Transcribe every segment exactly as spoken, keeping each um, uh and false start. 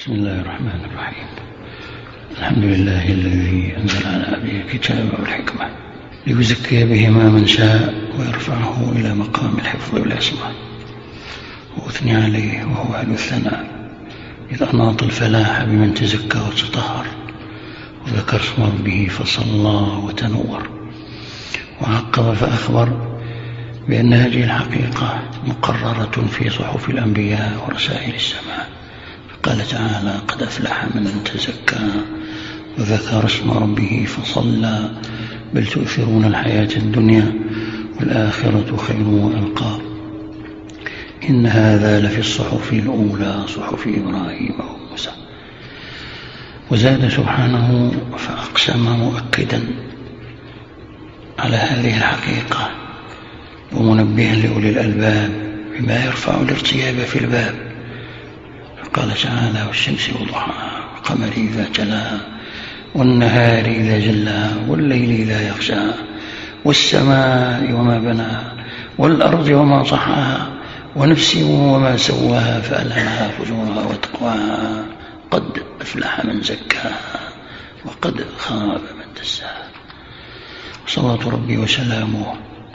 بسم الله الرحمن الرحيم. الحمد لله الذي أنزل على عبده الكتاب والحكمة ليزكي بهما من شاء ويرفعه إلى مقام الحفظ والعصمة، وأثني عليه وهو أهل الثناء إذ أناط الفلاح بمن تزكى وتطهر وذكر اسم ربه فصلى وتنور، وعقب فأخبر بأن هذه الحقيقة مقررة في صحف الأنبياء ورسائل السماء، قال تعالى: قد أفلح من تزكى وذكر اسم ربه فصلى بل تؤثرون الحياة الدنيا والآخرة خير وأبقى إن هذا لفي الصحف الأولى صحف إبراهيم وموسى. وزاد سبحانه فأقسم مؤكدا على هذه الحقيقة ومنبها لأولي الألباب بما يرفع الارتياب في الباب، قال تعالى: والشمس وضحاها والقمر إذا تلاها والنهار إذا جلاها والليل إذا يغشاها والسماء وما بناها والأرض وما طحاها ونفس وما سواها فألهمها فجورها وتقواها قد أفلح من زكاها وقد خاب من دساها. صلاة ربي وسلامه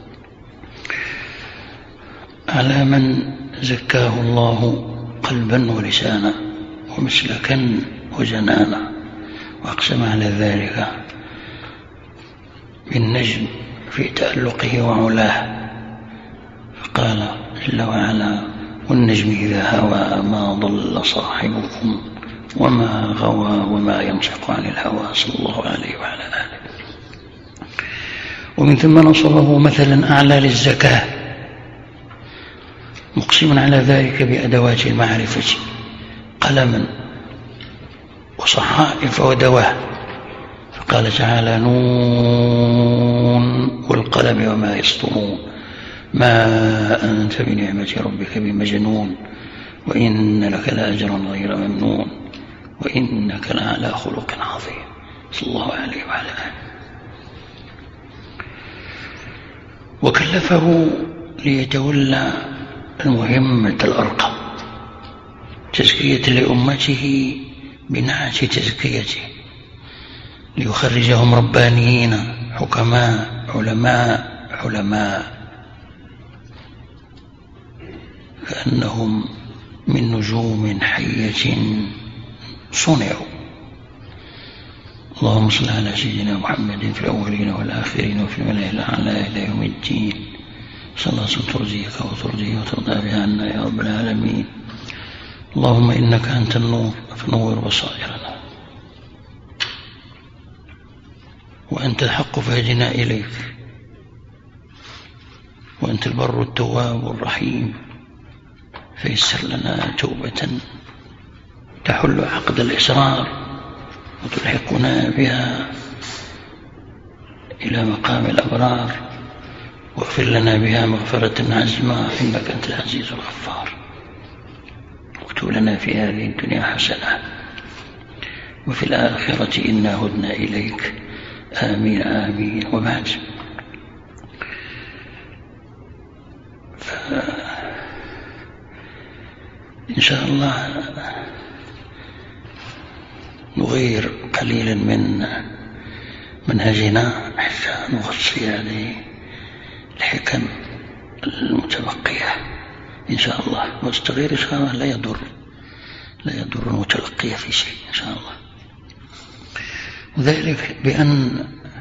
على من زكاه الله قلبا ولسانا ومسلكا وجنانا، وأقسم على ذلك بالنجم في تألقه وعلاه، فقال جل وعلا: والنجم إذا هوى ما ضل صاحبكم وما غوى وما ينطق عن الهوى صلى الله عليه وعلى آله. ومن ثم نصبه مثلا أعلى للزكاة مقسم على ذلك بأدوات المعرفة قلما وصحائف ودواه، فقال تعالى: نون والقلم وما يسطرون ما أنت بنعمة ربك بمجنون وإن لك لأجرا غير ممنون وإنك لعلى خلق عظيم صلى الله عليه وعلى آله. وكلفه ليتولى المهمة الأرقى تزكية لأمته بنعت تزكيته ليخرجهم ربانيين حكماء علماء علماء كأنهم من نجوم حية صنعوا. اللهم صل على سيدنا محمد في الأولين والآخرين وفي الملأ الأعلى إلى يوم الدين صلاة ترضيك وترضي وترضى بها عنا يا رب العالمين. اللهم إنك أنت النور فنور بصائرنا، وأنت الحق فهدنا إليك، وأنت البر التواب الرحيم فيسر لنا توبة تحل عقد الإسرار وتلحقنا بها إلى مقام الأبرار، واغفر لنا بها مغفرة عزمة إنك أنت العزيز الغفار. واكتب لنا في هذه الدنيا حسنة وفي الآخرة إنا هدنا إليك آمين آمين. وبعد، إن شاء الله نغير قليلا من منهجنا حتى نغطي هذه الحكم المتبقية إن شاء الله، والتغيير إن شاء الله لا يضر لا يضر المتلقي في شيء إن شاء الله، وذلك بأن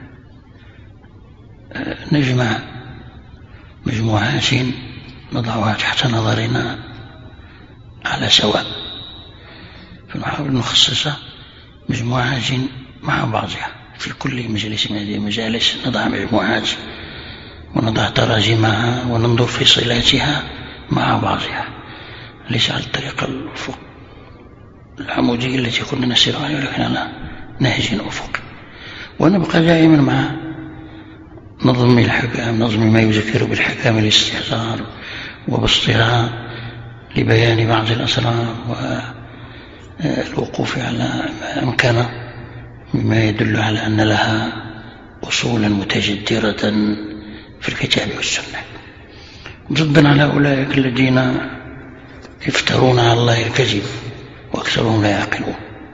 نجمع مجموعات نضعها تحت نظرنا على سواء، فنحاول نخصص مجموعات مع بعضها في كل مجلس من هذه المجالس، نضع مجموعات ونضع تراجمها وننظر في صلاتها مع بعضها، ليس على الطريقة الأفق العمودية التي كنا نسير عليها، ولكن على نهج أفق، ونبقى دائما مع نظم الحكام، نظم ما يذكر بالحكام الاستحضار وبسطها لبيان بعض الأسرار والوقوف على ما أمكن مما يدل على أن لها أصولا متجدرة في الكتاب والسنة، ضدا على أولئك الذين يفترون على الله الكذب وأكثرهم لا يعقلون.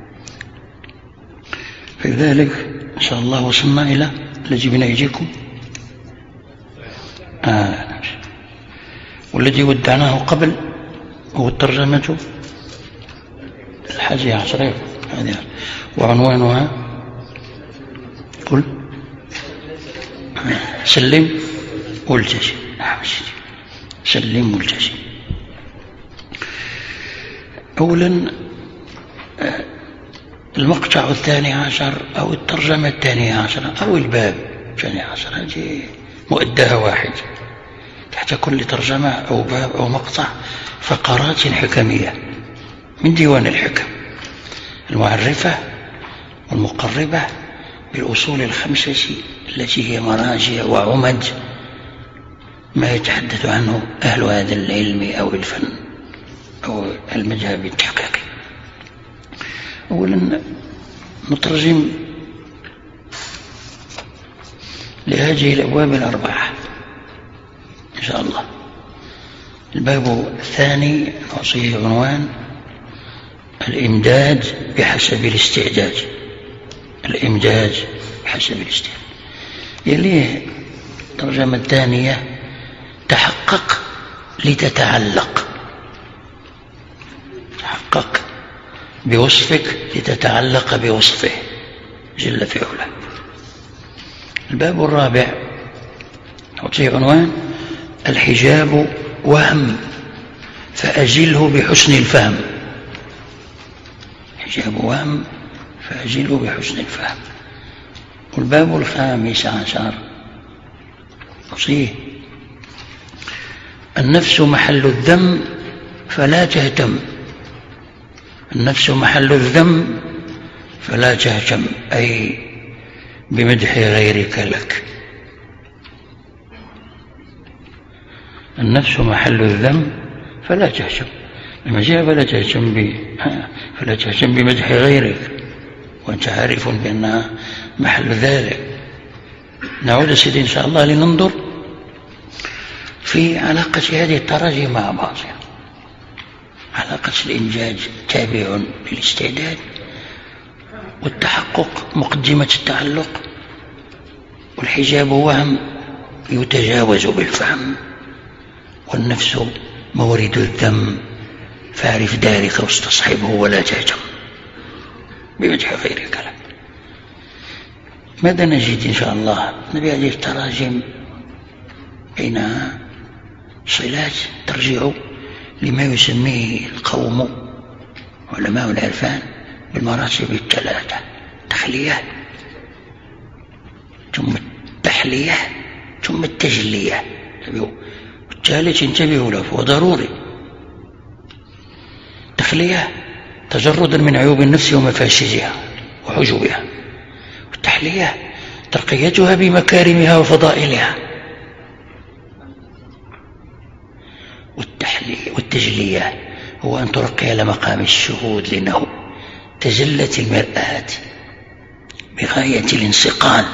فلذلك إن شاء الله وصلنا إلى الذي بين أيديكم آه. والذي ودعناه قبل هو الترجمة الحادية عشرة هذه وعنوانها قل سلم والتزم. سلم والتزم. أولا المقطع الثاني عشر أو الترجمة الثانية عشر أو الباب الثاني عشر هذه مؤدها واحد، تحت كل ترجمة أو باب أو مقطع فقرات حكمية من ديوان الحكم المعرفة والمقربة بالأصول الخمسة التي هي مراجع وعمد ما يتحدث عنه أهل هذا العلم أو الفن أو المذهب التحقيقي. أولا نترجم لهذه الأبواب الأربعة إن شاء الله. الباب الثاني نعطيه عنوان الإمداد بحسب الاستعداد. الإمداد بحسب الاستعداد. يليه الترجمة الثانية تحقق لتتعلق. تحقق بوصفك لتتعلق بوصفه جل في علاه. الباب الرابع نعطيه عنوان الحجاب وهم فأجله بحسن الفهم. حجاب وهم فأجله بحسن الفهم. والباب الخامس عشر نعطيه النفس محل الذم فلا تهتم. النفس محل الذم فلا تهتم أي بمدح غيرك لك. النفس محل الذم فلا تهتم. لما جاء فلا تهتم ب فلا تهتم بمدح غيرك وأنت عارف بأنها محل ذلك. نعود سيدي إن شاء الله لننظر في علاقة هذه التراجم مع بعضها. علاقة الإنجاز تابع للاستعداد، والتحقق مقدمة التعلق، والحجاب وهم يتجاوز بالفهم، والنفس مورد الذم فاعرف ذلك واستصحبه ولا تهتم بمدح غيرك لك. ماذا نجد إن شاء الله؟ نبي هذه التراجم بينها صلات ترجع لما يسميه القوم علماء العرفان بالمراتب الثلاثة: تخلية ثم التحلية ثم التجلية. والثالث انتبهوا له فهو ضروري. تخلية تجردا من عيوب النفس ومفاسدها وحجوبها، والتحلية ترقيتها بمكارمها وفضائلها، والتجلية هو أن ترقي إلى مقام الشهود لأنه تجلت المرآة بغاية الانسقال،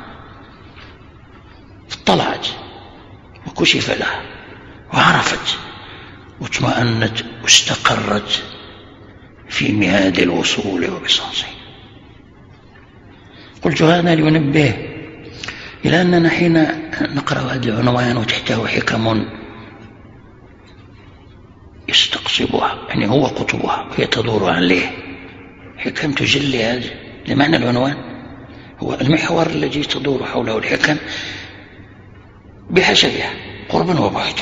اطلعت وكشف لها وعرفت واطمأنت واستقرت في مهاد الوصول وبصاصه. قلت هذا لينبه إلى أننا حين نقرأ هذا العنوان وتحته حكم يستقصبها، يعني هو قطبها وهي تدور عليه، حكم تجلي هذا لمعنى العنوان هو المحور الذي تدور حوله الحكم بحسبها قربا وبعدا.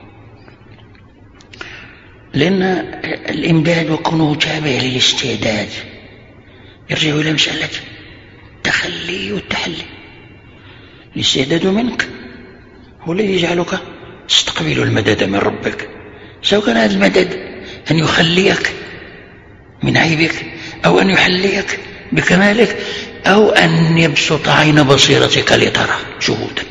لأن الإمداد وكونه تابع للاستعداد يرجع إلى مسألة التخلي والتحلي. الاستعداد منك هو الذي يجعلك تستقبل المدد من ربك، سواء كان هذا المدد أن يخليك من عيبك أو أن يحليك بكمالك أو أن يبسط عين بصيرتك لترى شهودا.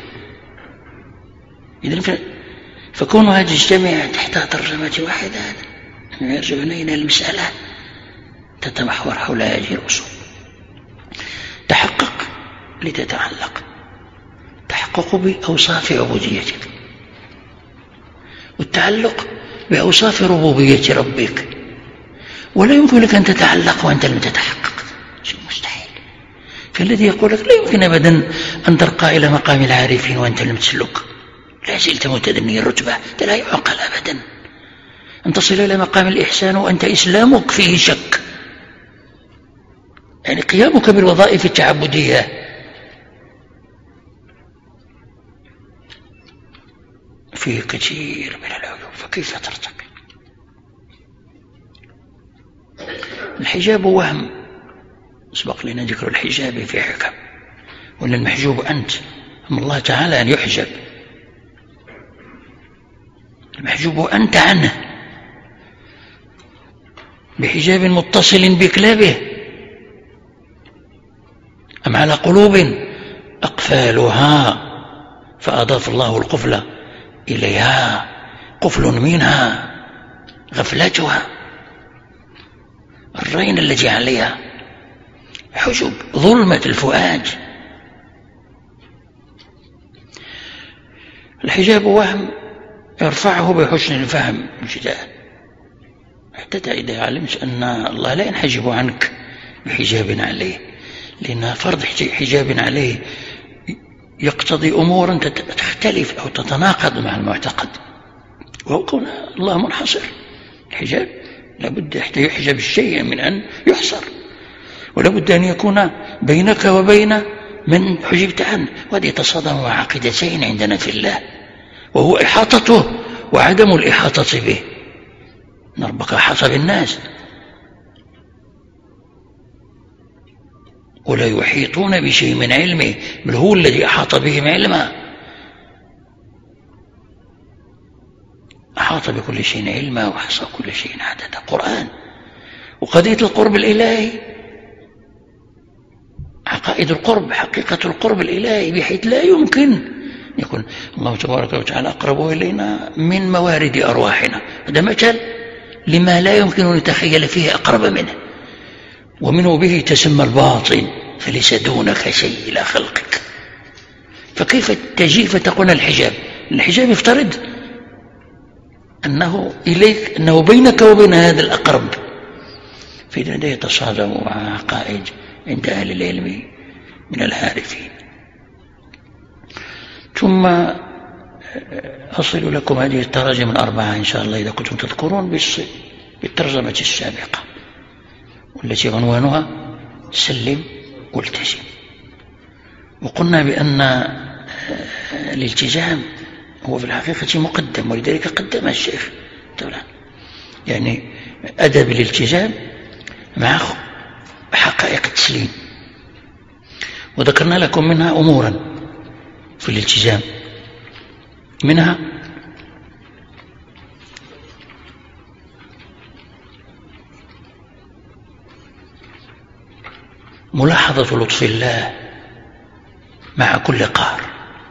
إذن فكونها تجتمع تحت ترجمة واحدة يرجعون إلى المسألة تتمحور حول هذه الأصول. تحقق لتتعلق، تحقق بأوصاف عبوديتك، والتعلق بأوصاف ربوبية ربك، ولا يمكن لك أن تتعلق وأنت لم تتحقق، شيء مستحيل. فالذي يقول لك لا يمكن أبدا أن ترقى إلى مقام العارفين وأنت لم تسلك، لا زلت متدني الرتبة، لا يعقل أبدا أن تصل إلى مقام الإحسان وأنت إسلامك فيه شك. يعني قيامك بالوظائف التعبدية فيه كثير من العيوب، فكيف ترتقي؟ الحجاب وهم، سبق لنا ذكر الحجاب في حكم، ولا المحجوب أنت، أما الله تعالى أن يحجب، المحجوب أنت عنه بحجاب متصل بكلابه، أم على قلوب أقفالها فأضاف الله القفل إليها، قفل منها غفلتها، الرين التي عليها حجب ظلمة الفؤاد. الحجاب وهم يرفعه بحسن الفهم والجدال، حتى إذا علمت أن الله لا ينحجب عنك بحجاب عليه، لأن فرض حجاب عليه يقتضي أمورا تختلف أو تتناقض مع المعتقد، وهو كون الله منحصر. الحجاب لابد حتى يحجب الشيء من أن يحصر، ولابد أن يكون بينك وبين من حجبت عنه، وهذه يتصادم مع عقيدتين عندنا في الله، وهو إحاطته وعدم الإحاطة به. إن ربك أحاط بالناس ولا يحيطون بشيء من علمه، بل هو الذي أحاط بهم علما، أحاط بكل شيء علما وحصى كل شيء عددا. قرآن. وقضية القرب الإلهي، عقائد القرب، حقيقة القرب الإلهي، بحيث لا يمكن يكون الله تبارك وتعالى أقرب إلينا من موارد أرواحنا. هذا مثل لما لا يمكن أن نتخيل فيه أقرب منه، ومنه به تسمى الباطن، فليس دونك شيء إلى خلقك. فكيف تجي فتقول الحجاب؟ الحجاب يفترض أنه إليك، أنه بينك وبين هذا الأقرب، فإذا لا يتصادم مع عقائد عند أهل العلم من العارفين. ثم أصل لكم هذه التراجم الأربعة إن شاء الله إذا كنتم تذكرون بالترجمة السابقة، والتي عنوانها سلم والتزم. وقلنا بأن الالتزام هو في الحقيقة مقدم، ولذلك قدم الشيخ طبعا يعني أدب الالتزام مع حقائق التسليم. وذكرنا لكم منها أمورا في الالتزام، منها ملاحظة لطف الله مع كل قهر،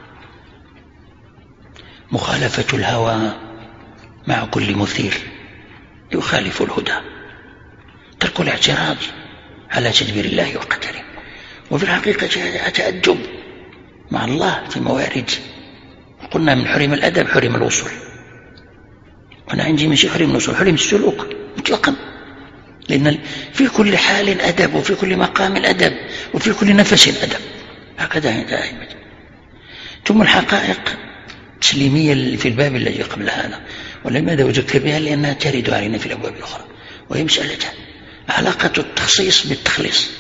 مخالفة الهوى مع كل مثير يخالف الهدى، ترك الاعتراض على تدبير الله وقدره. وفي الحقيقة هذا تأدب مع الله في موارد. قلنا من حرم الأدب حرم الوصول، وأنا عندي من شيء حرم الوصول حرم السلوك مطلقا، لأن في كل حال أدب، وفي كل مقام أدب، وفي كل نفس أدب، هكذا دائما. ثم الحقائق التسليمية في الباب الذي قبل هذا، ولماذا أذكر بها؟ لأنها ترد علينا في الأبواب الأخرى، وهي مسألة علاقة التخصيص بالتخليص،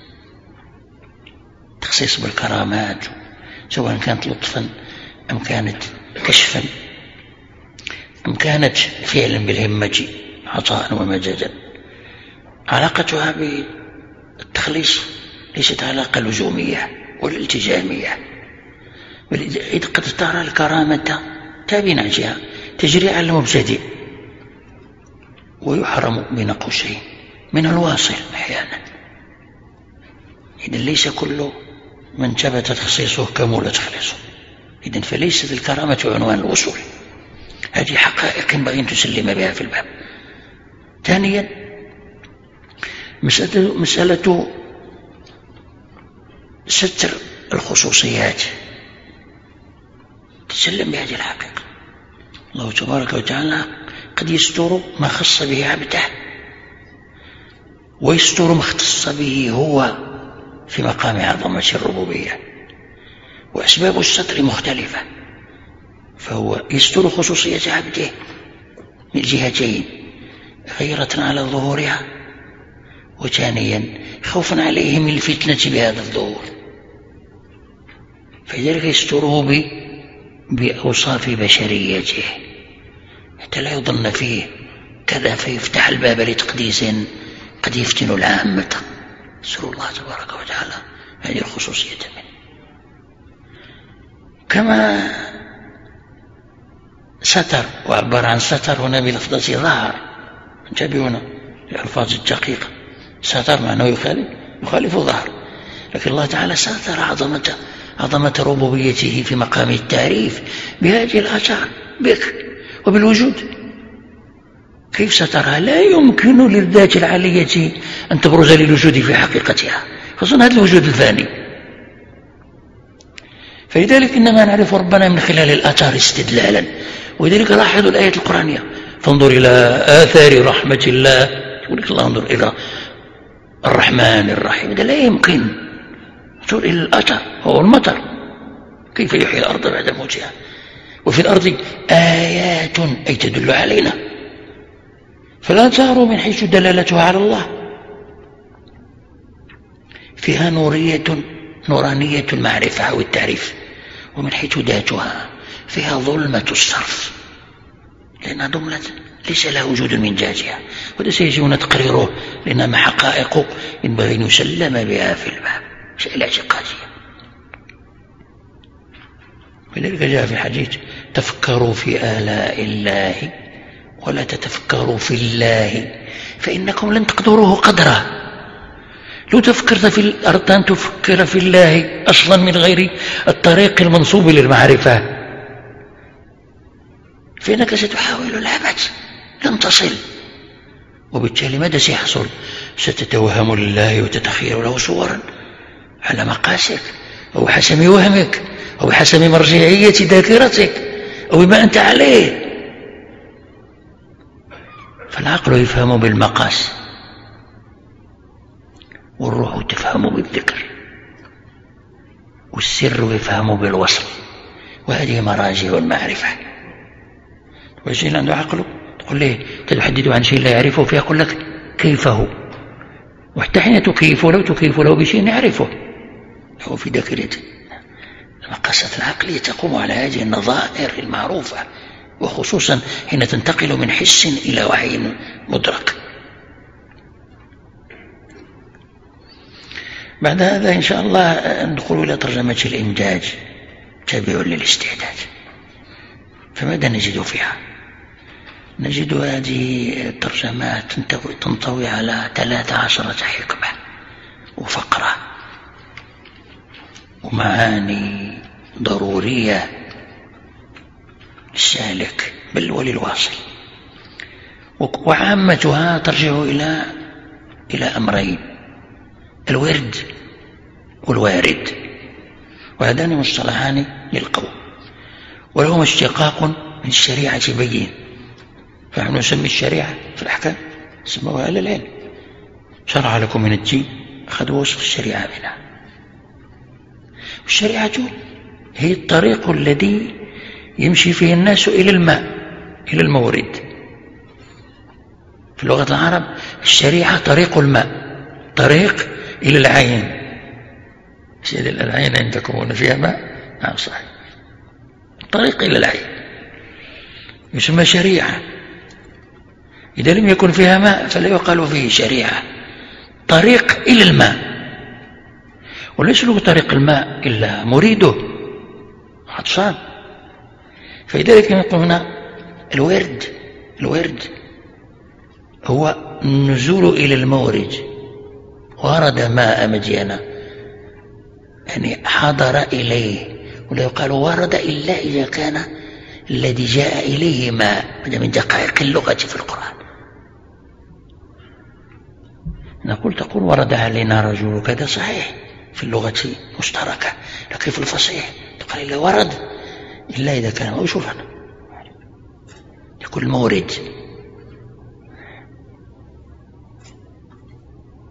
تخصيص بالكرامات، سواء كانت لطفا أم كانت كشفا أم كانت فعلا بالهمة عطاء ومجادا. علاقتها بالتخليص ليست علاقة لزومية ولا التزامية، بل إذ قد ترى الكرامة تابناتها تجري على المبتدئ ويحرم بين قوسين من الواصل أحيانا. إذن ليس كل من ثبت تخصيصه كمول تخليصه، إذن فليست الكرامة عنوان الوصول. هذه حقائق ينبغي أن تسلم بها في الباب. ثانيا مسألة, مسألة ستر الخصوصيات، تسلم بهذه الحقيقة. الله تبارك وتعالى قد يستر ما خص به عبده، ويستر ما اختص به هو في مقام عظمة الربوبية، وأسباب الستر مختلفة، فهو يستر خصوصية عبده من جهتين: غيرة على ظهورها، وثانيا خوفا عليه من الفتنة بهذا الظهور، فلذلك يستره بأوصاف بشريته حتى لا يظن فيه كذا فيفتح الباب لتقديس قد يفتن العامة. نسأل الله تبارك وتعالى هذه الخصوصية منه. كما ستر، وعبر عن ستر هنا بلفظة ظهر، انتبهوا للألفاظ الدقيقة، ستر معناه يخالف يخالف ظهر، لكن الله تعالى ستر عظمة عظمة ربوبيته في مقام التعريف بهذه الآثار بك وبالوجود. كيف سترها؟ لا يمكن للذات العالية أن تبرز للوجود في حقيقتها، خصوصا هذا الوجود الفاني. فلذلك إنما نعرف ربنا من خلال الآثار استدلالا، ولذلك لاحظوا الآية القرآنية: فانظر إلى آثار رحمة الله، يقول لك الله انظر إلى الرحمن الرحيم، هذا لا يمكن. انظر إلى الآثار، هو المطر، كيف يحيي الأرض بعد موتها، وفي الأرض آيات أي تدل علينا. فالآثار من حيث دلالتها على الله فيها نورية نورانية المعرفة أو التعريف، ومن حيث ذاتها فيها ظلمة الصرف، لأنها ظلمة ليس لها وجود من جهتها، وهذا سيجينا تقريره، لأنها حقائق ينبغي أن يسلم بها في الباب مسائل اعتقادية. ولذلك جاء في الحديث: تفكروا في آلاء الله ولا تتفكروا في الله فإنكم لن تقدروه قدره. لو تفكرت في الأرض أن تفكر في الله أصلا من غير الطريق المنصوب للمعرفة فإنك ستحاول العبث لن تصل، وبالتالي ماذا سيحصل؟ ستتوهم لله وتتخيل له صورا على مقاسك أو حسب وهمك أو حسب مرجعية ذاكرتك أو بما أنت عليه. فالعقل يفهم بالمقاس، والروح تفهم بالذكر، والسر يفهم بالوصل، وهذه مراجع المعرفة. والشيء عنده عقله تقول له تتحدث عن شيء لا يعرفه فيقول لك كيفه، وحتى حين تكيف له تكيف له بشيء يعرفه هو في ذاكرته. المقاسات العقلية تقوم على هذه النظائر المعروفة، وخصوصا حين تنتقل من حس إلى وعي مدرك. بعد هذا إن شاء الله ندخل إلى ترجمة الإمداج تابع للاستعداد. فماذا نجد فيها؟ نجد هذه الترجمات تنطوي على ثلاث عشرة حكمة وفقرة ومعاني ضرورية للسالك بل وللواصل، وعامتها ترجع إلى إلى أمرين: الورد والوارد، وهذان مصطلحان للقوم ولهما اشتقاق من الشريعة بين. فنحن نسمي الشريعة في الأحكام سموها أهل العلم شرع لكم من الدين، أخذوا وصف الشريعة منها. والشريعة هي الطريق الذي يمشي فيه الناس إلى الماء، إلى المورد. في لغة العرب الشريعة طريق الماء، طريق إلى العين. سيد العين عندكم هنا فيها ماء؟ نعم صحيح، طريق إلى العين يسمى شريعة. إذا لم يكن فيها ماء فلا يقال فيه شريعة. طريق إلى الماء، وليس له طريق الماء إلا مريده عطشان. فلذلك نقول هنا الورد الورد هو النزول إلى المورد. ورد ماء مدينة يعني حضر إليه، ولا يقال ورد إلا إذا كان الذي جاء إليه ماء. هذا من دقائق اللغة في القرآن. نقول تقول ورد علينا رجل كذا، صحيح في اللغة مشتركة، لكن في الفصيح تقول إلا ورد إلا إذا كان موجودا. يقول المورد.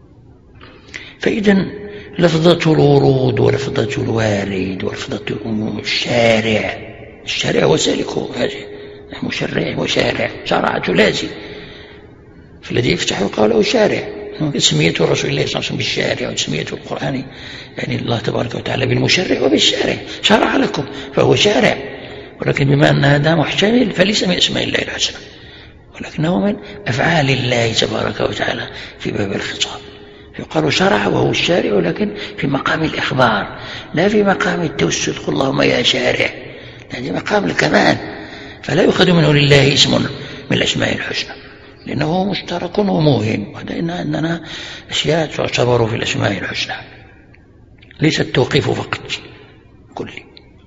فإذا لفظة الورود ولفظة الوارد ولفظة الشارع، الشارع وسالكه مشرع وشارع، شرعة لازم، فالذي يفتح يقال له شارع. تسمية رسول الله صلى الله عليه وسلم بالشارع وتسمية القرآن يعني الله تبارك وتعالى بالمشرع وبالشارع، شرع لكم فهو شارع، ولكن بما أن هذا محتمل فليس من أسماء الله الحسنى، ولكنه من أفعال الله تبارك وتعالى في باب الخطاب، يقال شرع وهو الشارع، ولكن في مقام الإخبار لا في مقام التوسل قل اللهم يا شارع، هذا مقام الكمال، فلا يؤخذ منه لله اسم من الأسماء الحسنى لأنه مشترك وموهم، وهذا أننا أشياء تعتبر في الأسماء الحسنى ليس التوقيف فقط كلي.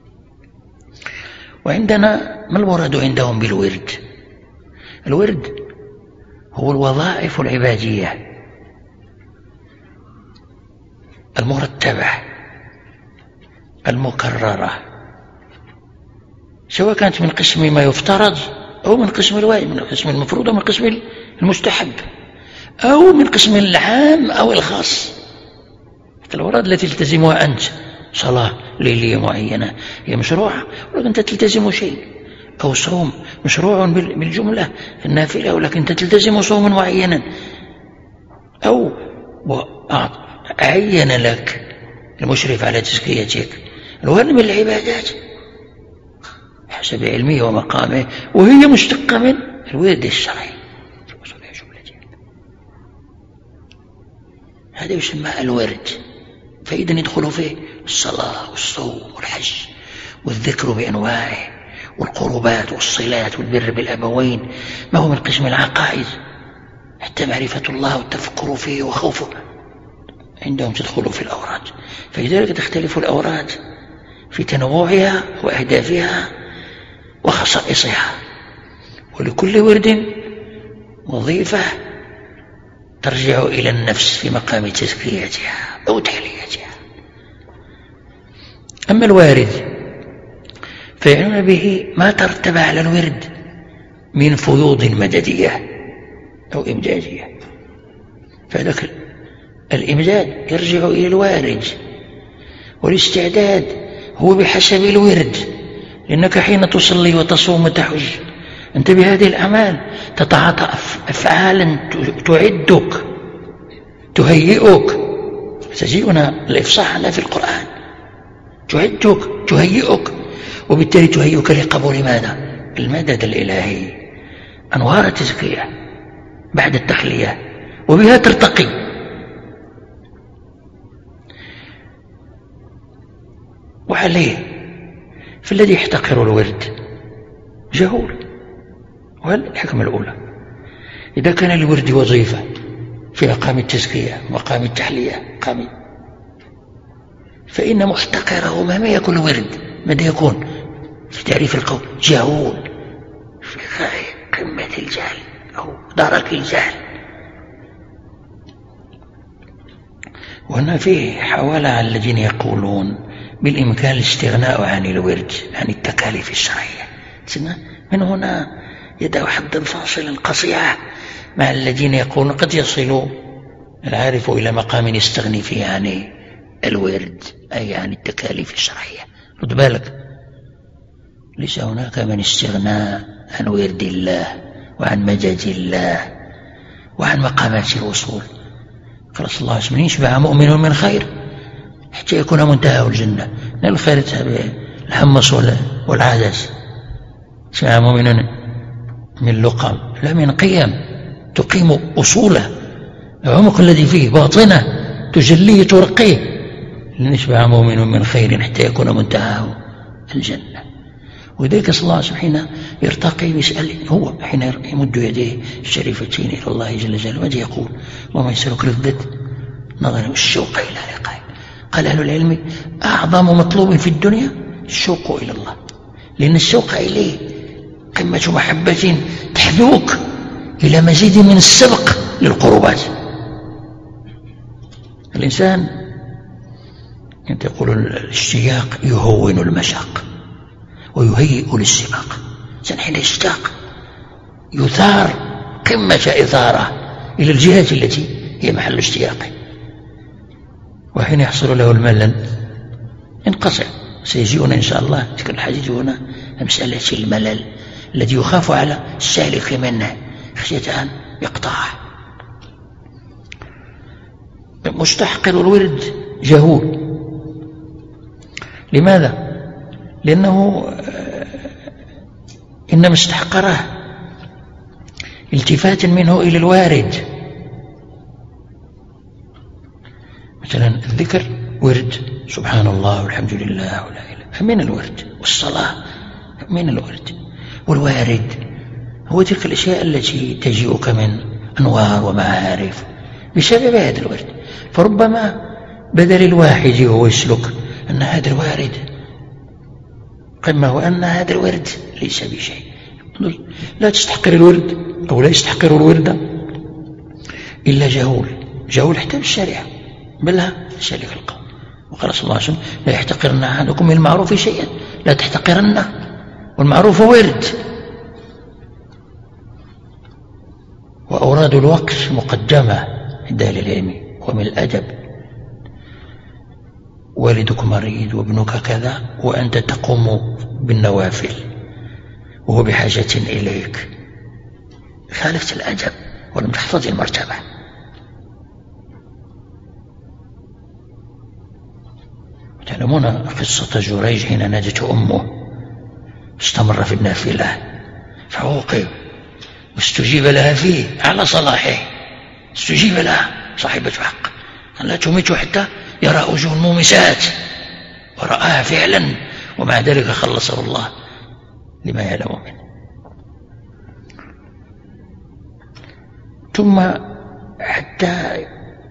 وعندنا ما المراد عندهم بالورد؟ الورد هو الوظائف العبادية المرتبة المكررة، سواء كانت من قسم ما يفترض أو من قسم الواجب، من قسم المفروض أو من قسم المستحب أو من قسم العام أو الخاص. الأوراد التي تلتزمها أنت صلاة ليلية معينة هي مشروعة ولكن أنت تلتزم شيء، أو صوم مشروع بالجملة في النافلة ولكن أنت تلتزم صوما معينا، أو عين لك المشرف على تزكيتك الورد من العبادات حسب علمه ومقامه، وهي مشتقة من الورد الشرعي، هذا يسمى الورد. فإذا يدخل فيه الصلاة والصوم والحج والذكر بأنواعه والقربات والصلات والبر بالأبوين، ما هو من قسم العقائد حتى معرفة الله والتفكر فيه وخوفه عندهم تدخل في الأوراد. فلذلك تختلف الأوراد في تنوعها وأهدافها وخصائصها، ولكل ورد وظيفة ترجع إلى النفس في مقام تزكيتها أو تحليتها. أما الوارد فيعنون به ما ترتب على الورد من فيوض مددية أو إمدادية، فذلك الإمداد يرجع إلى الوارد، والاستعداد هو بحسب الورد، لأنك حين تصلي وتصوم وتحج أنت بهذه الأعمال تتعاطى أفعالا تعدك تهيئك، تجيئنا الإفصاح لا في القرآن، تعدك تهيئك، وبالتالي تهيئك لقبول ماذا؟ المدد الإلهي، أنوار التزكية بعد التخلية، وبها ترتقي. وعليه فالذي يحتقر الورد جهول. وهذه الحكمة الأولى، إذا كان الورد وظيفة في مقام التزكية مقام التحلية مقام، فإن محتقره مهما يكون ورد ماذا يكون في تعريف القول؟ جهول في غاية قمة الجهل أو درك الجهل. وهنا فيه حوالة على الذين يقولون بالإمكان الاستغناء عن الورد عن التكاليف الشرعية، من هنا يدعو حدا فاصلا قصيعة مع الذين يقولون قد يصل العارف إلى مقام يستغني فيه عن الورد أي عن التكاليف الشرعية. رد بالك، ليس هناك من استغنى عن ورد الله وعن مجد الله وعن مقامات الوصول. قال صلى الله عليه وسلم يشبع مؤمن من خير حتى يكون منتهى الجنة، لا الخير الحمص والعدس، يشبع مؤمن من لقم لا من قيم تقيم أصوله، العمق الذي فيه باطنه تجليه ترقيه، لن يشبع مؤمن من خير حتى يكون منتهى الجنة. ولذلك صلى الله عليه وسلم حين يرتقي يسأل، هو حين يمد يديه الشريفتين إلى الله جل جلاله ماذا يقول؟ اللهم يسألك لذة نظر الشوق إلى لقائه. قال أهل العلم أعظم مطلوب في الدنيا الشوق إلى الله، لأن الشوق إليه قمة محبة تحدوك إلى مزيد من السبق للقربات. الإنسان يقول الاشتياق يهون المشاق ويهيئ للسباق. الإنسان حين يشتاق يثار قمة إثارة إلى الجهة التي هي محل اشتياقه، وحين يحصل له الملل انقطع. سيجيئنا إن شاء الله تلك الحديث هنا مسألة الملل الذي يخاف على السالك منه خشية أن يقطعه. مستحقر الورد جهول. لماذا؟ لأنه إنما استحقره التفاتا منه إلى الوارد. مثلا الذكر ورد، سبحان الله والحمد لله ولا إله، من الورد، والصلاة من الورد، والوارد هو تلك الأشياء التي تجيئك من أنوار ومعارف بسبب هذا الورد. فربما بدل الواحد وهو يسلك أن هذا الوارد قمة وأن هذا الورد ليس بشيء. لا تستحقر الورد أو لا يستحقر الورد إلا جهول. جهول حتى بالشريعة بلها سالك القوم. وقال صلى الله عليه وسلم لا يحتقرن أحدكم من المعروف شيئا، لا تحتقرن، والمعروف ورد. وأوراد الوقت مقدمة عند أهل العلم. ومن الأدب والدك مريض وابنك كذا وأنت تقوم بالنوافل وهو بحاجة إليك، خالفت الأدب ولم تحفظ المرتبة. تعلمون قصة جريج حين نادته أمه استمر في النافلة فعوقب واستجيب لها فيه على صلاحه، استجيب لها صاحبة حق أن لا تميته حتى يرى وجوه المومسات، ورآها فعلا، ومع ذلك خلصه الله لما يعلم منه. ثم حتى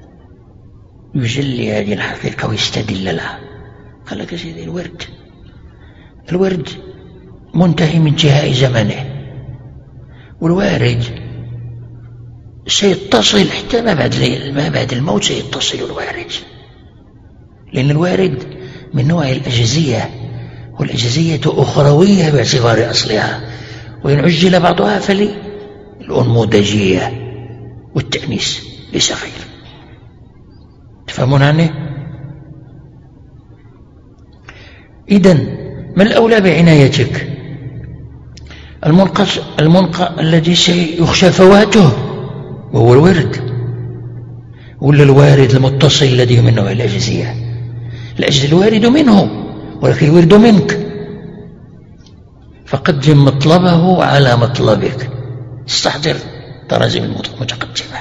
يجلي هذه الحقيقة ويستدل لها قال لك يا سيدي الورد الورد منتهي من انتهاء زمنه، والوارد سيتصل حتى ما بعد ما بعد الموت سيتصل الوارد، لأن الوارد من نوع الأجزية، والأجزية أخروية باعتبار أصلها، وإن عجل بعضها فللأنموذجية والتأنيس ليس غير. تفهمون عني؟ إذن ما الأولى بعنايتك؟ المنقى المنقى الذي سيخشى فواته وهو الورد، ولا الوارد المتصل الذي من نوع الأجزية؟ الأجز الوارد منه ولكن الورد منك، فقدم مطلبه على مطلبك، استحضر تراجم المتقدمة.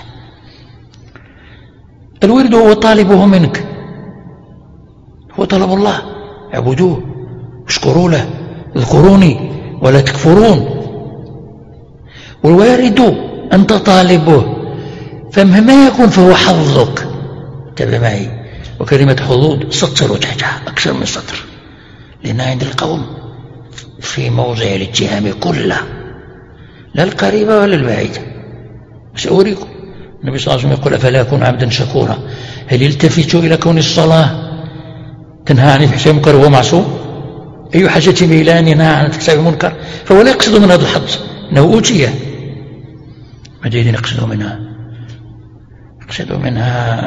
الورد هو طالبه منك، هو طلب الله، اعبدوه اشكروا له اذكروني ولا تكفرون. والوارد أنت طالبه، فمهما يكون فهو حظك. انتبه معي، وكلمة حظوظ سطروا تحتها أكثر من سطر، لأنها عند القوم في موضع الاتهام كله، لا القريبة ولا البعيدة. سأريكم. النبي صلى الله عليه وسلم يقول أفلا أكون عبدا شكورا؟ هل يلتفت إلى كون الصلاة تنهى عن الفحشاء والمنكر وهو معصوم؟ أي حاجة إلى أن ينهى عن الفحشاء والمنكر؟ فهو لا يقصد من هذا الحظ أنه أوتيه. ماذا يقصد منها؟ يقصد منها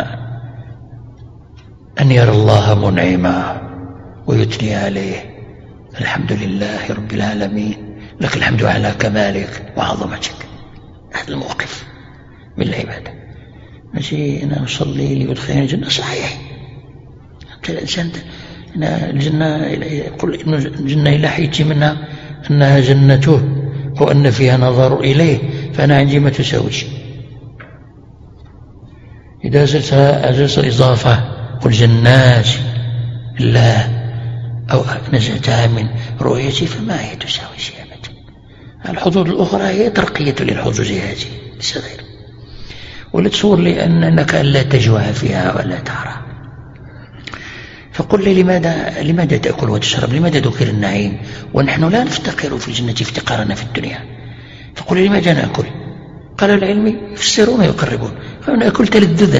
أن يرى الله منعما ويثني عليه، الحمد لله رب العالمين، لك الحمد على كمالك وعظمتك. هذا الموقف من العبادة. ماشي أنا أصلي ليدخلني الجنة، صحيح الإنسان الجنة يقول إن الجنة إلى حيث منها أنها جنته وأن فيها نظر إليه، فأنا عندي ما تساويش. إذا زلت أجلس الإضافة والجنات الله أو نزعتها من رؤيتي فما هي تساوي شيء أبدا. الحظوظ الأخرى هي ترقية للحظوظ هذه ليس غير. ولا تصور لي أنك لا تجوع فيها ولا ترى. فقل لي لماذا لماذا تأكل وتشرب؟ لماذا ذكر النعيم ونحن لا نفتقر في الجنة افتقارنا في الدنيا؟ فقل لي لماذا نأكل؟ قال العلم يفسرون ويقربون. قالوا نأكل تلذذا.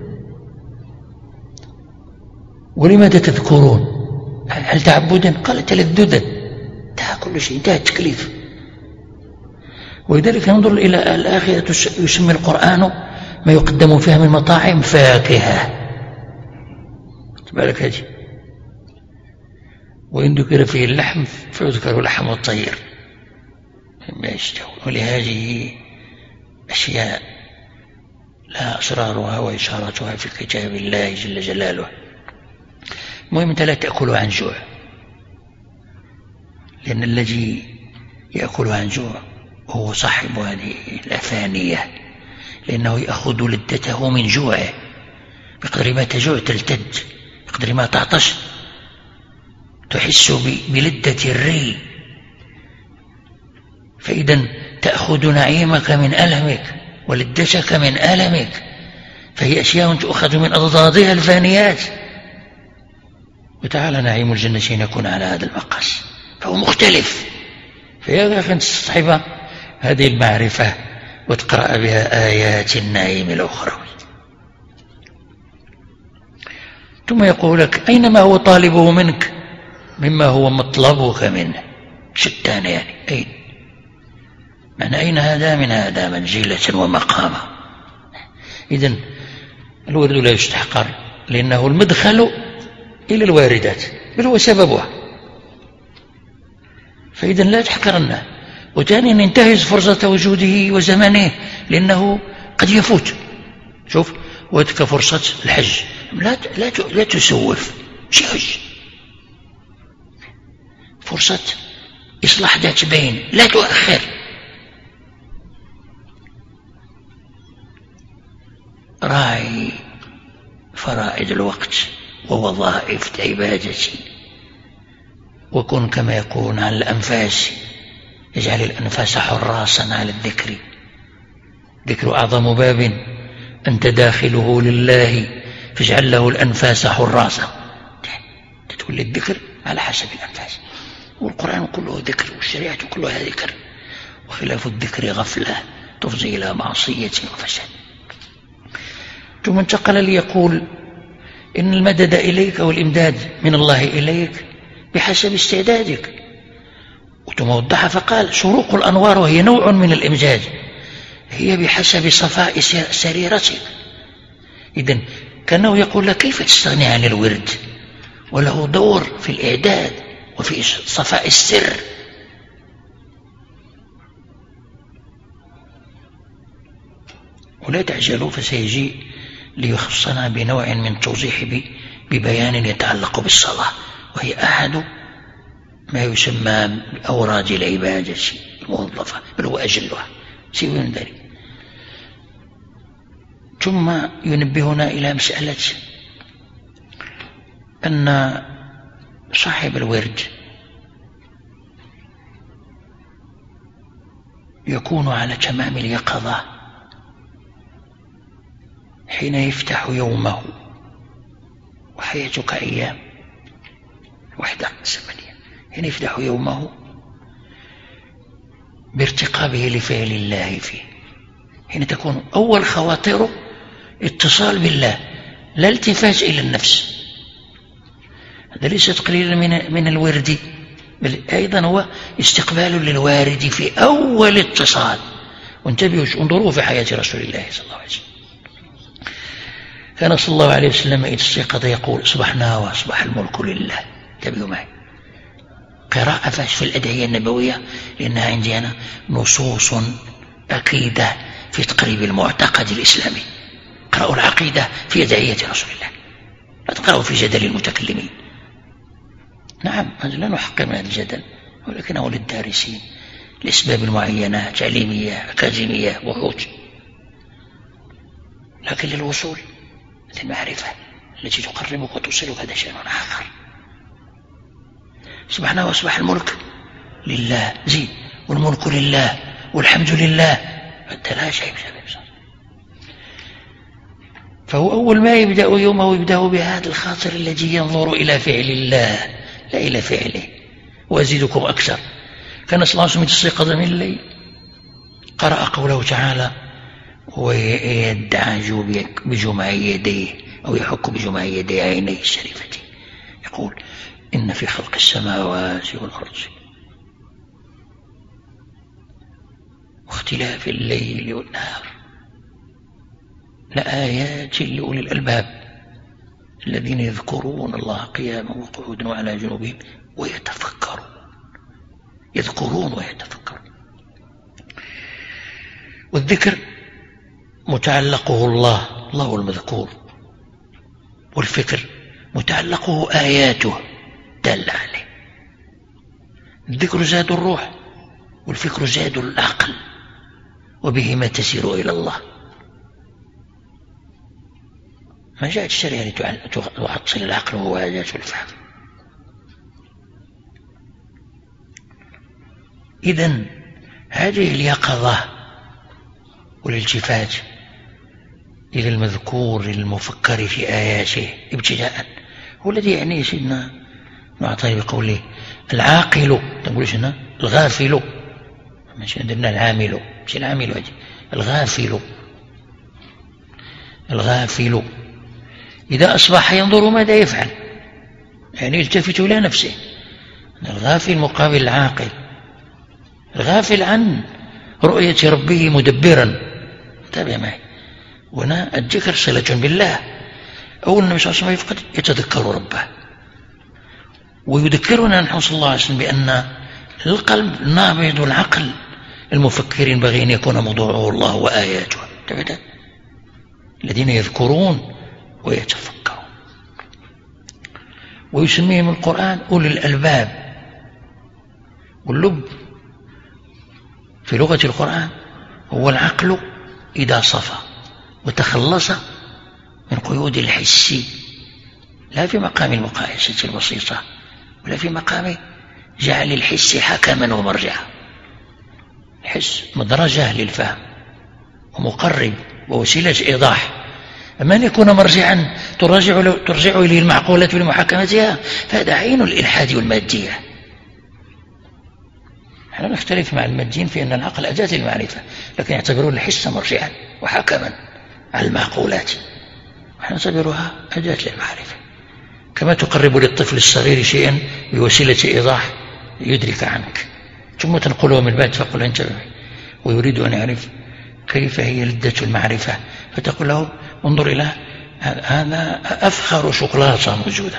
ولماذا تذكرون؟ هل تعبدا؟ قال تلذذا. انتهى كل شيء، انتهى التكليف. ولذلك ننظر إلى الآخرة، يسمي القرآن ما يقدم فيها من مطاعم فاكهة بالك هذه. وإن ذكر فيه اللحم فيذكر لحم الطير مما يشتهون. ولهذه أشياء لها أسرارها وإشاراتها في كتاب الله جل جلاله. المهم أنت لا تأكل عن جوع، لأن الذي يأكل عن جوع هو صاحب هذه الأفانية، لأنه يأخذ لذته من جوعه. بقدر ما تجوع تلتد، بقدر ما تعطش تحس بلذة الري، فإذا تأخذ نعيمك من ألمك ولذتك من ألمك، فهي أشياء تؤخذ من أضدادها الفانيات. وتعالى نعيم الجنة يكون على هذا المقاس، فهو مختلف. فيا أخي تستصحب هذه المعرفة وتقرأ بها آيات النعيم الأخروي. ثم يقول لك أين ما هو طالبه منك مما هو مطلبك منه، شتان يعني. أين من أين هذا من هذا منزلة ومقاما. إذن الورد لا يستحقر، لأنه المدخل إلى الواردات بل هو سببها، فإذا لا تحقرنه. وثانيا ينتهز فرصة وجوده وزمنه، لأنه قد يفوت. شوف وتك فرصة الحج، لا لا لا تسوف شي حج، فرصة إصلاح ذات بين لا تؤخر. راعي فرائض الوقت ووظائف عبادتي، وكن كما يقولون على الأنفاس، اجعل الأنفاس حراسا على الذكر. ذكر أعظم باب أنت داخله لله، فاجعل له الأنفاس حراسا. تتولي الذكر على حسب الأنفاس، والقرآن كله ذكر والشريعة كلها ذكر، وخلاف الذكر غفلة تفضي إلى معصية وفساد. ثم انتقل ليقول إن المدد إليك والإمداد من الله إليك بحسب استعدادك. ثم وضح فقال شروق الأنوار، وهي نوع من الإمداد، هي بحسب صفاء سريرتك. إذن كأنه يقول لك كيف تستغني عن الورد، وله دور في الإعداد وفي صفاء السر. ولا تعجلوا فسيجي ليخصنا بنوع من توضيح ببيان يتعلق بالصلاة، وهي أحد ما يسمى بأوراد العبادة الموظفة، بل هو أجلها سوى من ذلك. ثم ينبهنا إلى مسألة أن صاحب الورد يكون على تمام اليقظة حين يفتح يومه، وحياتك أيام وحدة زمنية، حين يفتح يومه بارتقابه لفعل الله فيه، حين تكون أول خواطره اتصال بالله لا التفات إلى النفس. هذا ليس تقليلا من, من الورد، بل أيضا هو استقبال للوارد في أول اتصال. وانتبهوا انظروا في حياة رسول الله صلى الله عليه وسلم، كان صلى الله عليه وسلم إذا استيقظ يقول صبحنا وأصبح الملك لله. انتبهوا معي، قراءة في الأدعية النبوية، لأنها عندي أنا نصوص أكيدة في تقريب المعتقد الإسلامي. قرأوا العقيدة في أدعية رسول الله، لا تقرأوا في جدل المتكلمين. نعم لا نحقر من الجدل، ولكنه للدارسين لأسباب معينة تعليمية أكاديمية بحوث، لكن للوصول للمعرفة التي تقربك وتوصلك هذا شيء آخر. سبحانه وأصبح الملك لله، زين، والملك لله والحمد لله، حتى لا شيء بسبب. فهو أول ما يبدأ يومه يبدأ بهذا الخاطر الذي ينظر إلى فعل الله لا إلى فعله. وأزيدكم أكثر، كان صلى الله عليه وسلم يستيقظ من الليل قرأ قوله تعالى ويدعج بجمع يديه أو يحك بجمع يدي عينيه الشريفتين، يقول إن في خلق السماوات والأرض واختلاف الليل والنهار لآيات لأولي الألباب الذين يذكرون الله قياما وقعودا وعلى جنوبهم ويتفكرون. يذكرون ويتفكرون. والذكر متعلقه الله، الله هو المذكور، والفكر متعلقه آياته دل عليه. الذكر زاد الروح والفكر زاد العقل، وبهما تسير إلى الله. ما جاءت الشريعة لتعطل العقل وواجهته الفهم. إذن هذه اليقظة والالتفات إلى المذكور المفكر في آياته ابتداء هو الذي يعني سيدنا معطي بقوله العاقل، تقولش هنا الغافل، مش عندنا العامل، مش العامل هذه الغافل. الغافل إذا أصبح ينظر ماذا يفعل، يعني يلتفت إلى نفسه. الغافل مقابل العاقل. الغافل عن رؤية ربه مدبرا. تابع معي، وهنا الذكر صلة بالله. أول النبي صلى الله عليه وسلم يفقد يتذكر ربه، ويذكرنا نحن صلى الله عليه وسلم بأن القلب النابض والعقل المفكر ينبغي أن يكون موضوعه الله وآياته. تابع، الذين يذكرون ويتفكرون. ويسميهم القرآن أولي الألباب. واللب في لغة القرآن هو العقل إذا صفى وتخلص من قيود الحس، لا في مقام المقايسة البسيطة ولا في مقام جعل الحس حكما ومرجعا. الحس مدرجة للفهم ومقرب ووسيلة إيضاح، أما أن يكون مرجعا ترجع, ترجع إليه المعقولة لمحاكمتها فهذا عين الإلحاد والمادية. نحن نختلف مع الماديين في أن العقل أداة المعرفة، لكن يعتبرون الحس مرجعا وحكما على المعقولات، ونحن نعتبرها أداة للمعرفة. كما تقرب للطفل الصغير شيئا بوسيلة إيضاح يدرك عنك، ثم تنقله من بعد فقل انتبه، ويريد أن يعرف كيف هي لذة المعرفة، فتقول له انظر إلى هذا أفخر شوكولاتة موجودة،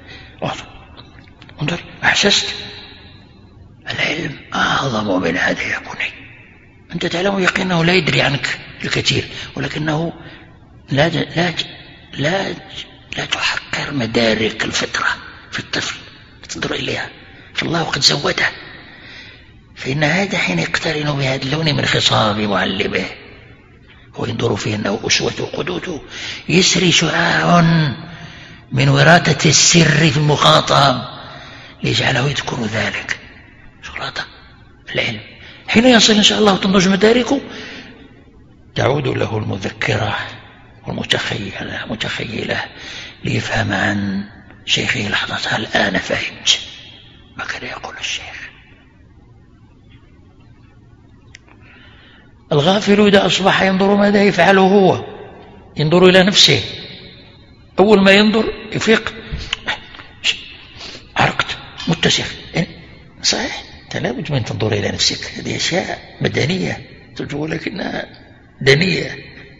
انظر أحسست. العلم أعظم من هذا يا بني. أنت تعلم يقينه لا يدري عنك الكثير، ولكنه لا لا لا لا تحقر مدارك الفطرة في الطفل، تنظر إليها فالله قد زوده، فإن هذا حين يقترن بهذا اللون من خصام معلمه وينظر فيه أنه أسوة وقدوته، يسري شعاع من وراثة السر في المخاطب ليجعله يذكر ذلك. شغلات العلم حين يصل إن شاء الله وتنضج مداركه تعود له المذكرة والمتخيلة متخيلة ليفهم عن شيخه لحظتها الآن فهمت ما كان يقول الشيخ. الغافل إذا أصبح ينظر ماذا يفعله هو، ينظر إلى نفسه. أول ما ينظر يفيق عرقت متسخ، صحيح أنت لابد من تنظر إلى نفسك، هذه أشياء مدنية ولكنها دنية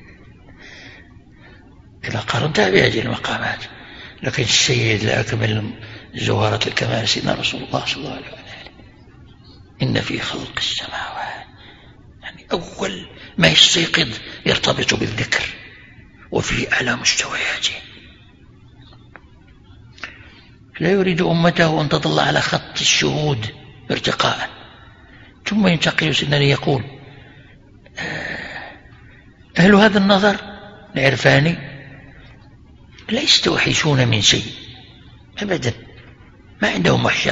إذا قارنتها بهذه المقامات. لكن السيد لأكمل جوهرة الكمال سيدنا رسول الله صلى الله عليه وسلم إن في خلق السماوات، يعني أول ما يستيقظ يرتبط بالذكر وفي أعلى مستوياته. لا يريد أمته أن تظل على خط الشهود ارتقاء، ثم ينتقل سيدنا ليقول أهل هذا النظر العرفاني لا يستوحشون من شيء أبدا، ما عندهم وحشة،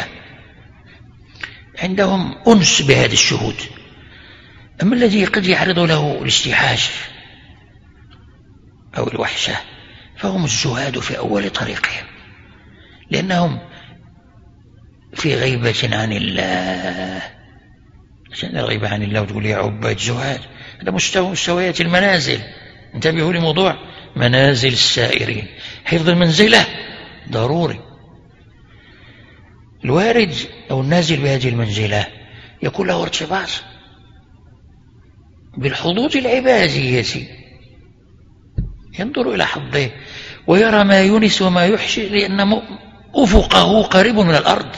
عندهم أنس بهذا الشهود. أما الذي قد يعرض له الاستيحاش أو الوحشة فهم الزهاد في أول طريقهم، لأنهم في غيبة عن الله. عشان الغيبة عن الله وتقول يا عباد زهاد، هذا مستوى مستويات المنازل. انتبهوا لموضوع منازل السائرين، حفظ المنزلة ضروري. الوارد أو النازل بهذه المنزلة يكون له ارتباط بالحظوظ العبادية، ينظر إلى حظه ويرى ما يونس وما يحشي لأن أفقه قريب من الأرض.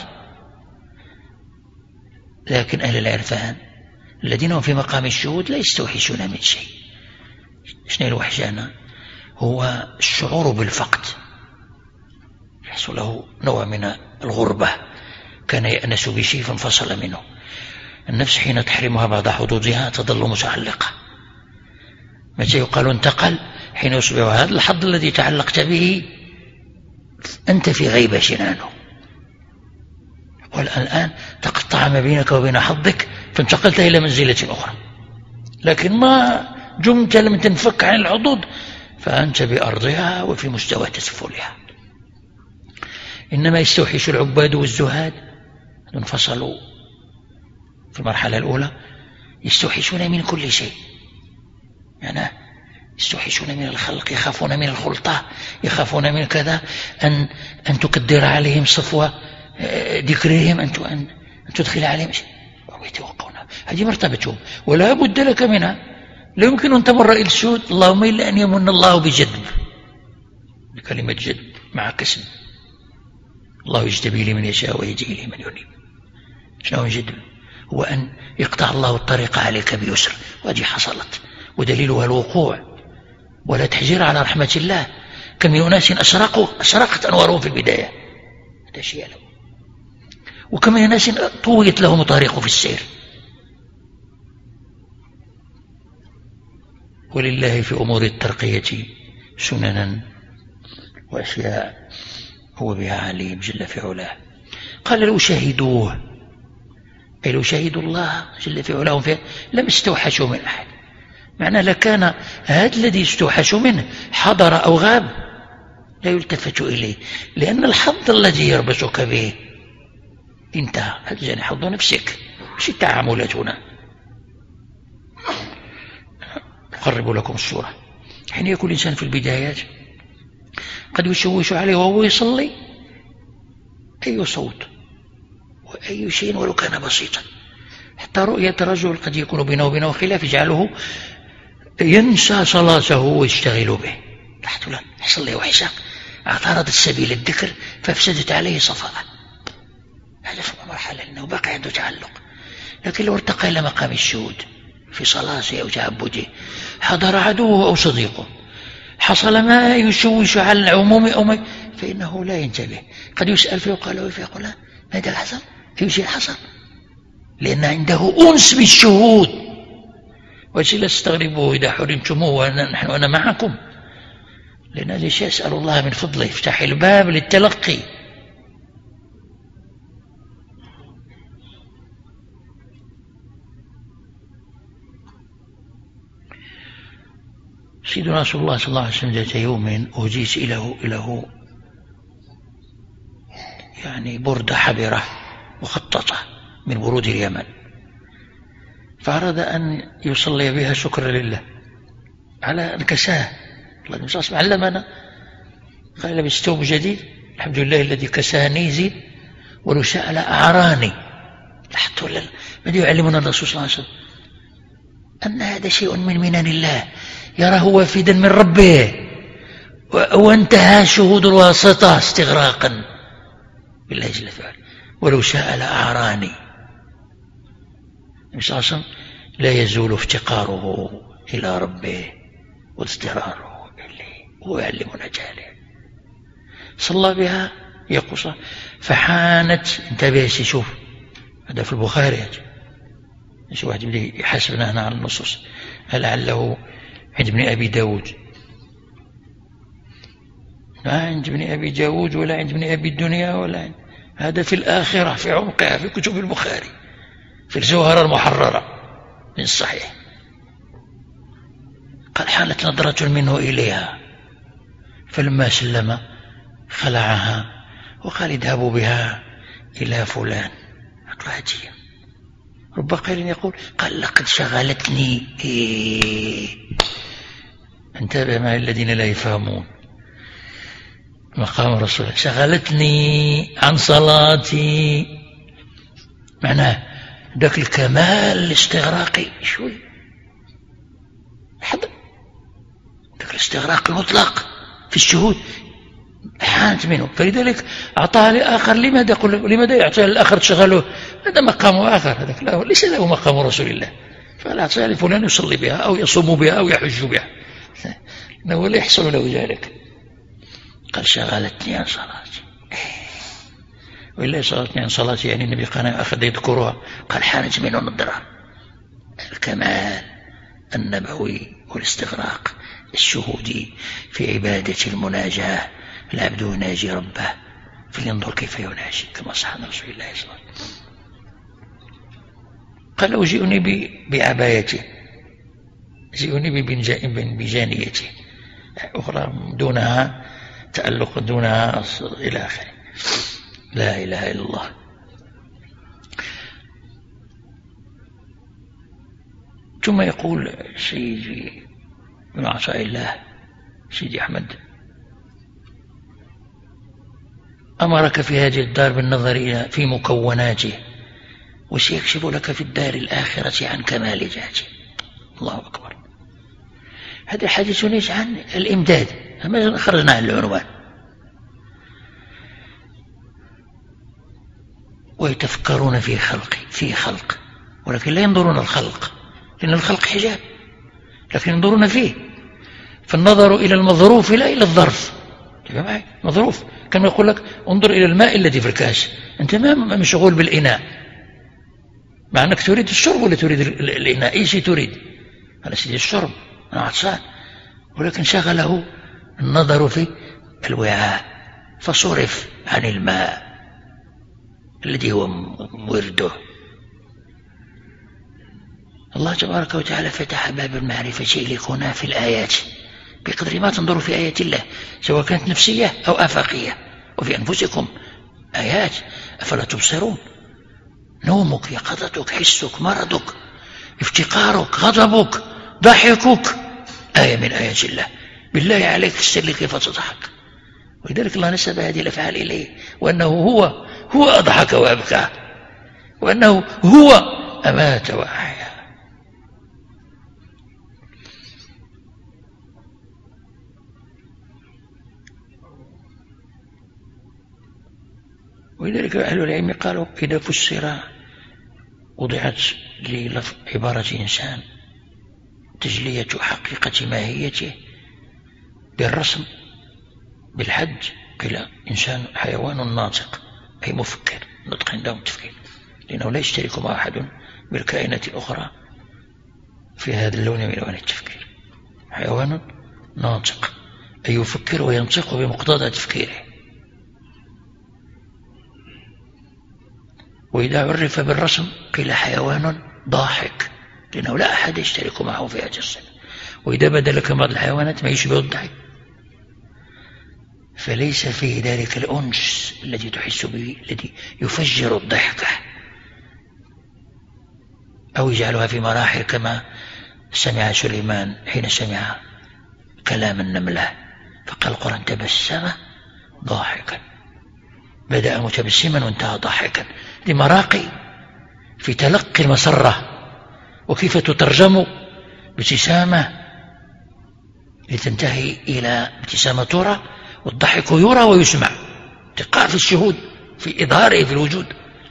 لكن أهل العرفان الذين هم في مقام الشهود لا يستوحشون من شيء. شنو الوحشانة؟ هو الشعور بالفقد، يحصل له نوع من الغربة، كان يأنس بشيء فانفصل منه. النفس حين تحرمها بعض حدودها تظل متعلقة. متى يقال انتقل؟ حين يصبح هذا الحظ الذي تعلقت به أنت في غيبة عنه، والآن تقطع ما بينك وبين حظك فانتقلت إلى منزلة أخرى، لكن ما جمت لم تنفك عن الحدود فأنت بأرضها وفي مستوى تسفلها. إنما يستوحش العباد والزهاد انفصلوا في المرحلة الأولى، يستوحشون من كل شيء، يعني يستوحشون من الخلق، يخافون من الخلطة، يخافون من كذا، أن أن تقدر عليهم صفوة ذكرهم، أن أن تدخل عليهم شيء ويتوقعون. هذه مرتبتهم ولا بد لك منها. لا يمكن أن تمر إلى السود اللهم إلا أن يمن الله بجذب، بكلمة جذب مع كسب. الله يجتبي لمن يشاء ويهدي إليه من ينيب. شنو الجذب؟ هو أن يقطع الله الطريق عليك بيسر، وهذه حصلت ودليلها الوقوع ولا تحجر على رحمة الله. كم من أناس أشرقوا أشرقت أنوارهم في البداية، هذا شيء له. وكم من أناس طويت لهم طريق في السير. ولله في أمور الترقية سننا وأشياء هو بها عليم جل في علاه. قال لو شهدوه، أي لو شهدوا الله جل في علاه فيه لم استوحشوا من أحد. معنى لكان هذا الذي استوحش منه حضر أو غاب لا يلتفت إليه، لأن الحظ الذي يربطك به انتهى. هذا يعني حظ نفسك، مش التعاملات هنا. أقرب لكم الصورة. حين يكون الإنسان في البدايات قد يشوش عليه وهو يصلي أي صوت وأي شيء ولو كان بسيطا، حتى رؤية رجل قد يكون بينه وبينه خلاف يجعله ينسى صلاته ويشتغل به. تحت له يحصل له وحشة، اعترضت سبيل الذكر فافسدت عليه صفاء. هذا في مرحلة لأنه بقى عنده تعلق. لكن لو ارتقى إلى مقام الشهود في صلاته أو تعبده، حضر عدوه أو صديقه، حصل ما يشوش على العموم أو ما، فإنه لا ينتبه. قد يسأل فيقال له فيقول ماذا حصل؟ أي شيء حصل، لأن عنده أنس بالشهود. ولا تستغربوا إذا حرمتموه ونحن أنا معكم، لأن هذا الشيء أسأل الله من فضله يفتح الباب للتلقي. سيدنا رسول الله صلى الله عليه وسلم ذات يوم أهديت إله إله يعني بردة حبرة مخططة من برود اليمن، فأراد أن يصلي بها شكرا لله على الكساه. الله المصاص علمنا، قال لبست ثوب جديد الحمد لله الذي كساني زيد ولو شاء لأعراني. لاحظتوا ماذا يعلمنا الرسول صلى الله عليه وسلم؟ أن هذا شيء من منن الله، يراه وافدا من ربه، وانتهى شهود الواسطة استغراقا بالله جل وعلا. ولو شاء لأعراني. النبي صلى الله عليه وسلم لا يزول افتقاره إلى ربه واضطراره إليه، هو يعلمنا جهله. صلى بها يقصى فحانت. انتبه شوف، هذا في البخاري. شي واحد بده يحاسبنا هنا على النصوص، هل لعله عند ابن أبي داود؟ لا عند ابن أبي داود ولا عند ابن أبي الدنيا ولا عند. هذا في الآخرة في عمقها في كتب البخاري في الجوهرة المحررة من الصحيح. قال حالت نظرة منه إليها فلما سلم خلعها وقال اذهبوا بها إلى فلان. هدية. رب قائل يقول قال لقد شغلتني. إيه. انتبه مع الذين لا يفهمون مقام الرسول. شغلتني عن صلاتي، معناه ذاك الكمال الاستغراقي شوي حد، ذاك الاستغراق المطلق في الشهود حانت منه، فلذلك أعطاها لآخر. لماذا قل لماذا يعطيها للآخر تشغله؟ هذا مقام آخر، هذاك لا ليس له مقام رسول الله، فلا أعطيها لفلان يصلي بها أو يصوم بها أو يحج بها، إنه لا يحصل له ذلك. قال شغلتني عن صلاتي، وإلا شغلتني عن صلاتي يعني النبي قال أخذ يذكرها، قال حانت منه النظرة. الكمال النبوي والاستغراق الشهودي في عبادة المناجاة، العبد يناجي ربه فلينظر كيف يناجي كما صح عن رسول الله صلى الله عليه وسلم. قال لو جئني بعبايته، جئني بجانيته، أخرى دونها تألق دونها إلى آخره. لا إله إلا الله. ثم يقول سيدي بن عطاء الله سيدي أحمد: أمرك في هذه الدار بالنظر إلى في مكوناته، وسيكشف لك في الدار الآخرة عن كمال ذاته. الله أكبر. هذا الحديث ليس عن الإمداد، ما خرجنا عن العنوان. ويتفكرون في خلق في خلق ولكن لا ينظرون الخلق، لأن الخلق حجاب، لكن ينظرون فيه. فالنظر إلى المظروف لا إلى الظرف. مظروف كما يقول لك انظر إلى الماء الذي في الكاس، أنت ما مشغول بالإناء، مع أنك تريد الشرب ولا تريد الإناء؟ أي شيء تريد؟ أنا سيدي الشرب، أنا عطشان، ولكن شغله النظر في الوعاء فصرف عن الماء الذي هو ورده. الله تبارك وتعالى فتح باب المعرفة إليكنا في الآيات بقدر ما تنظروا في آيات الله، سواء كانت نفسية أو آفاقية. وفي أنفسكم آيات أفلا تبصرون. نومك، يقظتك، حسك، مرضك، افتقارك، غضبك، ضحكك آية من آيات الله. بالله عليك فسر لي كيف تضحك. ولذلك الله نسب هذه الأفعال إليه، وأنه هو هو أضحك وأبكى، وأنه هو أمات وأحيا. ولذلك أهل العلم قالوا إذا فسر وضعت لعبارة إنسان تجلية حقيقة ماهيته بالرسم بالحد، قيل إنسان حيوان ناطق أي مفكر، نطق عندهم تفكير، لأنه لا يشترك مع أحد بالكائنات الأخرى في هذا اللون من ألوان التفكير. حيوان ناطق أي يفكر وينطق بمقتضى تفكيره. وإذا عرف بالرسم قيل حيوان ضاحك، لأنه لا أحد يشترك معه في هذا الصفة. وإذا بدا لك بعض الحيوانات ما يشبه الضحك، فليس فيه ذلك الأنس الذي تحس به الذي يفجر الضحكة أو يجعلها في مراحل، كما سمع سليمان حين سمع كلام النملة فقال القرآن تبسم ضاحكا، بدأ متبسما وانتهى ضاحكا. لمراقي في تلقي المسرة وكيف تترجم بابتسامة لتنتهي إلى ابتسامة ترى، والضحك يرى ويسمع، تقع في الشهود في إظهاره في الوجود.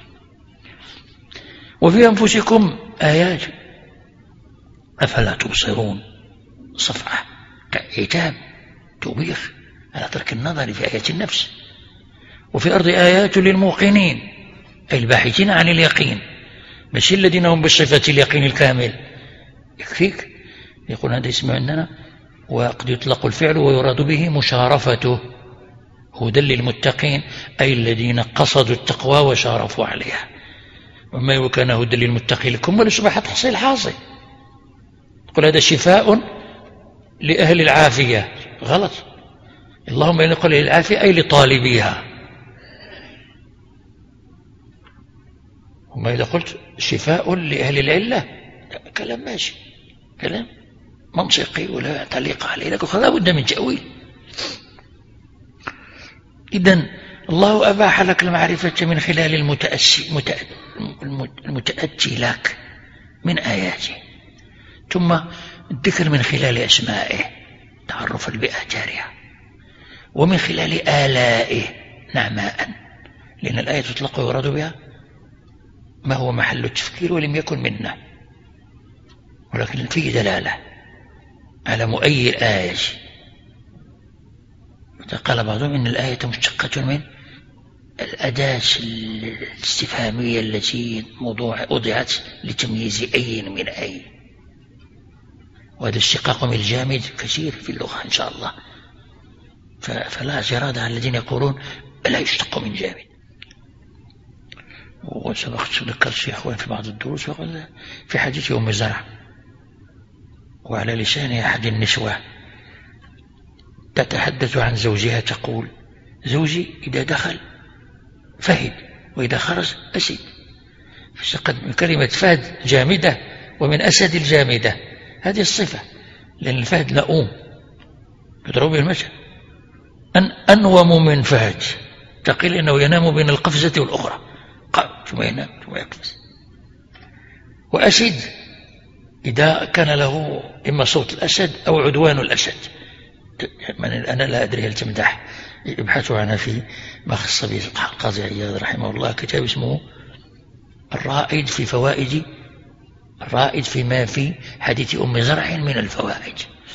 وفي أنفسكم آيات أفلا تبصرون، صفعة عتاب توبيخ على ترك النظر في آيات النفس. وفي الأرض آيات للموقنين أي الباحثين عن اليقين، مش الذين هم بصفة اليقين الكامل. يكفيك يقول هذا اسمه عندنا، وقد يطلق الفعل ويراد به مشارفته، هدى للمتقين أي الذين قصدوا التقوى وشارفوا عليها. وما لو كان هدى للمتقين لكم ولصبح تحصيل حاصل. تقول هذا شفاء لأهل العافية، غلط. اللهم إن قل للعافية أي لطالبيها. وما إذا قلت شفاء لأهل العلة كلام ماشي، كلام منطقي ولا تعليق عليه، لكن لا بد من تأويل. إذن الله أباح لك المعرفة من خلال المتأسي المتأتي لك من آياته، ثم الذكر من خلال أسمائه تعرفا بآثارها، ومن خلال آلائه نعماء، لأن الآية تطلق ويراد بها ما هو محل التفكير ولم يكن منه، ولكن فيه دلالة على مؤيد الآية. قال بعضهم إن الآية مشتقة من الأداة الاستفهامية التي وضعت لتمييز أي من أي، وهذا الاشتقاق من الجامد كثير في اللغة إن شاء الله، فلا اعتراض على الذين يقولون لا يشتق من جامد. وسبقت ذكرت يا أخوان في بعض الدروس في حديث أم زرع وعلى لسان أحد النسوة تتحدث عن زوجها تقول: زوجي إذا دخل فهد وإذا خرج أسد. فقد من كلمة فهد جامدة ومن أسد الجامدة، هذه الصفة، لأن الفهد لؤوم يضرب به المثل، أن أنوم من فهد، تقيل أنه ينام بين القفزة والأخرى، ثم ينام ثم يقفز. وأسد إذا كان له إما صوت الأسد أو عدوان الأسد. أنا لا أدري هل تمدح، يبحثوا عنها في ما خص به القاضي عياض رحمه الله، كتاب اسمه الرائد في فوائد الرائد فيما في حديث أم زرع من الفوائد.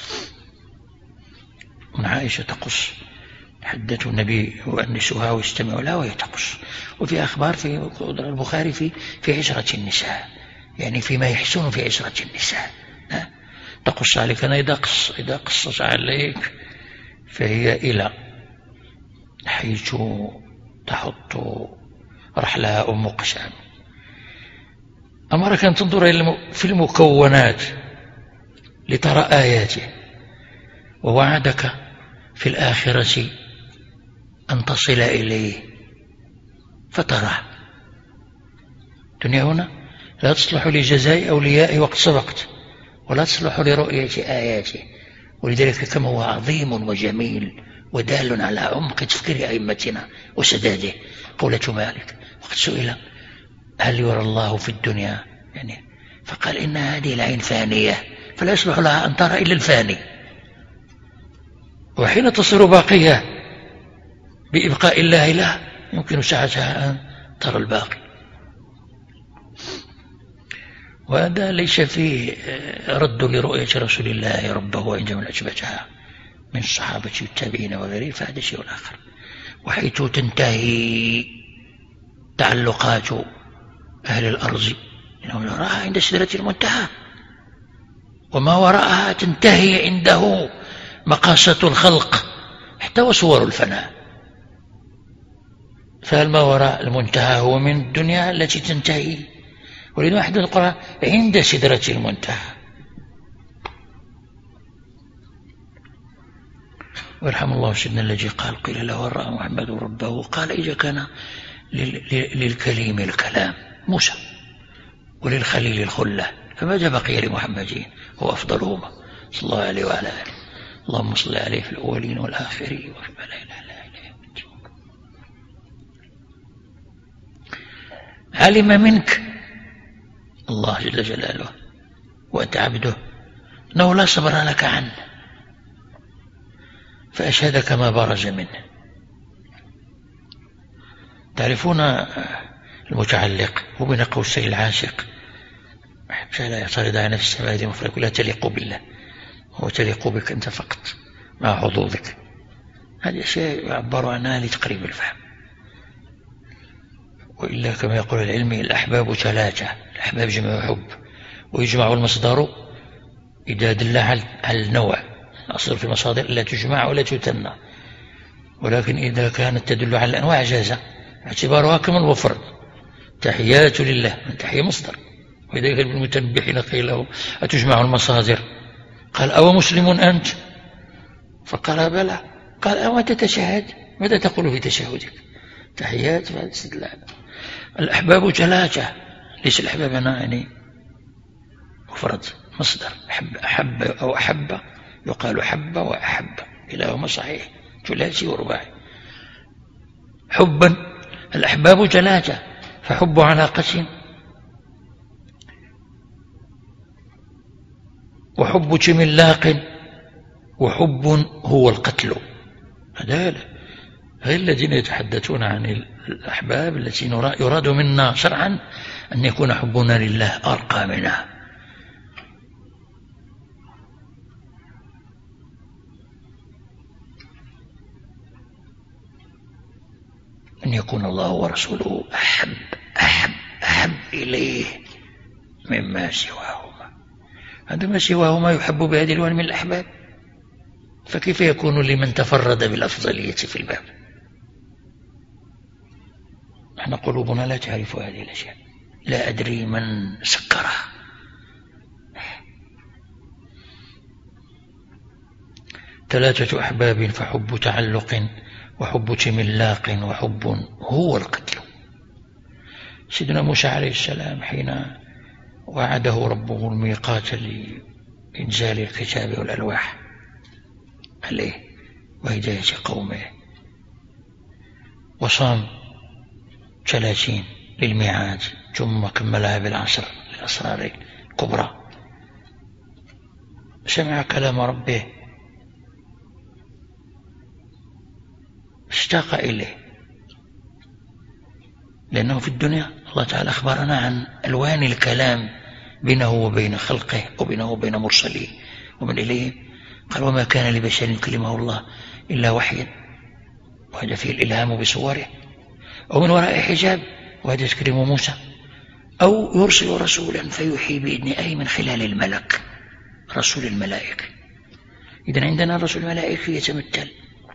من عائشة تقص حدث النبي وأنسها ويستمعوا لها وهي تقص. وفي أخبار في البخاري في في عشرة النساء، يعني فيما يحسن في عشرة النساء تقص عليك. أنا إذا قص إذا قصت عليك فهي إلى حيث تحط رحلها أم قسام. أمرك أن تنظر في المكونات لترى آياته، ووعدك في الآخرة أن تصل إليه فتراه. الدنيا هنا لا تصلح لجزاء أولياء وقد سبقت، ولا تصلح لرؤية آياته، ولذلك كما هو عظيم وجميل ودال على عمق تفكير أئمتنا وسداده. قولة مالك وقد سئل هل يرى الله في الدنيا، يعني فقال إن هذه العين فانية فلا يصلح لها أن ترى إلا الفاني، وحين تصير باقية بإبقاء الله لها يمكن ساعتها أن ترى الباقي. وهذا ليس فيه رد لرؤية رسول الله ربه وإن من أثبتها من الصحابة والتابعين وغيره، فهذا شيء آخر. وحيث تنتهي تعلقات أهل الأرض إنه يراها عند سدرة المنتهى، وما وراءها تنتهي عنده مقاسة الخلق حتى وصور الفناء. فهل ما وراء المنتهى هو من الدنيا التي تنتهي؟ ولذا أحد القرآن عند سدرة المنتهى. ويرحم الله سيدنا الذي قال قيل له رأى محمد ربه قال إذا كان للكليم الكلام موسى وللخليل الخلة فماذا بقي لمحمد هو أفضلهما صلى الله عليه وعلى آله. اللهم صل عليه في الأولين والآخرين وفي الملائكة الأعلى. علم منك الله جل جلاله وأنت عبده أنه لا صبر لك عنه، فأشهدك ما برز منه. تعرفون المتعلق هو بين قوسي العاشق حتى لا يعترض على نفسه هذه مفرق لا تليق بالله، هو تليق بك أنت فقط مع حظوظك. هذا شيء يعبر عنها لتقريب الفهم. وإلا كما يقول العلم الأحباب ثلاثة، الأحباب جمع حب، ويجمع المصدر إذا دل على النوع، أصل في المصادر لا تجمع ولا تثنى، ولكن إذا كانت تدل على الأنواع جاز اعتبارها كما المفرد. تحيات لله من تحية مصدر. وإذا كان بالمتنبحين قيل له أتجمع المصادر قال أو مسلم أنت؟ فقال بلى. قال أو تتشهد؟ ماذا تقول في تشهدك؟ تحيات فاستدلال. الأحباب ثلاثة، ليس الأحباب أنا يعني مفرد مصدر. أحب أحب أو أحب يقال حب وأحب كلاهما صحيح ثلاثي ورباعي. حبا الأحباب ثلاثة، فحب علاقة وحب تملاق وحب هو القتل. عدالة. هؤلاء الذين يتحدثون عن الأحباب التي يراد منا شرعا أن يكون حبنا لله أرقى منها. أن يكون الله ورسوله أحب أحب أحب إليه مما سواهما. عندما سواهما يحب بهذه الألوان من الأحباب، فكيف يكون لمن تفرد بالأفضلية في الباب؟ نحن قلوبنا لا تعرف هذه الأشياء، لا أدري من سكرها. ثلاثة أحباب فحب تعلق وحب تملاق وحب هو القتل. سيدنا موسى عليه السلام حين وعده ربه الميقات لإنزال الكتاب والألواح عليه وهداية قومه، وصام ثلاثين للميعاد ثم كملها بالعصر للأسرار الكبرى، سمع كلام ربه اشتاق إليه، لأنه في الدنيا الله تعالى أخبرنا عن ألوان الكلام بينه وبين خلقه وبينه وبين مرسليه ومن إليه. قال وما كان لبشر يكلمه الله إلا وحيا، وهذا فيه الإلهام بصوره، أو من وراء حجاب، وهذا تكريم موسى، أو يرسل رسولا فيوحي بإذن أي من خلال الملك رسول الملائكة. إذن عندنا رسول الملائكة يتمثل،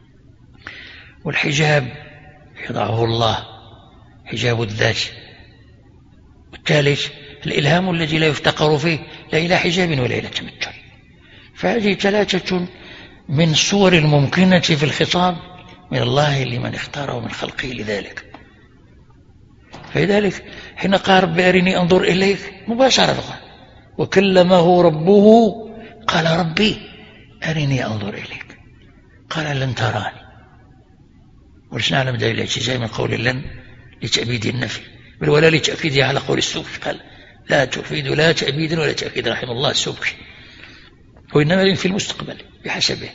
والحجاب يضعه الله حجاب الذات. والثالث الإلهام الذي لا يفتقر فيه لا إلى حجاب ولا إلى تمثل. فهذه ثلاثة من الصور الممكنة في الخطاب من الله لمن اختاره من خلقه لذلك. فلذلك حين قال رب أرني أنظر إليك مباشرة وكلمه ربه قال ربي أرني أنظر إليك، قال لن تراني، ولسنا نعلم دليل الاعتزاز من قول لن لتأبيد النفي بل ولا لتأكيدها على قول السبكي، قال لا تفيد لا تأبيد ولا تأكيد رحمه الله السبكي، وإنما في المستقبل بحسبه.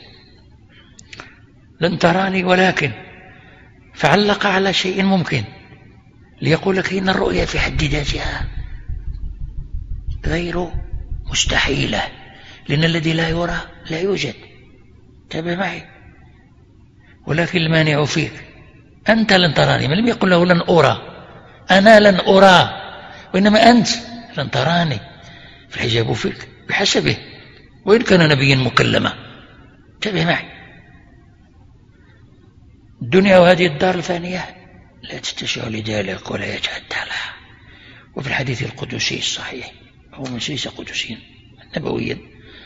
لن تراني ولكن فعلق على شيء ممكن ليقول لك إن الرؤيا في حد ذاتها غير مستحيلة، لأن الذي لا يرى لا يوجد. تابع معي. ولكن المانع فيك أنت لن تراني، من لم يقل له لن أرى، أنا لن أرى، وإنما أنت لن تراني، فالحجاب فيك بحسبه وإن كان نبيا مكلما. تابع معي. الدنيا وهذه الدار الفانية لا تتشع لذلك ولا يتعدى لها. وفي الحديث القدسي الصحيح، هو من ليس قدسيا نبويا،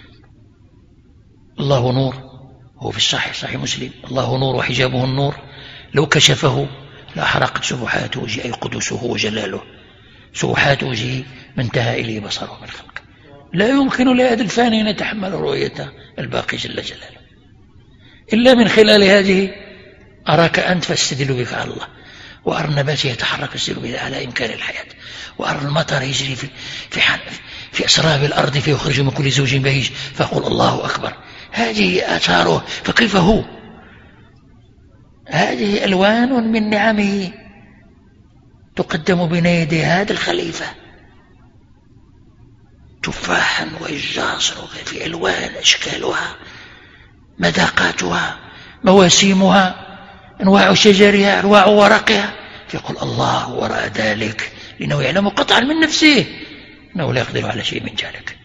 الله نور، هو في الصحيح صحيح مسلم، الله نور وحجابه النور، لو كشفه لأحرقت سبحات وجهه أي قدسه وجلاله، سبحات وجهه ما انتهى إليه بصره من خلقه. لا يمكن لأحد الفاني أن يتحمل رؤية الباقي جل جلاله إلا من خلال هذه. أراك أنت فاستدل بك على الله، وأرى النبات يتحرك فاستدل بك على إمكان الحياة، وأرى المطر يجري في في, في أسراب الأرض فيخرج من كل زوج بهيج فأقول الله أكبر. هذه آثاره، فكيف هو؟ هذه ألوان من نعمه تقدم بين يدي هذا الخليفة، تفاحا وإجاصا في ألوان أشكالها مذاقاتها مواسيمها أنواع شجرها أنواع ورقها، فيقول الله وراء ذلك، لأنه يعلم قطعا من نفسه أنه لا يقدر على شيء من ذلك.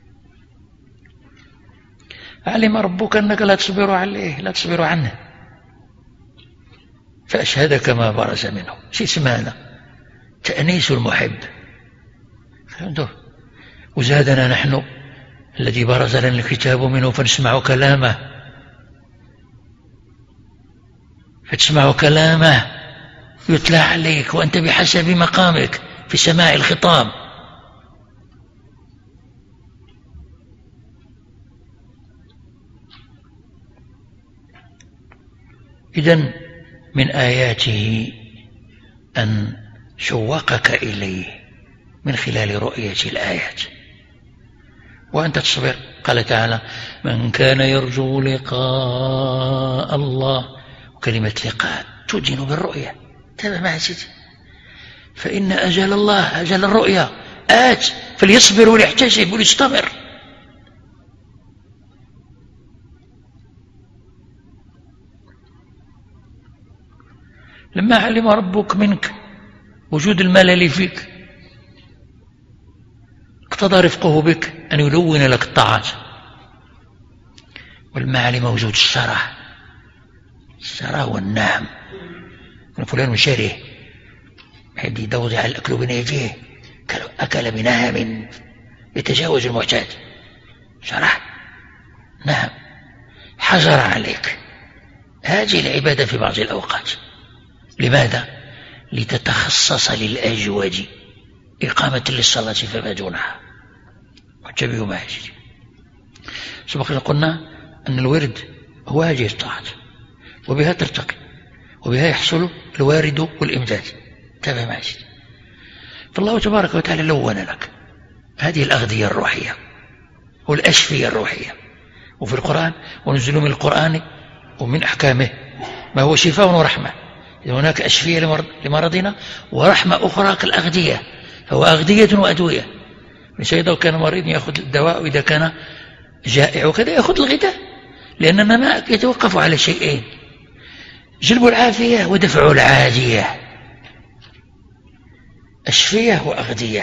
علم ربك أنك لا تصبر عليه لا تصبر عنه فأشهدك ما برز منه. شيء اسمه تأنيس المحب. وزادنا نحن الذي برز لنا الكتاب منه فنسمع كلامه فتسمع كلامه يتلى عليك وأنت بحسب مقامك في سماع الخطاب. إذن من آياته أن شوقك إليه من خلال رؤية الآيات وأنت تصبر. قال تعالى من كان يرجو لقاء الله وكلمة لقاء تدين بالرؤية. تابع مع سيدي، فإن أجل الله أجل الرؤيا آت، فليصبر وليحتسب وليستمر. لما علم ربك منك وجود الملل فيك اقتضى رفقه بك أن يلون لك الطاعات. ولما علم وجود الشرع، الشرع والنعم، فلان شره حد يدوز على الأكل بين يديه، أكل بنهم يتجاوز المعتاد، شرع نعم، حجر عليك هذه العبادة في بعض الأوقات. لماذا؟ لتتخصص للأجود إقامة للصلاة فما دونها. انتبهوا معي. سبق قلنا أن الورد هو هذه الطاعات، وبها ترتقي وبها يحصل الوارد والإمداد. تابع معي. فالله تبارك وتعالى لون لك هذه الأغذية الروحية والأشفية الروحية. وفي القرآن ونزل من القرآن ومن أحكامه ما هو شفاء ورحمة. هناك أشفية لمرضنا ورحمة أخرى كالأغذية، فهو أغذية وأدوية. إذا كان مريض يأخذ الدواء، وإذا كان جائع وكذا يأخذ الغذاء، لأننا ما يتوقف على شيئين: جلب العافية ودفع العادية. أشفية وأغذية.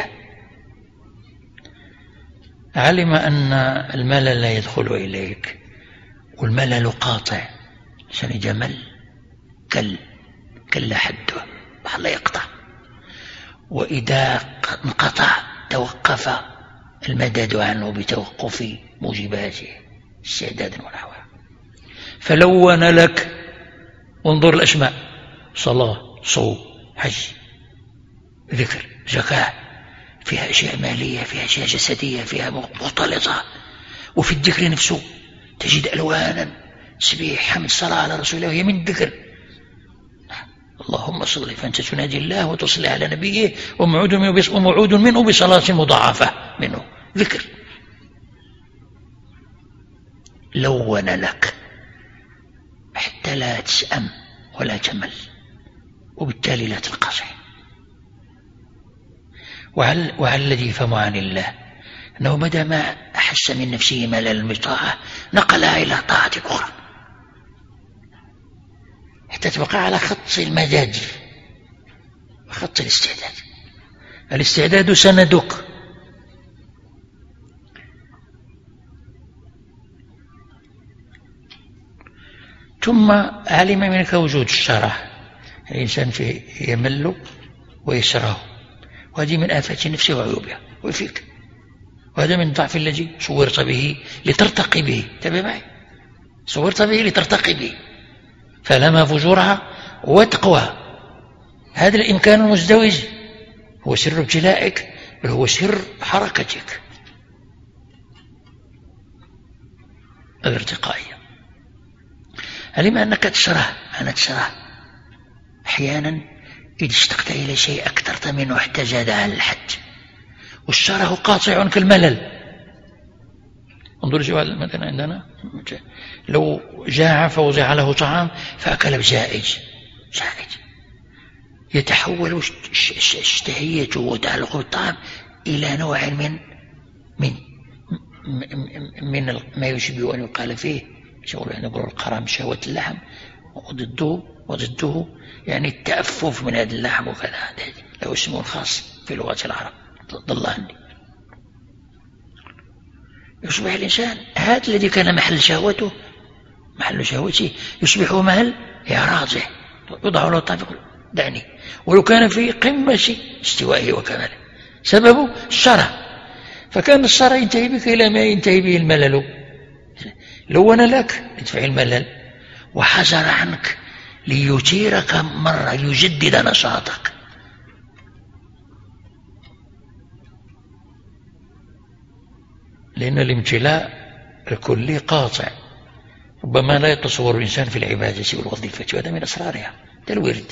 علم أن الملل لا يدخل إليك، والملل قاطع، عشان جمل كل كل حده بحال يقطع، وإذا انقطع توقف المدد عنه بتوقف موجباته استعداد ونحوها. فلون لك، وانظر الأسماء: صلاة، صوم، حج، ذكر، زكاة، فيها أشياء مالية، فيها أشياء جسدية، فيها مختلطة. وفي الذكر نفسه تجد ألوانا: تسبيح، حمد، صلاة على رسول الله، وهي من الذكر. اللهم صل، فأنت تنادي الله وتصلي على نبيه، وموعود منه وموعود منه بصلاة مضاعفة منه، ذكر. لون لك حتى لا تسأم ولا تمل، وبالتالي لا تنقطع. وعلى, وعلى الذي يفهم عن الله أنه مدى ما أحس من نفسه ملل بطاعة نقلها إلى طاعة أخرى حتى تبقى على خط المداد وخط الاستعداد. الاستعداد سندك. ثم علم منك وجود الشرع. الإنسان فيه يمل ويسره، وهذه من آفات النفس وعيوبها وفيك، وهذا من ضعف الذي صورت به لترتقي به. تبع معي، صورت به لترتقي به، فلما فجورها وتقوى. هذا الإمكان المزدوج هو سر ابتلائك، بل هو سر حركتك الارتقائية. علم أنك تشره، أنا تشره أحيانا إذا اشتقت إلى شيء أكثرت منه حتى زاد على الحد، والشره قاطع كالملل. انظر سؤال مثلا عندنا: لو جاع فوضع له طعام فأكل بزائج، زائج يتحول اشتهيته وتعلقه بالطعام إلى نوع من من من ما يشبه أن يقال فيه نقول القرام شهوة اللحم، وضده وضده يعني التأفف من هذا اللحم وكذا، له اسم خاص في لغة العرب ضل عندي. يصبح الإنسان هذا الذي كان محل شهوته محل شهوته يصبح محل إعراضه، يضع له الطابق: دعني. ولو كان في قمة استوائه وكماله، سببه الشرع. فكان الشرع ينتهي بك إلى ما ينتهي به الملل. لون لك لتدفع الملل، وحذر عنك ليثيرك مرة، ليجدد نشاطك. لأن الامتلاء الكلي قاطع، ربما لا يتصور الإنسان في العبادة والوظيفة، وهذا من أسرارها. ده الورد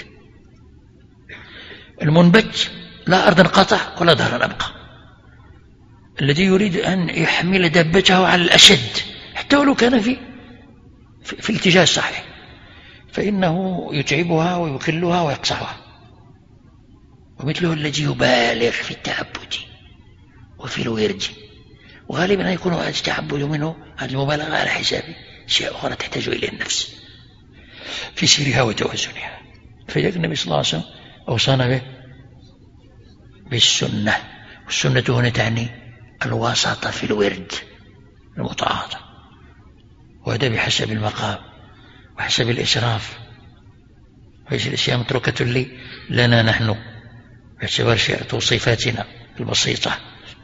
المنبت: لا أرض قطع ولا دهر أبقى. الذي يريد أن يحمل دابته على الأشد حتى ولو كان في في, في الاتجاه الصحيح، فإنه يتعبها ويكلها ويقصعها. ومثله الذي يبالغ في التعبد وفي الورد، وغالبا يكون هذا التعبد منه، هذه المبالغة على حساب أشياء أخرى تحتاج إلى النفس في سيرها وتوازنها. فجاء النبي صلى الله عليه وسلم أوصانا به بالسنة، والسنة هنا تعني الوسط في الورد المتعاطى، وهذا بحسب المقام وحسب الإسراف. وهذه الأشياء متروكة لي لنا نحن باعتبار توصيفاتنا البسيطة.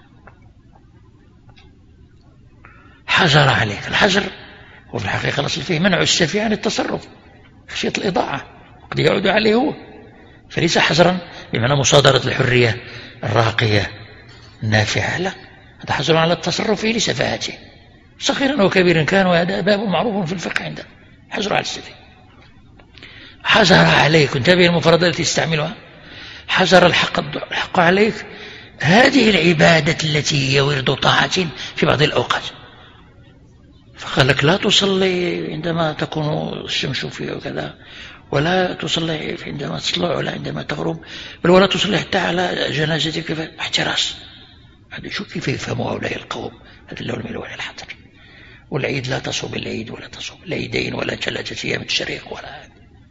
حجر عليك، الحجر وفي الحقيقة الأصل فيه منع السفيه عن التصرف خشية الإضاعة، قد يعود عليه هو، فليس حجرا بمعنى مصادرة الحرية الراقية النافعة، لا، هذا حجر على التصرف فيه لسفاهته صغيرا وكبيرا كان، وهذا باب معروف في الفقه عندنا، حجر على السفيه. حجر عليك، انتبه المفردات التي تستعملها. حجر الحق, الحق عليك هذه العبادة التي هي ورد طاعة في بعض الأوقات، فقال لك لا تصلي عندما تكون الشمس فيه وكذا، ولا تصلي عندما تطلع ولا عندما تغرب، بل ولا تصلي حتى على جنازتك في احتراس. هذا شو كيف يفهموا هؤلاء القوم؟ هذا اللون من الوان الحضر. والعيد لا تصوم العيد ولا تصوم العيدين ولا ثلاثة أيام التشريق ولا.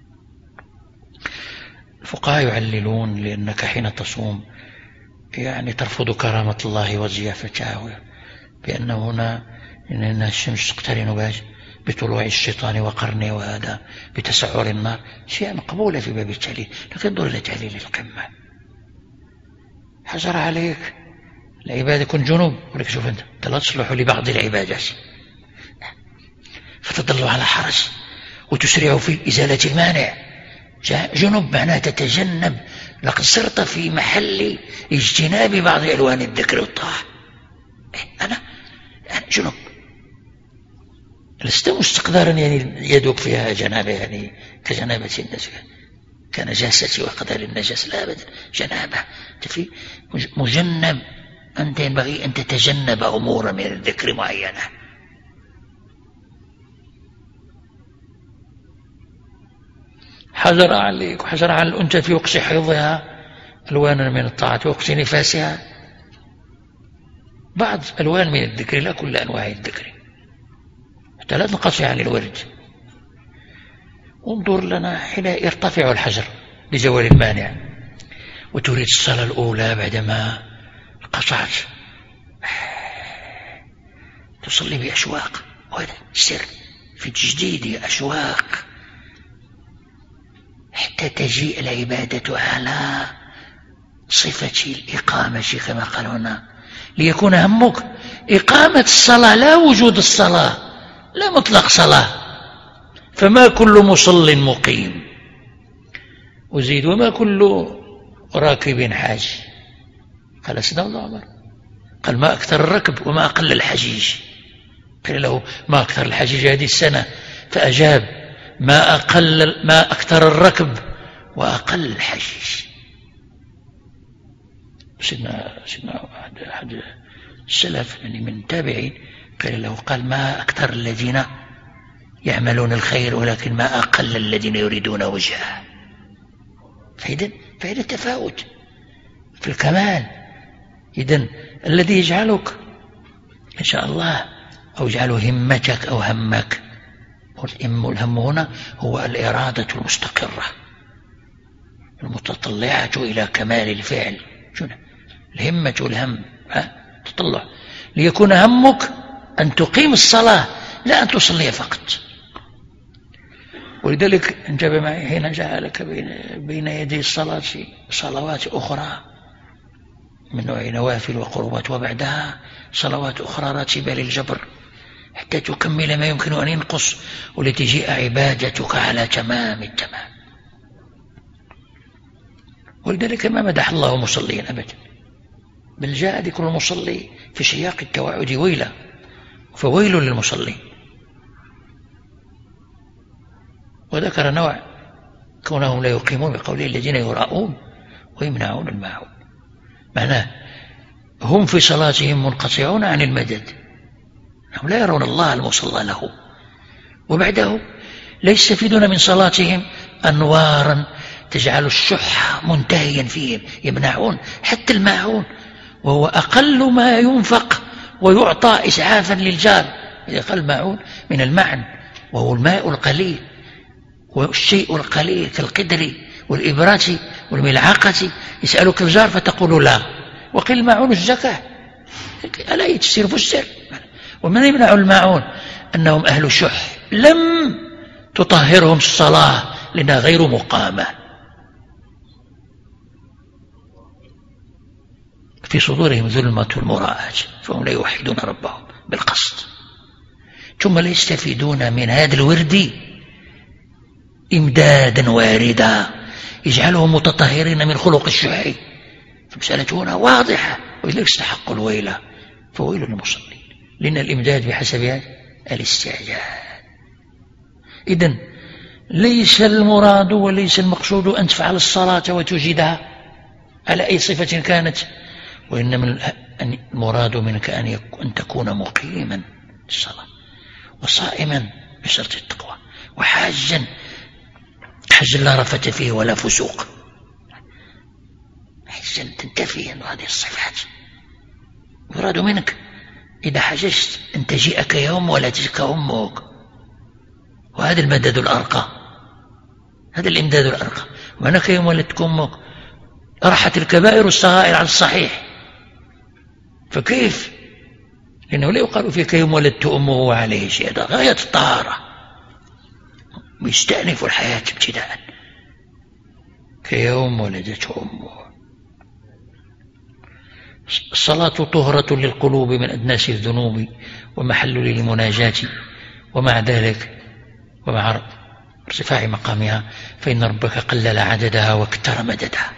الفقهاء يعللون لأنك حين تصوم يعني ترفض كرامة الله وزيافته، بأن هنا إن الشمس تقترن بطلوع الشيطان وقرنه، وهذا بتسعر النار، شيء مقبولة في باب التعليل، لكن انظر إلى تعليل القمة. حجر عليك العبادة كن جنوب، ولك شوف أنت لا تصلح لبعض العبادات فتضل على حرج وتسرع في إزالة المانع. جنوب معناه تتجنب، لقد صرت في محل اجتناب بعض ألوان الذكر والطاعة. أنا يعني جنوب لست مستقدرا يعني يدك فيها جنابة، يعني كجنابة الناس كنجاسة وقدر النجاسة، لا أبدا، جنابة في مجنب. أنت ينبغي أن تتجنب أمور من الذكر معينة. حجر عليك وحجر على الأنثى في وقت حيضها ألوانا من الطاعة، وقت نفاسها بعض ألوان من الذكر، لا كل أنواع الذكر، حتى لا تنقطع عن الورد. انظر لنا حين يرتفع الحجر لزوال المانع وتريد الصلاة الأولى بعدما قطعت، تصلي بأشواق، وهذا سر في تجديد أشواق حتى تجيء العبادة على صفة الإقامة كما قال هنا، ليكون همك إقامة الصلاة لا وجود الصلاة، لا مطلق صلاة. فما كل مصل مقيم، وزيد وما كل راكب حاج. قال سيدنا الله عمر، قال ما أكثر الركب وما أقل الحجيج. قال له ما أكثر الحجيج هذه السنة، فأجاب ما أقل ما أكثر الركب وأقل الحجيج. سيدنا سيدنا أحد السلف يعني من تابعين قال له، قال ما أكثر الذين يعملون الخير ولكن ما أقل الذين يريدون وجهه. فإذا فإذا تفاوت في الكمال. إذن الذي يجعلك إن شاء الله أو يجعل همتك أو همك، والهم هنا هو الإرادة المستقرة المتطلعة إلى كمال الفعل. الهمة والهم تطلع ليكون همك أن تقيم الصلاة لا أن تصلي فقط. ولذلك انجب معي حين جعلك بين يدي الصلاة صلوات أخرى من نوع نوافل وقربات، وبعدها صلوات أخرى راتبة للجبر حتى تكمل ما يمكن أن ينقص، ولتجيء عبادتك على تمام التمام. ولذلك ما مدح الله مصليا أبدا، بل جاء ذكر المصلي في سياق التوعد ويلا، فويل للمصلين. وذكر نوع كونهم لا يقيمون بقوله الذين يراءون ويمنعون الماعون، معناه هم في صلاتهم منقطعون عن المدد، هم لا يرون الله المصلى له، وبعده لا يستفيدون من صلاتهم أنوارا تجعل الشح منتهيا فيهم، يمنعون حتى الماعون وهو أقل ما ينفق ويعطى إسعافا للجار. إذا قال الماعون من المعن وهو الماء القليل والشيء القليل كالقدر والإبرة والملعقة، يسألك الجار فتقول لا، وقيل الماعون الزكاة، ألا يتسير في السر. ومن يمنع الماعون أنهم أهل شح لم تطهرهم الصلاة لأنها غير مقامة. في صدورهم ظلمة المراءة فهم لا يوحدون ربهم بالقصد، ثم لا يستفيدون من هذا الورد إمدادا واردا يجعلهم متطهرين من خلق الشح. فمسألة هنا واضحة، وإذا استحقوا الويل فويل للمصلين، لأن الإمداد بحسب الاستعجال. إذن ليس المراد وليس المقصود أن تفعل الصلاة وتجدها على أي صفة كانت، وإنما المراد منك أن تكون مقيما للصلاة وصائما بشرط التقوى وحاجا حج لا رفث فيه ولا فسوق، حجا تنتفي عن هذه الصفات. يراد منك إذا حججت أن تجيئك يوم ولا تجيك أمك، وهذا المدد الأرقى، هذا الإمداد الأرقى. وأنك يوم ولدتك أمك راحت الكبائر والصغائر على الصحيح، فكيف؟ لأنه لا يقال فيك يوم ولدت أمه وعليه شيء، هذا غاية الطهارة، ويستأنف الحياة ابتداء كيوم ولدته أمه. الصلاة طهرة للقلوب من أدناس الذنوب ومحل للمناجاة، ومع ذلك ومع ارتفاع مقامها فإن ربك قلل عددها واكتر مددها.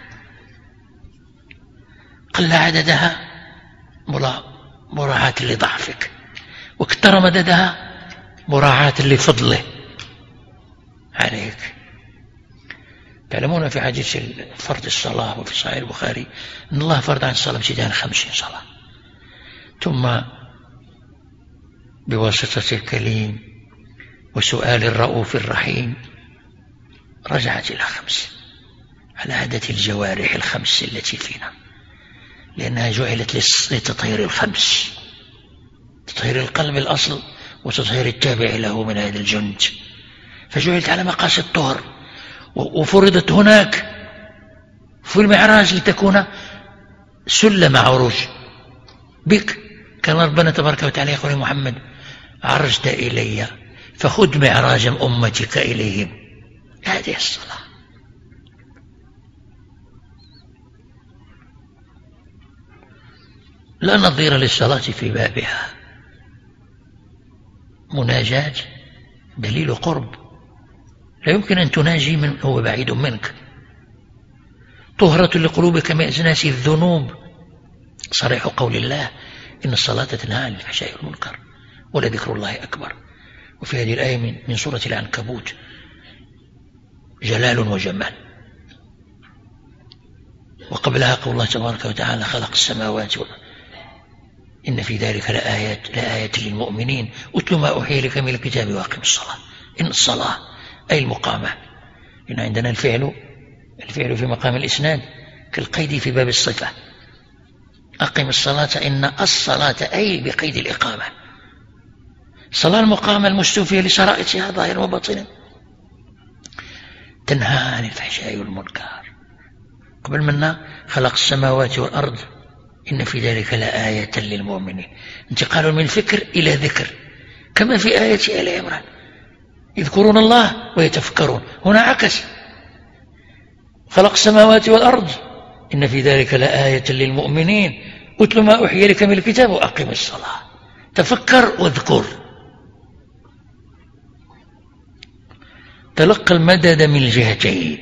قل عددها مراعاة لضعفك، واكتر مددها مراعاة لفضله عليك. تعلمون في حديث فرض الصلاة وفي صحيح البخاري أن الله فرض عن الصلاة ابتداء خمسين صلاة، ثم بواسطة الكليم وسؤال الرؤوف الرحيم رجعت إلى خمس على عدد الجوارح الخمس التي فينا، لأنها جعلت لتطهير الخمس، تطهير القلب الأصل وتطهير التابع له من هذا الجند، فجعلت على مقاس الطهر. وفرضت هناك في المعراج لتكون سلم عروج بك. كان ربنا تبارك وتعالى يقول لمحمد عرجت إلي فخذ معراج أمتك إليهم. هذه الصلاة. لا نظير للصلاة في بابها. مناجاة دليل قرب، لا يمكن أن تناجي من هو بعيد منك. طهرة لقلوبك من أجناس الذنوب، صريح قول الله إن الصلاة تنهى عن الفحشاء والمنكر ولذكر الله أكبر. وفي هذه الآية من, من سورة العنكبوت جلال وجمال. وقبلها قول الله تبارك وتعالى خلق السماوات والأرض إن في ذلك لآيات لآيات للمؤمنين أتل ما أوحي لك من الكتاب وأقم الصلاة. إن الصلاة أي المقامة، لأن عندنا الفعل الفعل في مقام الإسناد كالقيد في باب الصفة. أقم الصلاة إن الصلاة أي بقيد الإقامة. الصلاة المقامة المستوفية لشرائطها ظاهرا وباطنا، تنهى عن الفحشاء والمنكر. قبل منا خلق السماوات والأرض إن في ذلك لآية للمؤمنين، انتقال من فكر إلى ذكر، كما في آية آل عمران يذكرون الله ويتفكرون. هنا عكس، خلق السماوات والأرض إن في ذلك لآية للمؤمنين أتل ما أوحي لك من الكتاب وأقم الصلاة. تفكر واذكر. تلقى المدد من الجهتين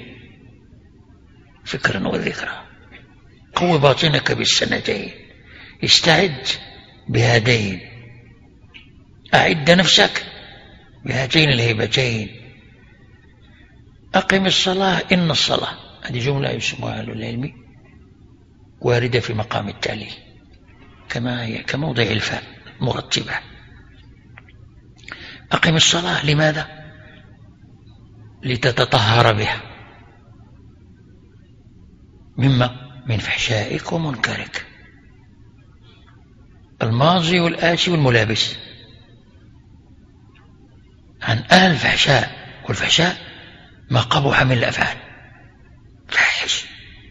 فكرا وذكرا. قوي باطنك بالسنتين، استعد بهذين، أعد نفسك بهاتين الهبتين. أقم الصلاة إن الصلاة، هذه جملة يسموها أهل العلم واردة في مقام التعليل كما هي كموضع الفاء مرتبة. أقم الصلاة لماذا؟ لتتطهر بها. مما من فحشائك ومنكرك، الماضي والآتي والملابس. عن أهل الفحشاء، والفحشاء ما قبح من الأفعال، فاحش.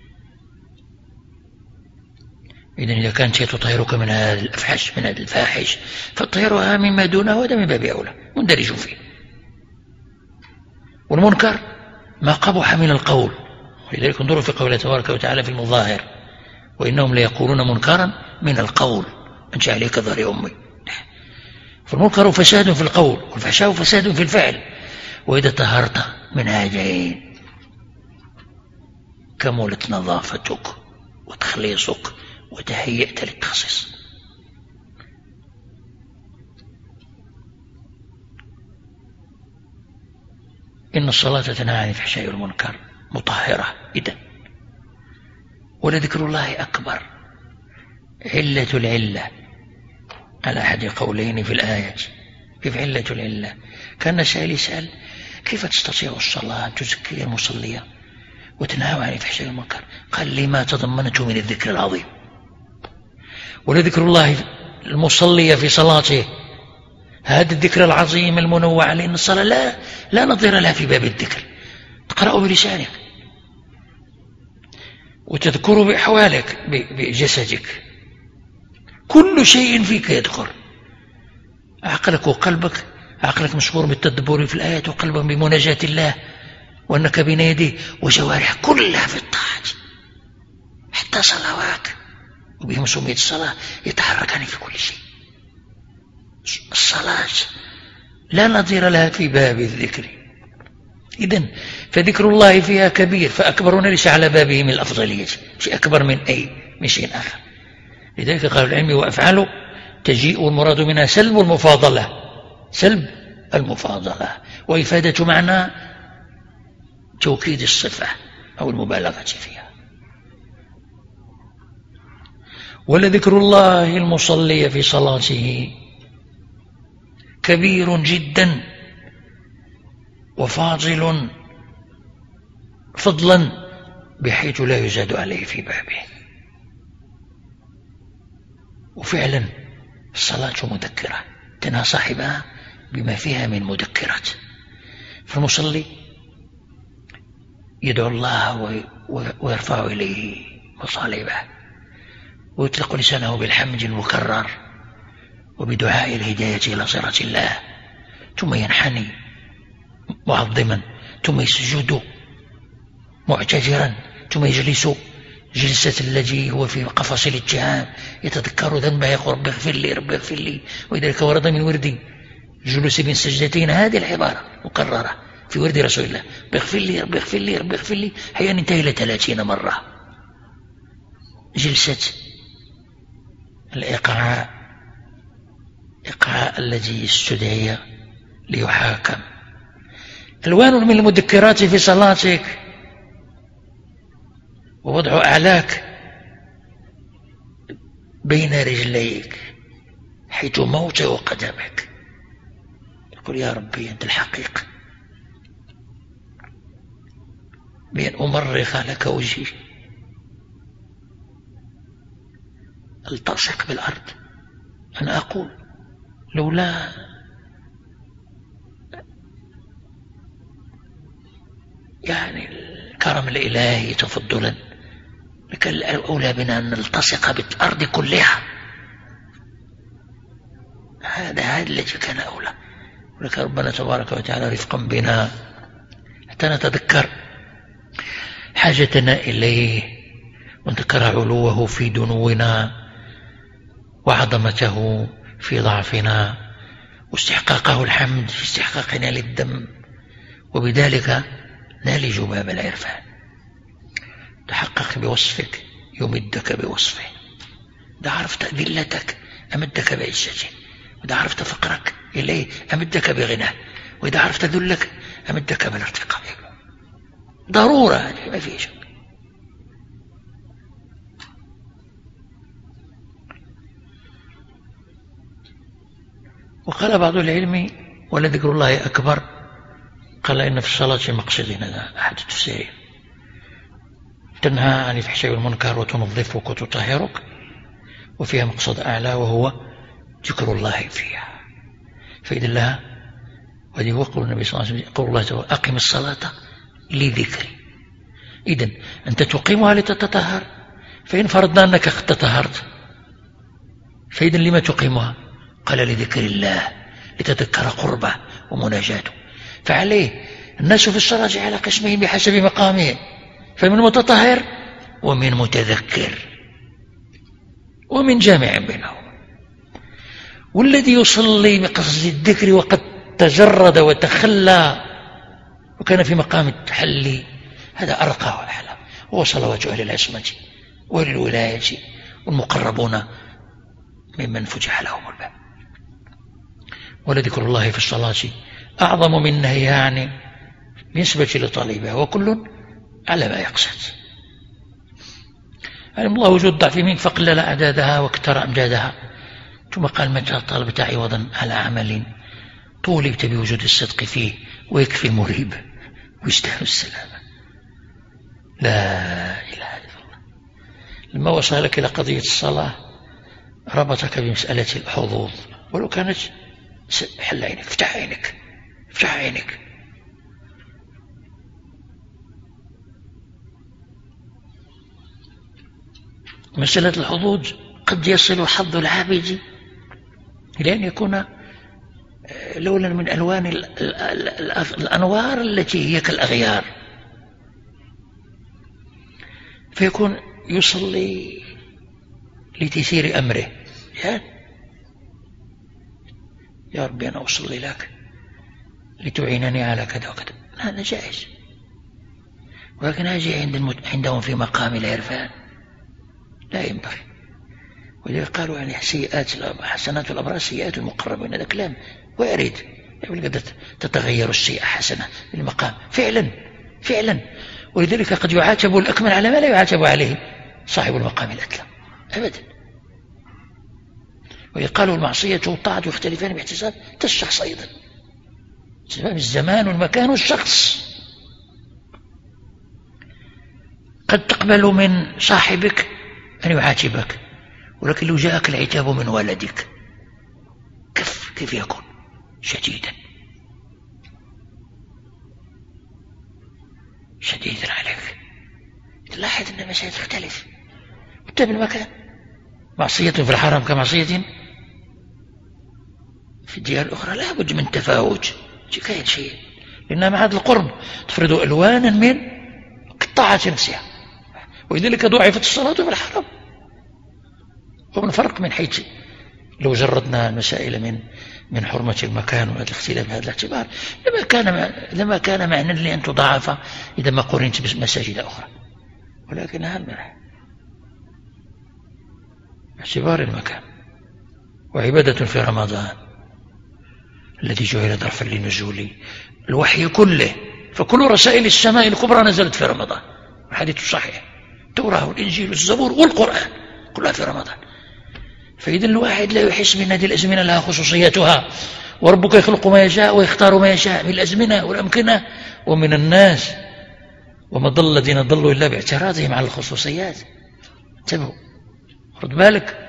إذن إذا كانت شيء تطهرك من هذا الأفحش، من هذا الفاحش، فطهرها مما دونه، هذا من باب أولى، مندرج فيه. والمنكر ما قبح من القول، ولذلك انظروا في قوله تبارك وتعالى في المظاهر: وإنهم ليقولون منكرا من القول أن جاء عليك ظهر أمي. فالمنكر فساد في القول، والفحشاء فساد في الفعل. وإذا طهرت من هذين كملت نظافتك وتخليصك وتهيئت للتخصيص. إن الصلاة تنهى عن الفحشاء والمنكر، مطهرة إذن. ولذكر الله أكبر. علة العلة على أحد قولين في الآية. كيف علة العلة؟ كان سائل يسأل: كيف تستطيع الصلاة أن تزكي المصلية وتنهى عن الفحشاء والمنكر؟ قال: لما تضمنته من الذكر العظيم. ولذكر الله المصلي في صلاته هذا الذكر العظيم المنوع، لأن الصلاة لا, لا نظير لها في باب الذكر. تقرأه بلسانك وتذكره بأحوالك، بجسدك، كل شيء فيك يذكر. عقلك وقلبك، عقلك مشغول بالتدبر في الآيات، وقلبك بمناجاة الله وأنك بين يديه، وجوارح كلها في الطاعات، حتى صلوات وبهم سميت الصلاة يتحركان في كل شيء. الصلاة لا نظير لها في باب الذكر. إذن فذكر الله فيها كبير، فأكبرون ليس على بابه من الأفضلية، شيء أكبر من أي من شيء آخر. لذلك قال العلم: وأفعاله تجيء المراد منها سلب المفاضلة، سلب المفاضلة، وإفادة معنى توكيد الصفة أو المبالغة فيها. ولذكر الله المصلي في صلاته كبير جدا وفاضل فضلا بحيث لا يزاد عليه في بابه. وفعلا الصلاة مذكرة تنهى صاحبها بما فيها من مذكرات. فالمصلي يدعو الله ويرفع إليه مصالبه، ويطلق لسانه بالحمد المكرر وبدعاء الهداية إلى صراط الله، ثم ينحني معظما، ثم يسجد معتجرا، ثم يجلس جلسة الذي هو في قفص الاتهام يتذكر ذنبه، يقول: رب اغفر لي رب اغفر لي. وذلك ورد من وردي جلوس بين سجدتين هذه العبارة مكررة في ورد رسول الله: رب اغفر لي رب اغفر لي رب اغفر لي، حين انتهى إلى ثلاثين مرة. جلسة الإقعاء، إقعاء الذي استدعي ليحاكم. ألوان من المذكرات في صلاتك: ووضع أعلاك بين رجليك حيث موطئ قدمك، تقول: يا ربي أنت الحقيقة، بأن أمرخ لك وجهي، التصق بالأرض. أنا أقول لولا يعني الكرم الإلهي تفضلا لكان الأولى بنا أن نلتصق بالأرض كلها. هذا هذا الذي كان أولى. ولك ربنا تبارك وتعالى رفقا بنا حتى نتذكر حاجتنا إليه، ونذكر علوه في دنونا وعظمته في ضعفنا، واستحقاقه الحمد في استحقاقنا للذنب، وبذلك نالج باب العرفان. تحقق بوصفك يمدك بوصفه. إذا عرفت ذلتك أمدك بعزته، وإذا عرفت فقرك إليه أمدك بغناه، وإذا عرفت ذلك أمدك بالارتقاء. ضرورة هذه ما فيه شك. وقال بعض العلم: ولذكر الله أكبر قال إن في الصلاة مقصدين، هذا أحد التفسيرين، تنهى عن الفحشاء والمنكر وتنظفك وتطهرك، وفيها مقصد أعلى وهو ذكر الله فيها. فإذا لها، وهذه هو قول النبي صلى الله عليه وسلم، قول الله تعالى أقم الصلاة لذكري. إذن أنت تقيمها لتتطهر، فإن فرضنا أنك قد تطهرت فإذن لما تقيمها؟ قال لذكر الله، لتذكر قربه ومناجاته. فعليه الناس في الصلاة على قسمين بحسب مقامهم، فمن متطهر ومن متذكر ومن جامع بينهم. والذي يصلي بقصد الذكر وقد تجرد وتخلى وكان في مقام التحلي، هذا أرقى وأعلى، هو صلوات أهل العصمة وأهل الولاية والمقربون ممن فتح لهم الباب. ولذكر الله في الصلاة أعظم من النهي يعني بالنسبة لطالبها، وكل على ما يقصد. علم الله وجود ضعف منك فقلل أعدادها واكتر أمجادها، ثم قال متى طلبت عوضا على عمل طولبت بوجود الصدق فيه ويكفي المريب ويستاهل السلامة. لا إله إلا الله. لما وصلك إلى قضية الصلاة ربطك بمسألة الحظوظ، ولو كانت حل عينك، افتح عينك افتح عينك. مسألة الحظوظ قد يصل حظ العابد إلى أن يكون لولا من ألوان الأنوار التي هي كالأغيار، فيكون يصلي لتيسير أمره، يا, يا ربي أنا أصلي لك لتعينني على كذا وكذا، هذا جائز. ولكن هذه عند عندهم في مقام العرفان لا ينبغي. ولذلك قالوا يعني سيئات حسنات الأبرار سيئات المقربين، هذا كلام وارد، قد تتغير السيئة حسنة بالمقام فعلا فعلا. ولذلك قد يعاتب الأكمل على ما لا يعاتب عليه صاحب المقام الأدلى أبدا. ويقالوا المعصية والطاعة يختلفان باحتساب الشخص أيضا، سبب الزمان والمكان والشخص. قد تقبل من صاحبك أن يعاتبك، ولكن لو جاءك العتاب من والدك كيف كيف يكون شديدا شديدا عليك. تلاحظ أن المسائل تختلف وتبع المكان. معصية في الحرم كمعصية في الديار الأخرى لا بد من تفاوت كاين شيء، لأنها مع هذا القرب تفرض ألوانا من الطاعة نفسها. ولذلك ضعفت الصلاة في الحرم. ومن فرق من حيث لو جردنا المسائل من من حرمة المكان وهذا الاختلاف بهذا الاعتبار لما كان لما كان معنى لأن تضاعف إذا ما قرنت بمساجد أخرى، ولكن هذا اعتبار المكان. وعبادة في رمضان الذي جعل ظرفا لنزول الوحي كله، فكل رسائل السماء الكبرى نزلت في رمضان، الحديث الصحيح، التوراة والإنجيل والزبور والقرآن كلها في رمضان. فإذا الواحد لا يحس من هذه الأزمنة لها خصوصيتها، وربك يخلق ما يشاء ويختار ما يشاء من الأزمنة والأمكنة ومن الناس، وما ضل الذين ضلوا إلا باعتراضهم على الخصوصيات. انتبهوا، رد بالك.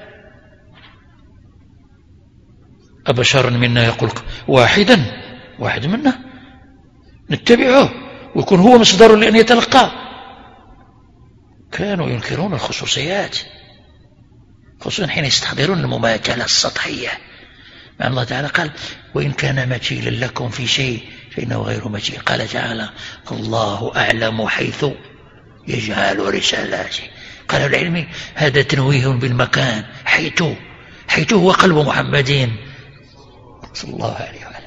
أبشر منا يقول واحدا واحد منا نتبعه ويكون هو مصدر لأن يتلقى. كانوا ينكرون الخصوصيات، خصوصا حين يستحضرون المماثلة السطحية مع الله تعالى. قال وإن كان مكيلا لكم في شيء فإنه غير مكيل. قال تعالى الله أعلم حيث يجعل رسالاته. قال العلم هذا تنويه بالمكان، حيث حيث هو قلب محمد صلى الله عليه وآله.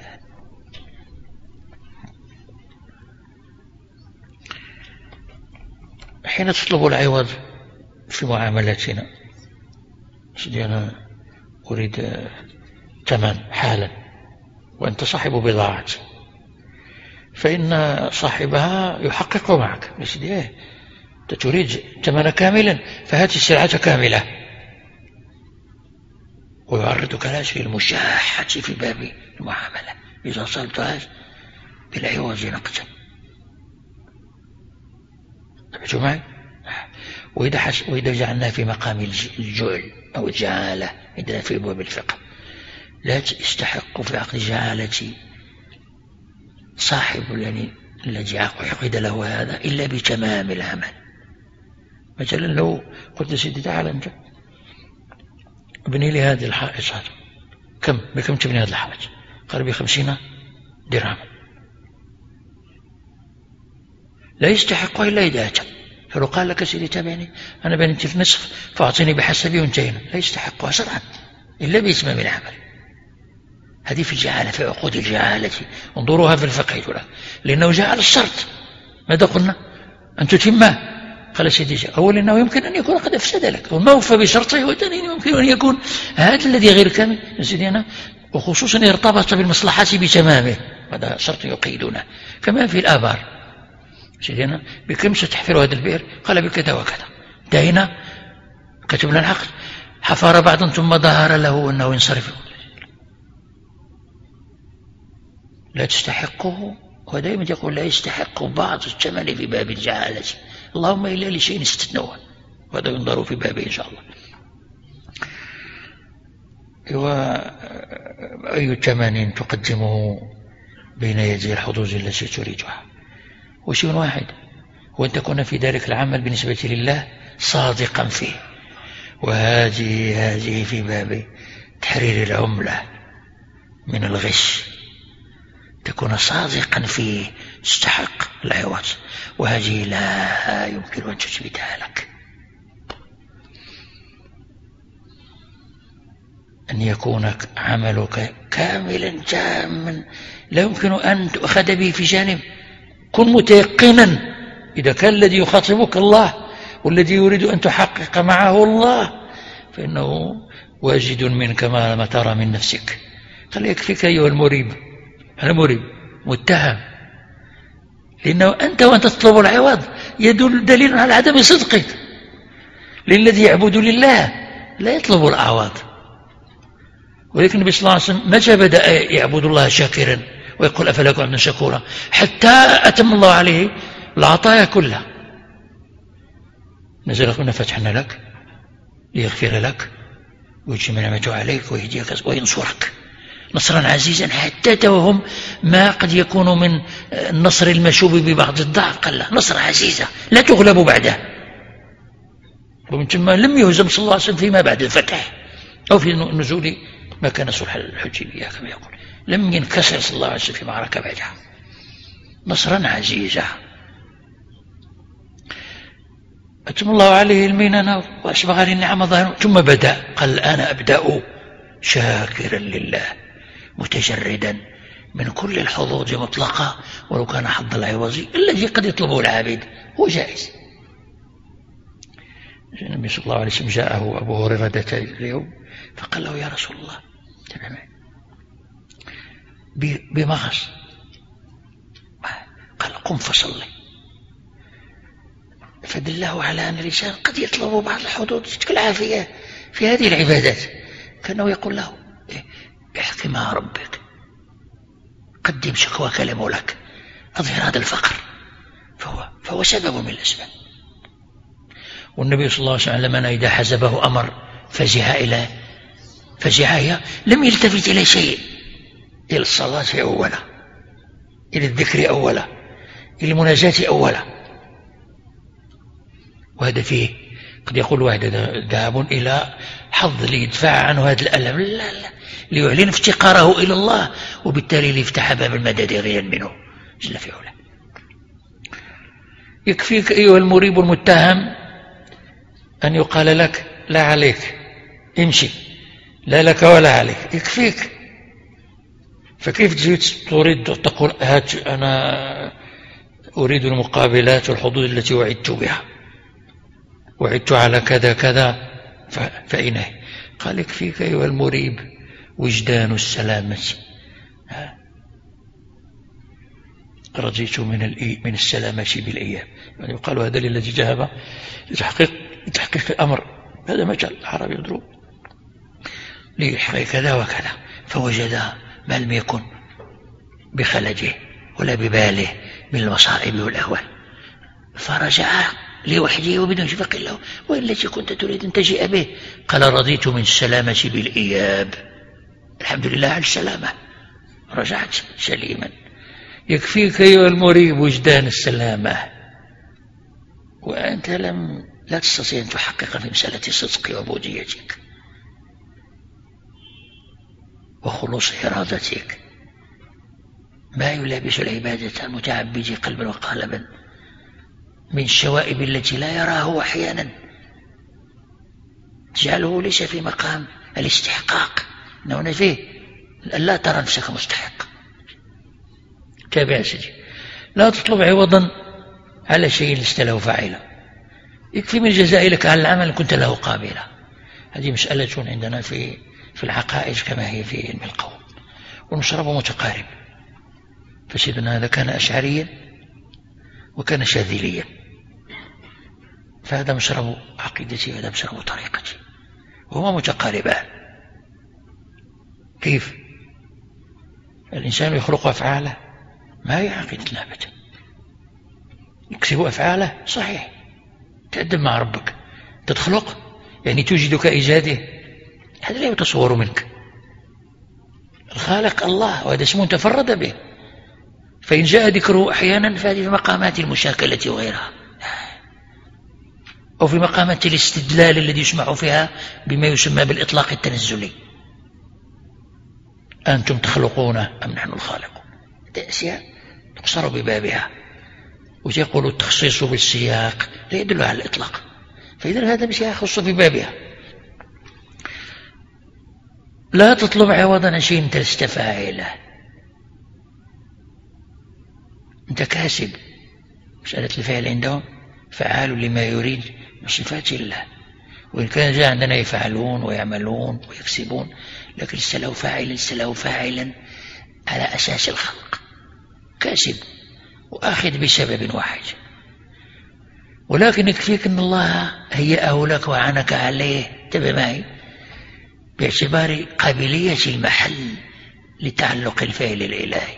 حين تطلب العوض في معاملاتنا، سيدي أنا أريد ثمن حالا وأنت صاحب بضاعة، فإن صاحبها يحقق معك يا سيدي إيه أنت تريد ثمن كاملا فهات السلعة كاملة، ويعرضك لاجل المشاحة في باب المعاملة. إذا صلبتها بالعوض نقدا. تبعتوا معي؟ وإذا, حس وإذا جعلنا في مقام الجعل أو الجعالة عندنا في أبواب الفقه، لا يستحق في عقد الجعالة صاحب يعني الذي عقد له هذا إلا بتمام العمل. مثلا لو قلت سيدي تعال أنت ابني لي هذه الحائط هذا، كم بكم تبني هذا الحائط؟ قال بخمسين درهم، لا يستحق إلا إذا أتى. فلو قال لك سيدي تابعني أنا بنيت في نصف فأعطيني بحسبي وانتهينا، لا يستحقها شرعا إلا بإتمام العمل. هذه في الجعالة، في عقود الجعالة انظروها في الفقه، لأنه جعل الشرط. ماذا قلنا؟ أن تتمه. قال سيدي أول أنه يمكن أن يكون قد أفسد لك وما وفى بشرطه، وثانيا يمكن أن يكون هذا الذي غير كامل سيدي أنا، وخصوصا ارتبط بالمصلحة بتمامه، هذا شرط يقيدنا. كما في الآبار سيدي أنا بكم ستحفر هذا البئر؟ قال بكذا وكذا، انتهينا كتبنا العقد. حفر بعضا ثم ظهر له أنه ينصرف، لا تستحقه. ودائما يقول لا يستحق بعض الثمن في باب الجعالة، اللهم إلا لشيء استثنوه، وهذا ينظر في بابه إن شاء الله. وأي ثمن تقدمه بين يدي الحظوظ التي تريدها؟ وشيء واحد، وأن تكون في ذلك العمل بالنسبة لله صادقا فيه. وهذه هذه في باب تحرير العملة من الغش، تكون صادقا فيه تستحق العوض، وهذه لا يمكن أن تثبتها لك. أن يكون عملك كاملا تاما لا يمكن أن تؤخذ به في جانب. كن متيقنا إذا كان الذي يخاطبك الله والذي يريد أن تحقق معه الله فإنه واجد منك ما ترى من نفسك. قال يكفيك أيها المريب، أنا مريب متهم، لأنه أنت وأنت تطلب العوض يدل دليل على عدم صدقك. للذي يعبد لله لا يطلب الأعواض. ولكن النبي صلى الله عليه وسلم متى بدأ يعبد الله شاكرا ويقول أفلا أكون عبدا شكورا؟ حتى أتم الله عليه العطايا كلها. نزل قلنا فتحنا لك ليغفر لك ويتم نعمته عليك ويهديك وينصرك نصرا عزيزا، حتى توهم ما قد يكون من النصر المشوب ببعض الضعف، قال له نصر عزيزة لا تغلب بعده. ومن ثم لم يهزم صلى الله عليه وسلم فيما بعد الفتح أو في نزول ما كان صلح الحديبية كما يقول، لم ينكسر صلى الله عليه وسلم في معركة بعدها، نصرا عزيزا. أتم الله عليه المنن وأسبغ عليه النعم ظاهرا، ثم بدأ قال أنا أبدأ شاكرا لله متجردا من كل الحظوظ مطلقة، ولو كان حظ العوض الذي قد يطلبه العابد هو جائز. النبي صلى الله عليه وسلم جاءه أبو هريرة ذات اليوم فقال له يا رسول الله بمغص، قال قم فصلي. فدله على أن الإنسان قد يطلب بعض الحظوظ العافية في هذه العبادات، كأنه يقول له احكي مع ربك، قدم شكواك لمولاك، أظهر هذا الفقر، فهو, فهو سبب من الأسباب. والنبي صلى الله عليه وسلم لما إذا حزبه أمر فزع إلى فزعها لم يلتفت إلى شيء، إلى الصلاة أولا، إلى الذكر أولا، إلى المناجاة أولا. وهذا فيه قد يقول واحد ذهاب إلى حظ ليدفع عنه هذا الألم، لا لا، ليعلن افتقاره إلى الله، وبالتالي ليفتح باب المدد غير منه جل في علاه. يكفيك أيها المريب المتهم أن يقال لك لا عليك امشي، لا لك ولا عليك، يكفيك. فكيف تجي تريد تقول هات أنا أريد المقابلات والحظوظ التي وعدت بها، وعدت على كذا كذا، فأين هي؟ قال يكفيك أيها المريب وجدان السلامة، رجيت من من السلامة بالأيام. يعني يقال هذا الذي ذهب لتحقيق لتحقيق الأمر، هذا مجال العرب يضرب ليحقق كذا وكذا، فوجد ما لم يكن بخلجه ولا بباله من المصائب والأهوال، فرجع لوحده وبدون شفق له. والتي كنت تريد أن تجيء به؟ قال رضيت من السلامة بالإياب، الحمد لله على السلامة، رجعت سليما. يكفيك أيها المريب وجدان السلامة، وأنت لم لا تستطيع أن تحقق في مسألة صدق عبوديتك وخلوص إرادتك ما يلابس العبادة المتعبد قلبا وقالبا من الشوائب التي لا يراه أحيانا، تجعله ليس في مقام الاستحقاق، إنه فيه لا ترى نفسك مستحق. تابع سيدي، لا تطلب عوضا على شيء لست له فاعلا، يكفي من الجزاء لك على العمل كنت له قابلا. هذه مسألة عندنا في في العقائد كما هي في علم القول، والمشرب متقارب. فسيدنا هذا كان أشعريا وكان شاذليا، فهذا مشرب عقيدتي وهذا مشرب طريقتي، وهما متقاربان. كيف الإنسان يخلق أفعاله؟ ما هي عقيدتنا أبدا. يكسب أفعاله صحيح، تأدب مع ربك، تتخلق يعني توجدك إيجاده، هذا لا يتصور منك. الخالق الله، وهذا اسم تفرد به، فإن جاء ذكره أحيانا فهذه في مقامات المشاكلة وغيرها، أو في مقامات الاستدلال الذي يسمع فيها بما يسمى بالإطلاق التنزلي، أنتم تخلقون أم نحن الخالقون. أشياء تقصر ببابها، ويقول التخصيص بالسياق لا يدل على الإطلاق، فإذا هذا بشيء يخص ببابها. لا تطلب عوضا شيء أنت لست فاعله، أنت كاسب. مسألة الفعل عندهم فعال لما يريد من صفات الله، وإن كان جاء عندنا يفعلون ويعملون ويكسبون، لكن لست له فاعل، لست له فاعلا على أساس الخلق، كاسب وآخذ بسبب واحد. ولكن يكفيك أن الله هيأه لك وعنك عليه، تبع معي، باعتبار قابلية المحل لتعلق الفعل الإلهي.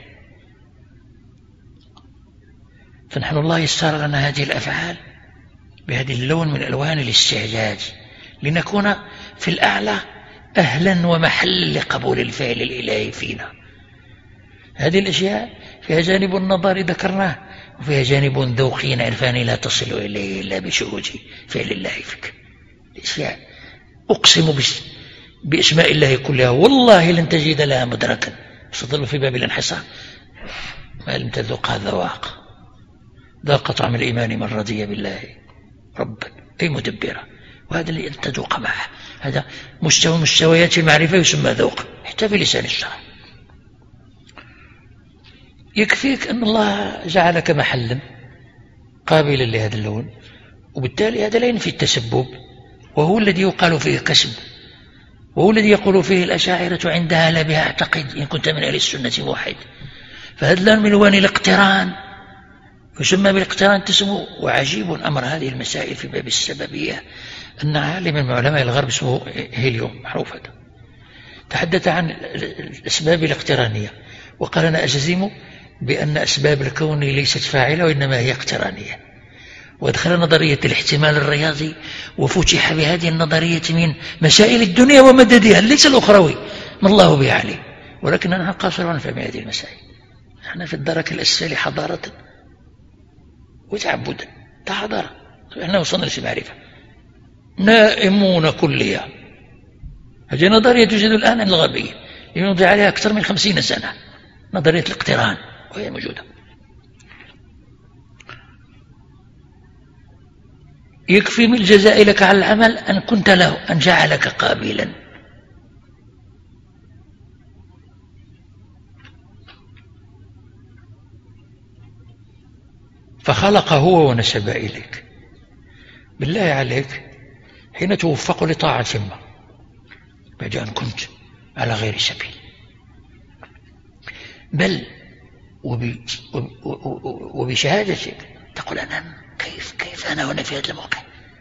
فنحن الله يستر لنا هذه الأفعال بهذه اللون من ألوان الاستعجاج، لنكون في الأعلى أهلا ومحل لقبول الفعل الإلهي فينا. هذه الأشياء فيها جانب النظر ذكرناه، وفيها جانب ذوقي عرفاني لا تصل إليه إلا بشهود فعل الله فيك. الأشياء أقسم بأسماء الله كلها والله لن تجد لها مدركا، ستظل في باب الانحصار ما لم تذوقها ذواق. ذاق طعم الإيمان من رضي بالله ربا أي مدبرا، وهذا اللي تذوق معه، هذا مستوى مستويات المعرفة يسمى ذوق حتى في لسان الشرع. يكفيك أن الله جعلك محلا قابلا لهذا اللون، وبالتالي هذا لا ينفي التسبب، وهو الذي يقال فيه كسب، وهو الذي يقول فيه الأشاعرة عندها لا بها أعتقد إن كنت من أهل السنة موحد. فهذا اللون من ألوان الاقتران يسمى بالاقتران تسمو. وعجيب أمر هذه المسائل في باب السببية أن عالم من علماء الغرب اسمه هيليوم معروف هذا تحدث عن الأسباب الاقترانية، وقال أنا أجزم بأن أسباب الكون ليست فاعلة وإنما هي اقترانية، وادخل نظرية الاحتمال الرياضي وفتح بهذه النظرية من مسائل الدنيا ومددها ليس الأخروي ما الله به عليه، ولكننا نحن قاصرون في هذه المسائل. نحن في الدرك الأسفل حضارة وتعبدا تحضر، احنا وصلنا لمعرفة نائمون كليا. هذه نظرية توجد الآن عند الغربية يمضي عليها أكثر من خمسين سنة، نظرية الاقتران وهي موجودة. يكفي من الجزاء لك على العمل أن كنت له، أن جعلك قابلا. فخلق هو ونسب إليك. بالله عليك حين توفق لطاعة ما بعد أن كنت على غير سبيل، بل وبشهادتك تقول أنا كيف كيف أنا هنا في هذا الموقع؟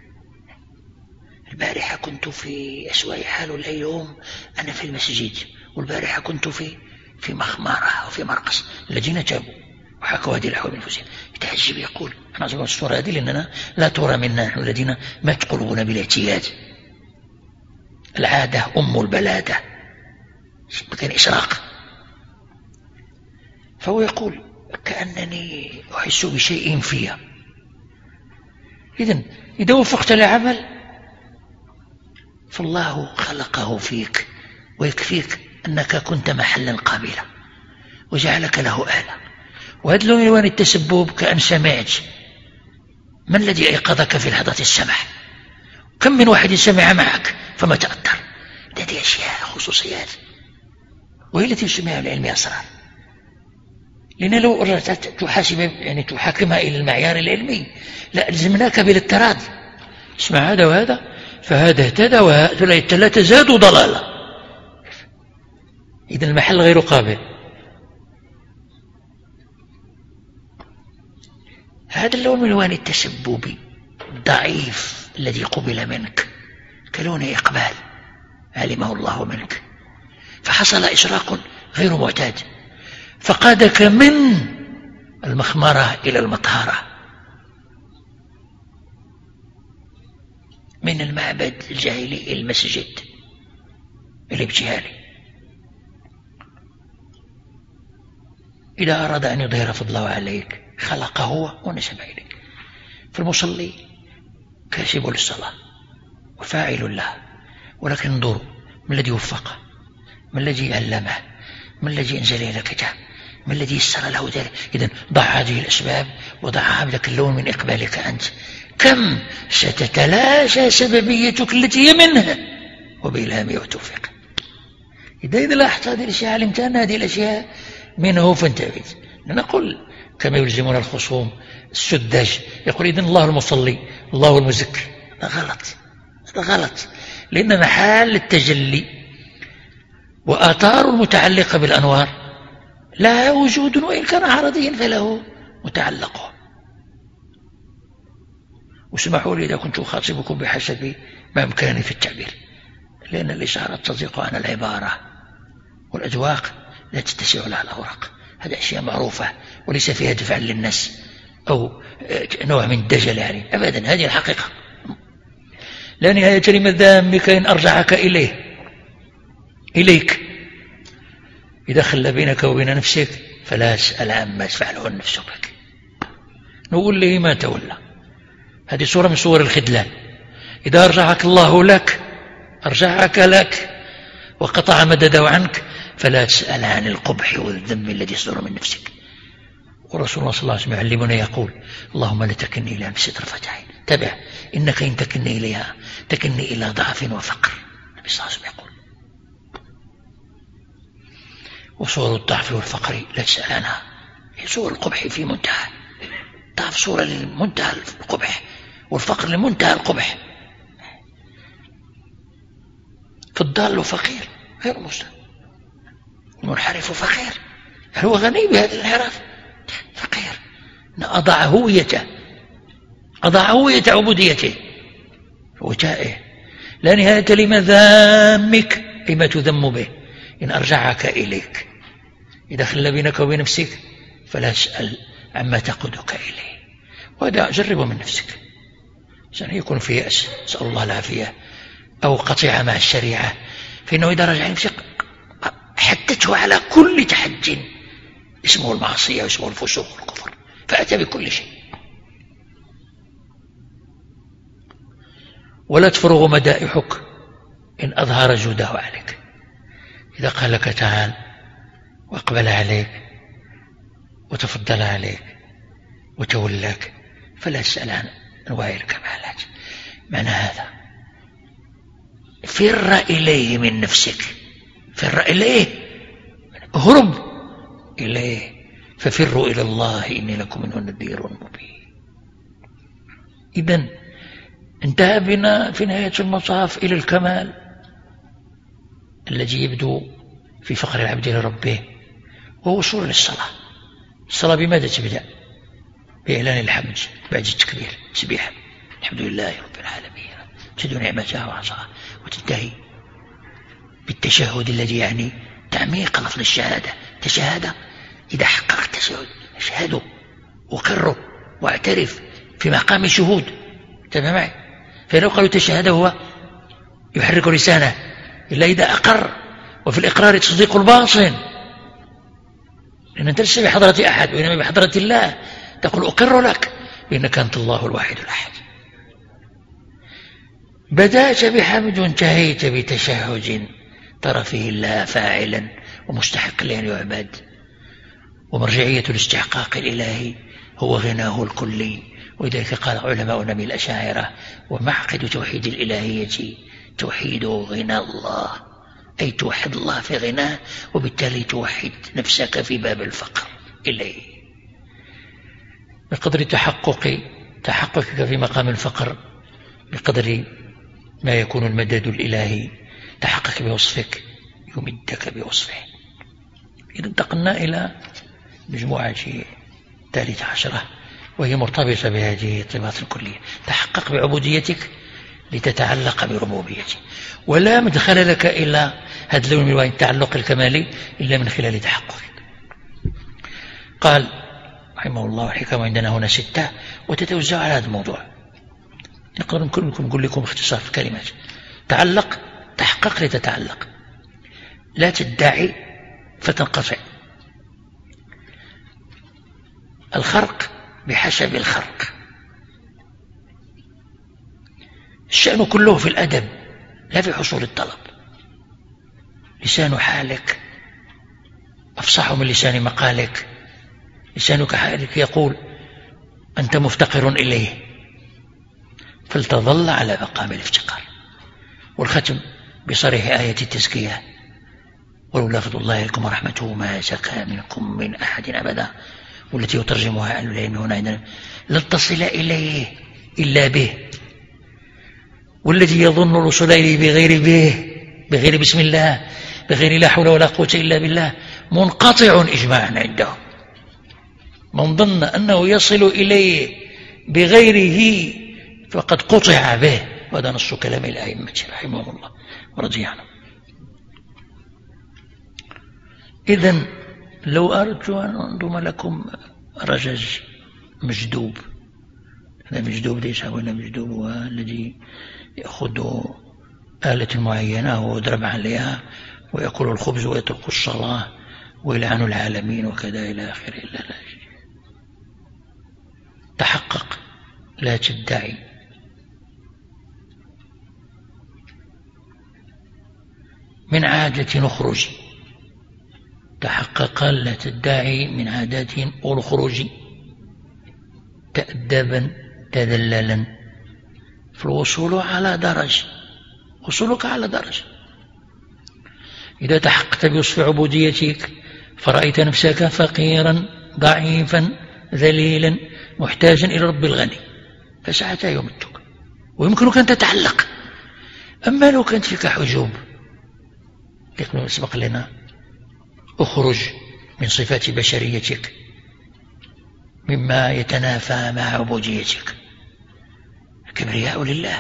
البارحة كنت في أسوأ حال، اليوم أنا في المسجد، والبارحة كنت في في مخمارة أو في مرقص. الذين تابوا وحكوا هذه الأحوال من أنفسهم. يتعجب يقول أنا أصبح الصورة هذه لأننا لا ترى منا نحن الذين مات قلوبنا بالاعتياد. العادة أم البلادة، كان إشراق. فهو يقول كأنني أحس بشيء فيها. إذن إذا وفقت لعمل فالله خلقه فيك ويكفيك أنك كنت محلا قابلا وجعلك له أهلا. وهذا لون الوان التسبب كأن سمعت. من الذي أيقظك في لحظة السمع؟ كم من واحد سمع معك فما تأثر؟ هذه أشياء خصوصيات، وهي التي يسميها العلم أسرار. لأن لو أردت تحاسب يعني تحاكمها إلى المعيار العلمي لألزمناك بالاضطراد. اسمع هذا وهذا فهذا اهتدى وهذا لا تزاد ضلالا. إذن المحل غير قابل. هذا اللون من الوان التسبب الضعيف الذي قبل منك كلون إقبال علمه الله منك، فحصل إشراق غير معتاد فقادك من المخمرة إلى المطهرة، من المعبد الجاهلي إلى المسجد الابتهالي. إذا أراد أن يظهر فضله عليك خلق هو ونسب إليك. فالمصلي كاسب للصلاة وفاعل له، ولكن انظروا من الذي وفقه، من الذي علمه، من الذي أنزل إلى الكتاب، من الذي يسر له ذلك. إذن ضع هذه الأسباب وضعها بذلك اللون من إقبالك أنت. كم ستتلاشى سببيتك التي هي منها وبإلهامه وتوفيقه. إذا إذا لاحظت هذه الأشياء علمت أن هذه الأشياء منه فانتبه. نقول كما يلزمون الخصوم السداج يقول إذن الله المصلي الله المذكر. هذا غلط، هذا غلط، لأن محال التجلي وآثار المتعلقة بالأنوار لها وجود، وإن كان عرضيا فله متعلقه. واسمحوا لي إذا كنت أخاطبكم بحسب ما أمكاني في التعبير، لأن الإشارة تضيق عن العبارة والأذواق لا تتسع لها الأوراق. هذه أشياء معروفة وليس فيها دفع للناس أو نوع من الدجل يعني أبدا. هذه الحقيقة. لا نهاية لمن ذنبك إن أرجعك إليه إليك. إذا خلى بينك وبين نفسك فلا تسأل عما تفعله النفس بك. نقول له ما تولى. هذه صورة من صور الخذلان. إذا أرجعك الله لك أرجعك لك وقطع مدده عنك فلا تسأل عن القبح والذم الذي يصدر من نفسك. ورسول الله صلى الله عليه وسلم يعلمنا يقول اللهم لا تكلني إلى نفسي طرفة عين. تبع إنك إن تكلني إليها تكلني إلى ضعف وفقر. النبي صلى الله عليه وسلم يقول. وصور الضعف والفقر لا تسأل عنها. صور القبح في منتهى ضعف، صورة للمنتهى القبح، والفقر لمنتهى القبح. فالضال فقير غير مسلم، المنحرف فقير. هل هو غني بهذا الانحراف؟ فقير. أضاع هويته، أضاع هوية عبوديته وجائه. لا نهاية لما ذمك أي ما تذم به إن أرجعك إليك. إذا خلى بينك وبين نفسك فلا تسأل عما تقودك إليه. وهذا جربه من نفسك. عشان يكون في يأس نسأل الله العافية أو قطيعة مع الشريعة، فإنه إذا رجع نفسك حدته على كل تحج اسمه المعصية واسمه الفسوق والكفر، فأتى بكل شيء. ولا تفرغ مدائحك إن أظهر جوده عليك. إذا قال لك تعال وأقبل عليك وتفضل عليك وتولاك فلا تسأل عن أنواع الكمالات. معنى هذا فر إليه من نفسك، فر إليه، هرب إليه. ففروا إلى الله إني لكم منه نذير مبين. إذن انتهى بنا في نهاية المطاف إلى الكمال الذي يبدو في فقر العبد لربه، وهو وصول للصلاة. الصلاة بماذا تبدأ؟ بإعلان الحمد بعد التكبير، تسبيحا الحمد لله رب العالمين، تدعو نعمته وعطاءه، وتنتهي بالتشهد الذي يعني تعميق لفظ الشهادة. تشهد إذا حققت التشهد أشهد وقر واعترف في مقام الشهود. تمام معي؟ فلو قالوا تشهد هو يحرك لسانه إلا إذا أقر، وفي الإقرار تصديق الباطن، لأن أنت لست بحضرة أحد وإنما بحضرة الله، تقول أقر لك بأنك أنت الله الواحد الأحد. بدأت بحمد وانتهيت بتشهد ترى فيه الله فاعلا ومستحق لأن يعبد، ومرجعية الاستحقاق الإلهي هو غناه الكلي. ولذلك قال علماؤنا من الأشاعرة: ومعقد توحيد الإلهية توحيد غنى الله، أي توحد الله في غناه، وبالتالي توحد نفسك في باب الفقر إليه. بقدر تحقق تحققك في مقام الفقر بقدر ما يكون المدد الإلهي تحقق بوصفك يمدك بوصفه. إذا انتقلنا إلى مجموعة ثالثة عشرة وهي مرتبطة بهذه الطباعات الكلية. تحقق بعبوديتك لتتعلق بربوبيته، ولا مدخل لك إلى هذا اللون من التعلق الكمالي إلا من خلال تحققك. قال رحمه الله: الحكم عندنا هنا ستة وتتوزع على هذا الموضوع. نقدر نقول لكم اختصار في كلمات: تعلق، تحقق لتتعلق، لا تدعي فتنقطع، الخرق بحسب الخرق، الشأن كله في الأدب لا في حصول الطلب. لسان حالك أفصح من لسان مقالك، لسانك حالك يقول أنت مفتقر إليه، فلتظل على مقام الافتقار. والختم بصريح آية التزكية: ولولا فضل الله عليكم ورحمته ما زكى منكم من أحد أبدا، والتي يترجمها أهل العلم هنا عندنا: لن تصل إليه إلا به، والذي يظن الوصول إليه بغير به، بغير بسم الله، بغير لا حول ولا قوة إلا بالله، منقطع إجماعا عندهم. من ظن أنه يصل إليه بغيره فقد قطع به، وهذا نص كلام الأئمة رحمهم الله ورضي عنهم. إذن لو أردت أن أنظم لكم رجز مجدوب، هذا مجدوب ليس هو مجدوب هو الذي يأخذ آلة معينة ويضرب عليها ويأكل الخبز ويترك الصلاة ويلعن العالمين وكذا إلى آخره. إلا لا، تحقق لا تدعي. من عادة نخرج، تحقق لا تدعي من عادات والخروج، تأدبا تذللا. فالوصول على درج، وصولك على درج. إذا تحققت بوصف عبوديتك فرأيت نفسك فقيرا ضعيفا ذليلا محتاجا إلى رب الغني، فساعتها يمدك ويمكنك أن تتعلق. أما لو كانت فيك حجوب، لكن سبق لنا أخرج من صفات بشريتك مما يتنافى مع عبوديتك. الكبرياء لله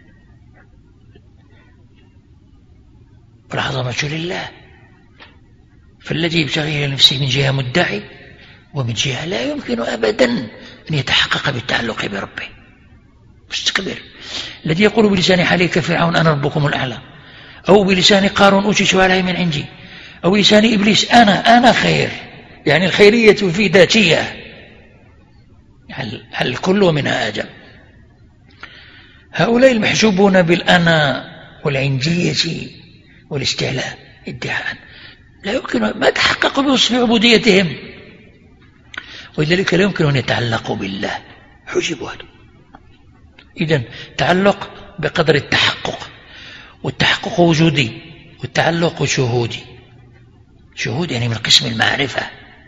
والعظمة لله، فالذي يبتغي لنفسه من جهة مدعي ومن جهة لا يمكن أبدا أن يتحقق بالتعلق بربه، مستكبر. الذي يقول بلسان حاله كفرعون أنا ربكم الأعلى، أو بلسان قارون أوتيت عليه من عندي، أو بلسان إبليس أنا أنا خير، يعني الخيرية في ذاتية، هل, هل كل منها آدم. هؤلاء المحجوبون بالأنا والعندية والاستعلاء ادعاء لا يمكن، ما تحققوا بوصف عبوديتهم، ولذلك لا يمكن أن يتعلقوا بالله، حجبوا هذا. إذن تعلق بقدر التحقق، والتحقق وجودي والتعلق شهودي. شهود يعني من قسم المعرفة،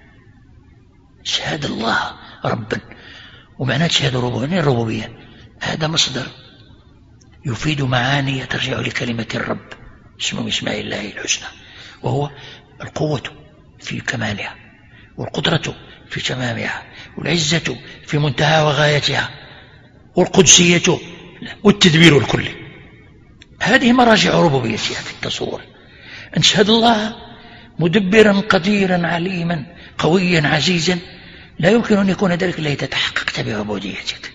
شهادة الله ربا، ومعنى شهادة ربوبية الربوبية هذا مصدر يفيد معاني ترجع لكلمة الرب، اسمه من اسماء الله الحسنى، وهو القوة في كمالها، والقدرة في تمامها، والعزة في منتهى وغايتها، والقدسية والتدبير الكلي. هذه مراجع ربوبيتها في التصور، أن تشهد الله مدبرا قديرا عليما قويا عزيزا لا يمكن أن يكون ذلك إلا إذا تحققت بعبوديتك.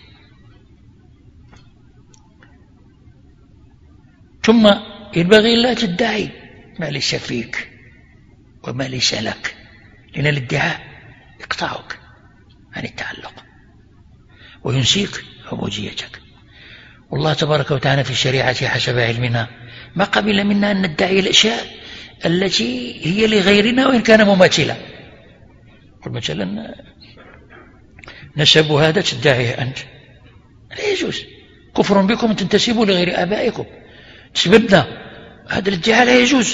ثم ينبغي لا تدعي ما ليس فيك وما ليس لك، لأن الادعاء يقطعك عن التعلق وينسيك عبوديتك. والله تبارك وتعالى في الشريعة حسب علمنا ما قبل منا أن ندعي الأشياء التي هي لغيرنا وإن كان مماثلة. قل مثلا نسب هذا تدعيه أنت، لا يجوز، كفر بكم أن تنتسبوا لغير آبائكم، تسببنا، هذا الادعاء لا يجوز.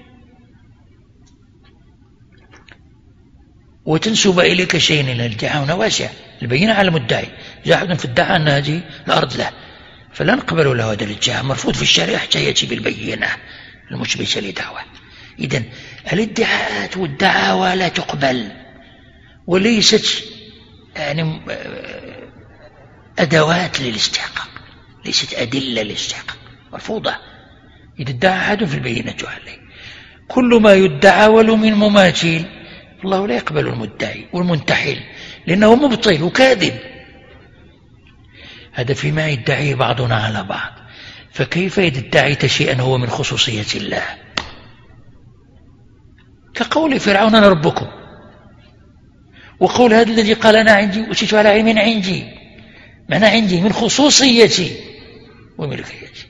وتنسب إليك شيء، لأن الادعاء هنا واسع، البينة على المدعي، جاء أحد في ادعاء أن هذه الأرض له، فلا نقبل له هذا الادعاء، مرفوض في الشريعة حتى يأتي بالبينة المثبتة لدعوة. إذن الادعاءات والدعاوى لا تقبل، وليست يعني أدوات للاستحقاق، ليست أدلة للاستحقاق، مرفوضة. إذا ادعى أحد في البينة عليه. كل ما يدعى ولو من مماثل الله لا يقبل المدعي والمنتحل، لأنه مبطل وكاذب. هذا فيما يدعيه بعضنا على بعض. فكيف إذا ادعيت شيئا هو من خصوصية الله، كقول فرعون أنا ربكم، وقول هذا الذي قال أنا عندي وشيت على علم عندي، معنى عندي من خصوصيتي وملكيتي.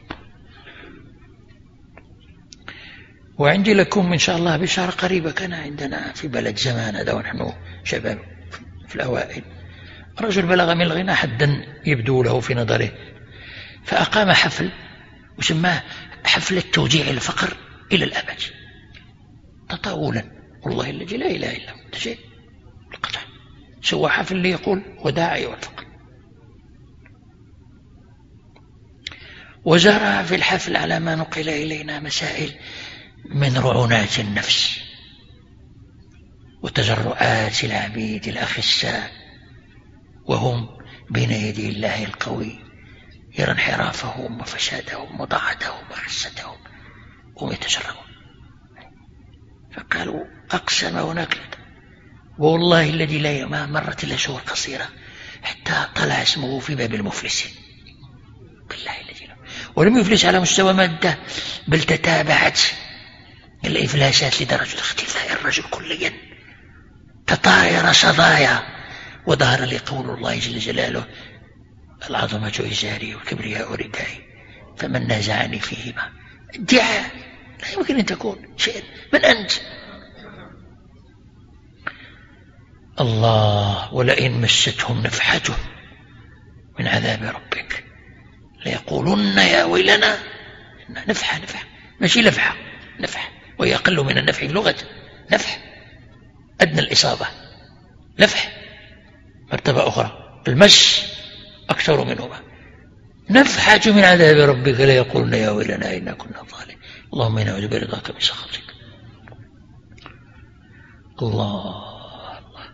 وعندي لكم إن شاء الله بشارة قريبة. كان عندنا في بلد زمان هذا ونحن شباب في الأوائل رجل بلغ من الغنى حدا يبدو له في نظره، فأقام حفل وسماه حفل التوجيع الفقر إلى الأبد تطاولا، والله الذي لا إله إلا هو شيء القطع. سوى حفل ليقول وداعي والفقر، وزرع في الحفل على ما نقل إلينا مسائل من رعونات النفس وتجرؤات العبيد الأخساء، وهم بين يدي الله القوي يرى انحرافهم وفسادهم وضعتهم وحستهم وهم يتجرؤون. فقالوا أقسم ونكلت، والله الذي لا ما مرت إلا شهور قصيرة حتى طلع اسمه في باب المفلسين، بالله الذي لا، ولم يفلس على مستوى مادة، بل تتابعت الإفلاسات لدرجة اختفاء الرجل كليا، تطاير صدايا، وظهر لي قول الله جل جلاله العظمة إزاري والكبرياء ردائي فمن نازعني فيهما. ادعاء لا يمكن أن تكون شيء. من أنت؟ الله ولئن مستهم نفحته من عذاب ربك ليقولن يا ويلنا. نفحة نفحة ماشي لفحة، نفحة، وهي أقل من النفح بلغة. نفح أدنى الإصابة، لفح مرتبة أخرى، المس أكثر منهما. نفحة من عذاب ربك لا يقولون يا ويلنا إنا كنا ظالمين اللهم إنا نعوذ برضاك من سخطك. الله الله.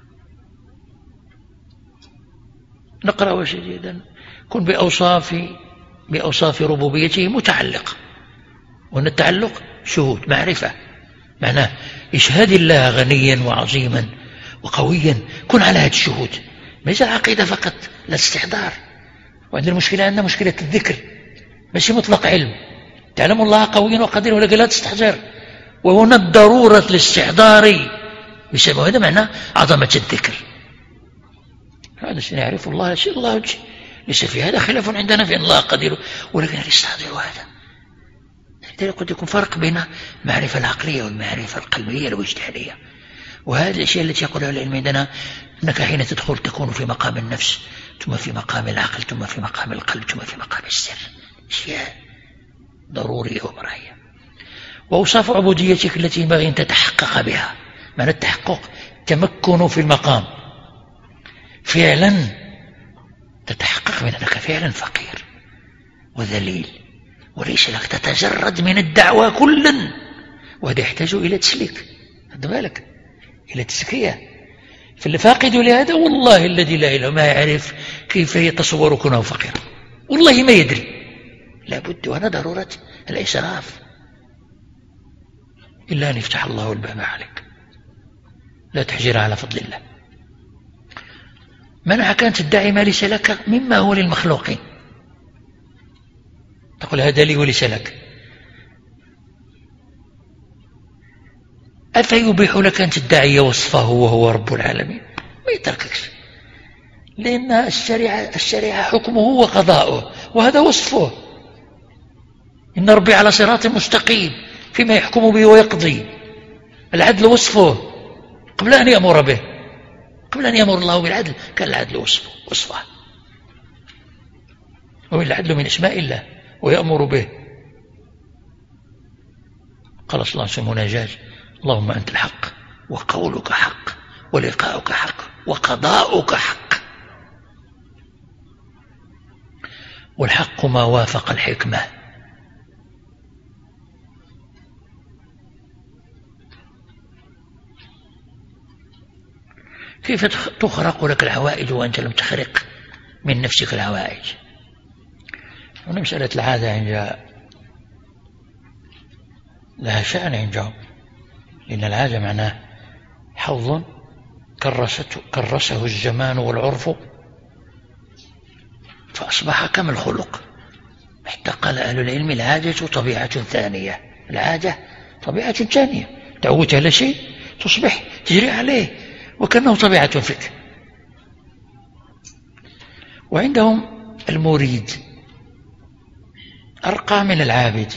نقرأ شديدا كن بأوصاف بأوصاف ربوبيته متعلق، وأن التعلق شهود معرفة، معناه إشهاد الله غنيا وعظيما وقويا، كن على هذا الشهود، ليس العقيدة فقط، لا استحضار. وعندنا المشكلة أنها مشكلة الذكر، ماشي مطلق علم. تعلم الله قويا وقدير ولكن لا تستحضر، وهنا الضرورة الاستحضار بسبب هذا معناه عظمة الذكر. هذا سنعرف الله شيء الله وجه. ليس في هذا خلاف عندنا في أن الله قدير، ولكن يستحضر هذا. لذلك قد يكون فرق بين المعرفة العقلية والمعرفة القلبية الوجدانية. وهذه الأشياء التي يقولها العلم عندنا أنك حين تدخل تكون في مقام النفس، ثم في مقام العقل، ثم في مقام القلب، ثم في مقام السر. أشياء ضرورية ومرئية. وأوصاف عبوديتك التي ينبغي أن تتحقق بها، معنى التحقق تمكن في المقام، فعلا تتحقق من أنك فعلا فقير وذليل، وليس لك تتجرد من الدعوة كلا، وهذا يحتاج إلى تسليك، خد بالك، إلى تزكية. فاللي فاقد لهذا والله الذي لا إله ما يعرف كيف يتصور كونه فقير، والله ما يدري. لابد، وأنا ضرورة الإسراف إلا أن يفتح الله الباب عليك، لا تحجر على فضل الله. منعك أن تدعي ما ليس لك مما هو للمخلوقين، تقول هذا لي وليس لك. أفيبيح لك أن تدعي وصفه وهو رب العالمين؟ ما يترككش، لأن الشريعة, الشريعة حكمه وقضاؤه وهذا وصفه. إن ربي على صراط مستقيم فيما يحكم به ويقضي. العدل وصفه قبل أن يأمر به، قبل أن يأمر الله بالعدل كان العدل وصفه وصفه ومن العدل من اسماء الله ويأمر به. قال صلى الله عليه وسلم مناجاة: اللهم أنت الحق وقولك حق ولقاؤك حق وقضاؤك حق، والحق ما وافق الحكمة. كيف تخرق لك الحوائج وأنت لم تخرق من نفسك الحوائج؟ هنا مسألة العادة عند لها شأن عندهم، لأن العادة معناه حظ كرسته كرسه الزمان والعرف فأصبح كما الخلق. حتى قال أهل العلم: العادة طبيعة ثانية. العادة طبيعة ثانية، تعودت على شيء تصبح تجري عليه وكأنه طبيعة فيك. وعندهم المريد أرقى من العابد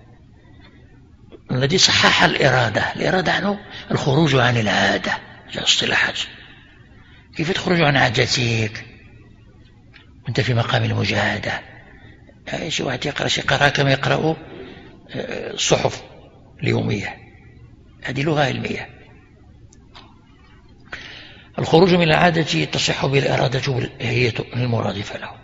الذي صحح الإرادة. الإرادة عنه الخروج عن العادة، جاء اصطلاحات. كيف تخرج عن عادتك وانت في مقام المجاهدة؟ شي واحد يقرأ شي قراءة كما يقرأ الصحف اليومية، هذه لغة علمية. الخروج من العادة تصح بالإرادة هي المرادفة له،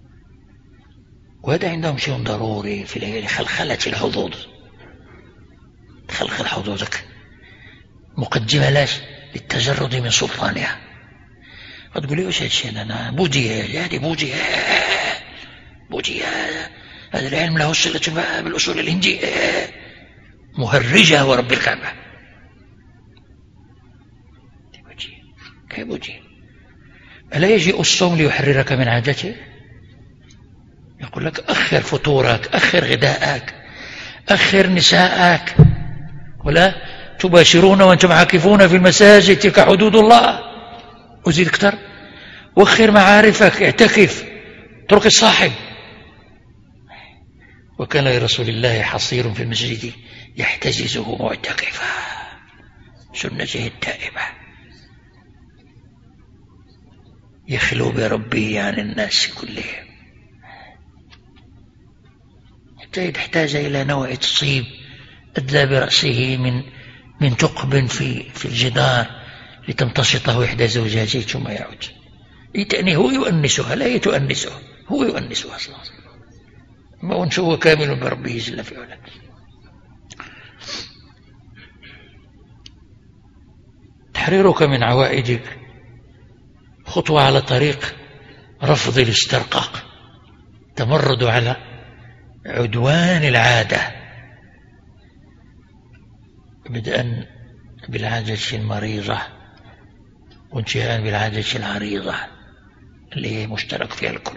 وهذا عندهم شيء ضروري في خلخلة الحظوظ. تخلخل حظوظك مقدمة لاش للتجرد من سلطانها. وتقول لي: وش هالشيء؟ أنا بوذية، هذه بوذية بوذية هذا العلم له صلة بالأصول الهندية، مهرجة ورب الكعبة. كيف بوذية؟ ألا يجيء الصوم ليحررك من عادته؟ يقول لك: أخر فطورك، أخر غداءك، أخر نساءك، ولا تباشرون وأنتم عاكفون في المساجد، تلك حدود الله. وزيد أكثر: وخر معارفك، اعتكف، اترك الصاحب. وكان لرسول الله حصير في المسجد يحتجزه معتكفا، سنته الدائمة، يخلو بربه عن الناس كلهم، حتى إذا احتاج إلى نوع تصيب أدلى برأسه من من ثقب في في الجدار لتمتشطه إحدى زوجاته ثم يعود. يتأني هو يؤنسها، لا يتؤنسه، هو يؤنسها أصلا. ما وانش هو كامل بربه جل في علاه. تحريرك من عوائدك خطوة على طريق رفض الاسترقاق، تمرد على عدوان العادة، بدءا بالعادة المريضة وانتهاء بالعادة العريضة اللي هي مشترك فيها الكل.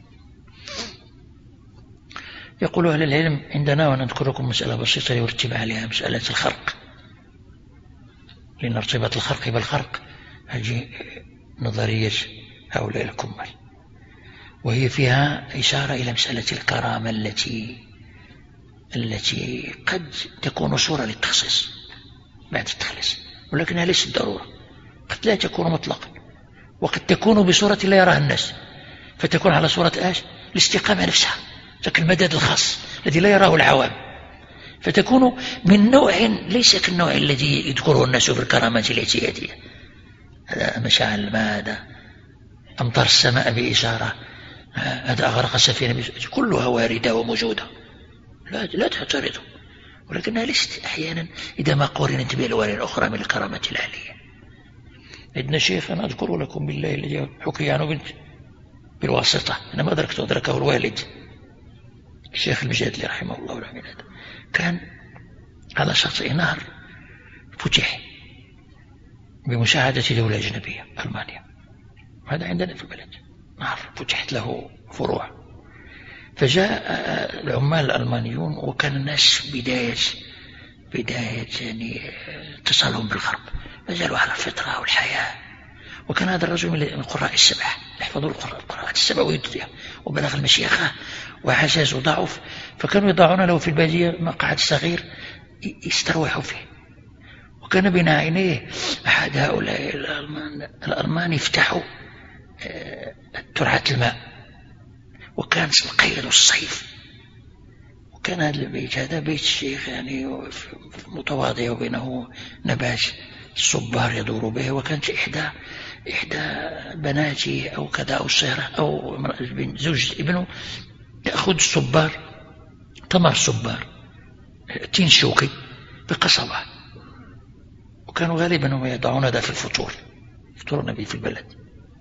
يقول أهل العلم عندنا، ونذكر لكم مسألة بسيطة يرتب عليها مسألة الخرق، لأن ارتباط الخرق بالخرق هذه نظرية هؤلاء الكمال، وهي فيها إشارة إلى مسألة الكرامة التي التي قد تكون صورة للتخصيص بعد التخليص، ولكنها ليست ضرورة. قد لا تكون مطلقا، وقد تكون بصورة لا يراها الناس، فتكون على صورة آش الاستقامة نفسها، ذاك المدد الخاص الذي لا يراه العوام، فتكون من نوع ليس كالنوع الذي يذكره الناس في الكرامات الاعتيادية. هذا مشاعل الماء، هذا أمطر السماء بإشارة، هذا أغرق السفينة بإشارة، كلها واردة وموجودة، لا لا تعترض، ولكنها ليست أحيانا إذا ما قورنت بألوان أخرى من الكرامات العالية. عندنا شيخ أنا أذكر لكم بالله الذي حكي عنه بنت بالواسطة، أنا ما أدركت أدركه الوالد الشيخ المجادلي رحمه الله ورحمه، كان على شاطئ نهر فتح بمساعدة دولة أجنبية ألمانيا، هذا عندنا في البلد نهر فتحت له فروع. فجاء العمال الألمانيون، وكان الناس بداية بداية يعني اتصالهم بالغرب، ما زالوا على الفطرة والحياة. وكان هذا الرجل من القراء السبعة يحفظوا القراءات السبع ويدريها، وبلغ المشيخة وعجز وضعف، فكانوا يضعون له في البادية مقعد صغير يستروح فيه. وكان بين عينيه أحد هؤلاء الألمان, الألمان يفتحوا ترعة الماء، وكان القيد الصيف. وكان هذا البيت هذا بيت الشيخ يعني متواضع، وبينه نبات الصبار يدور به. وكانت إحدى إحدى بناتي أو كذا أو صهرة أو زوج ابنه تأخذ الصبار، تمر الصبار تين شوكي بقصبة، وكانوا غالبا هم يضعون هذا في الفطور، فطور النبي في البلد.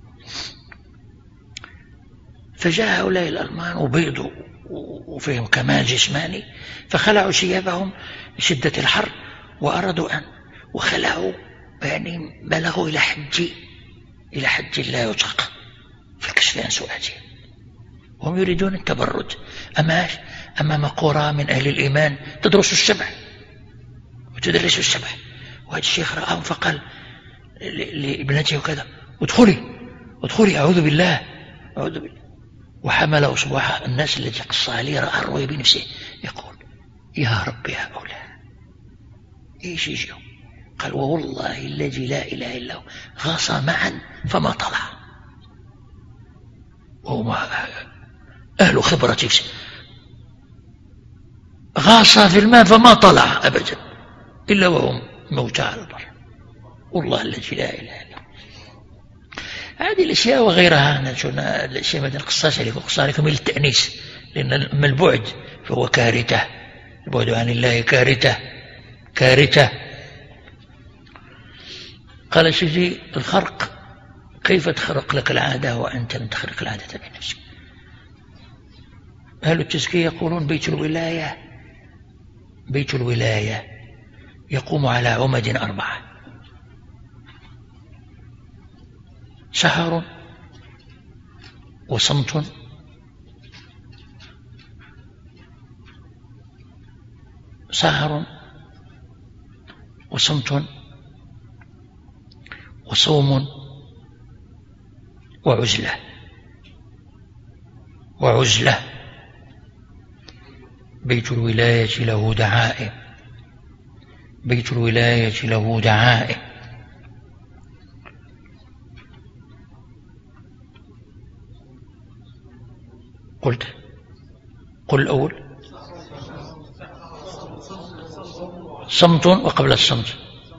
فجاء هؤلاء الألمان وبيضوا وفيهم كمال جسماني، فخلعوا ثيابهم لشدة الحر، وأرادوا أن وخلعوا يعني بلغوا إلى حد إلى حد لا يطاق في الكشف عن سؤالهم، وهم يريدون التبرد أما أمام قرى من أهل الإيمان تدرس السبع وتدرس السبع. وهذا الشيخ رآهم فقال لابنته وكذا: ادخلي ادخلي أعوذ بالله أعوذ بالله. وحمله صباح الناس الذي قص عليه رأى الرؤيا بنفسه يقول: يا رب يا هؤلاء ايش يجيهم؟ قال: ووالله الذي لا إله إلا هو غاصا معا فما طلع، وهم أهل خبرة غاصا في الماء فما طلع أبدا إلا وهم موتى على البر، والله الذي لا إله إلا هو. هذه الأشياء وغيرها نشوفنا الأشياء مثل القصاص عليكم قصاص عليكم من التأنيس، لأن أما البعد فهو كارثة، البعد عن الله كارثة كارثة. قال سيدي: الخرق كيف تخرق لك العادة وأنت لم تخرق العادة بنفسك؟ أهل التزكية يقولون بيت الولاية بيت الولاية يقوم على عمد أربعة: سهر وصمت سهر وصمت وصوم وعزلة وعزلة. بيت الولاية له دعائم بيت الولاية له دعائم قلت قل الأول صمت، وقبل الصمت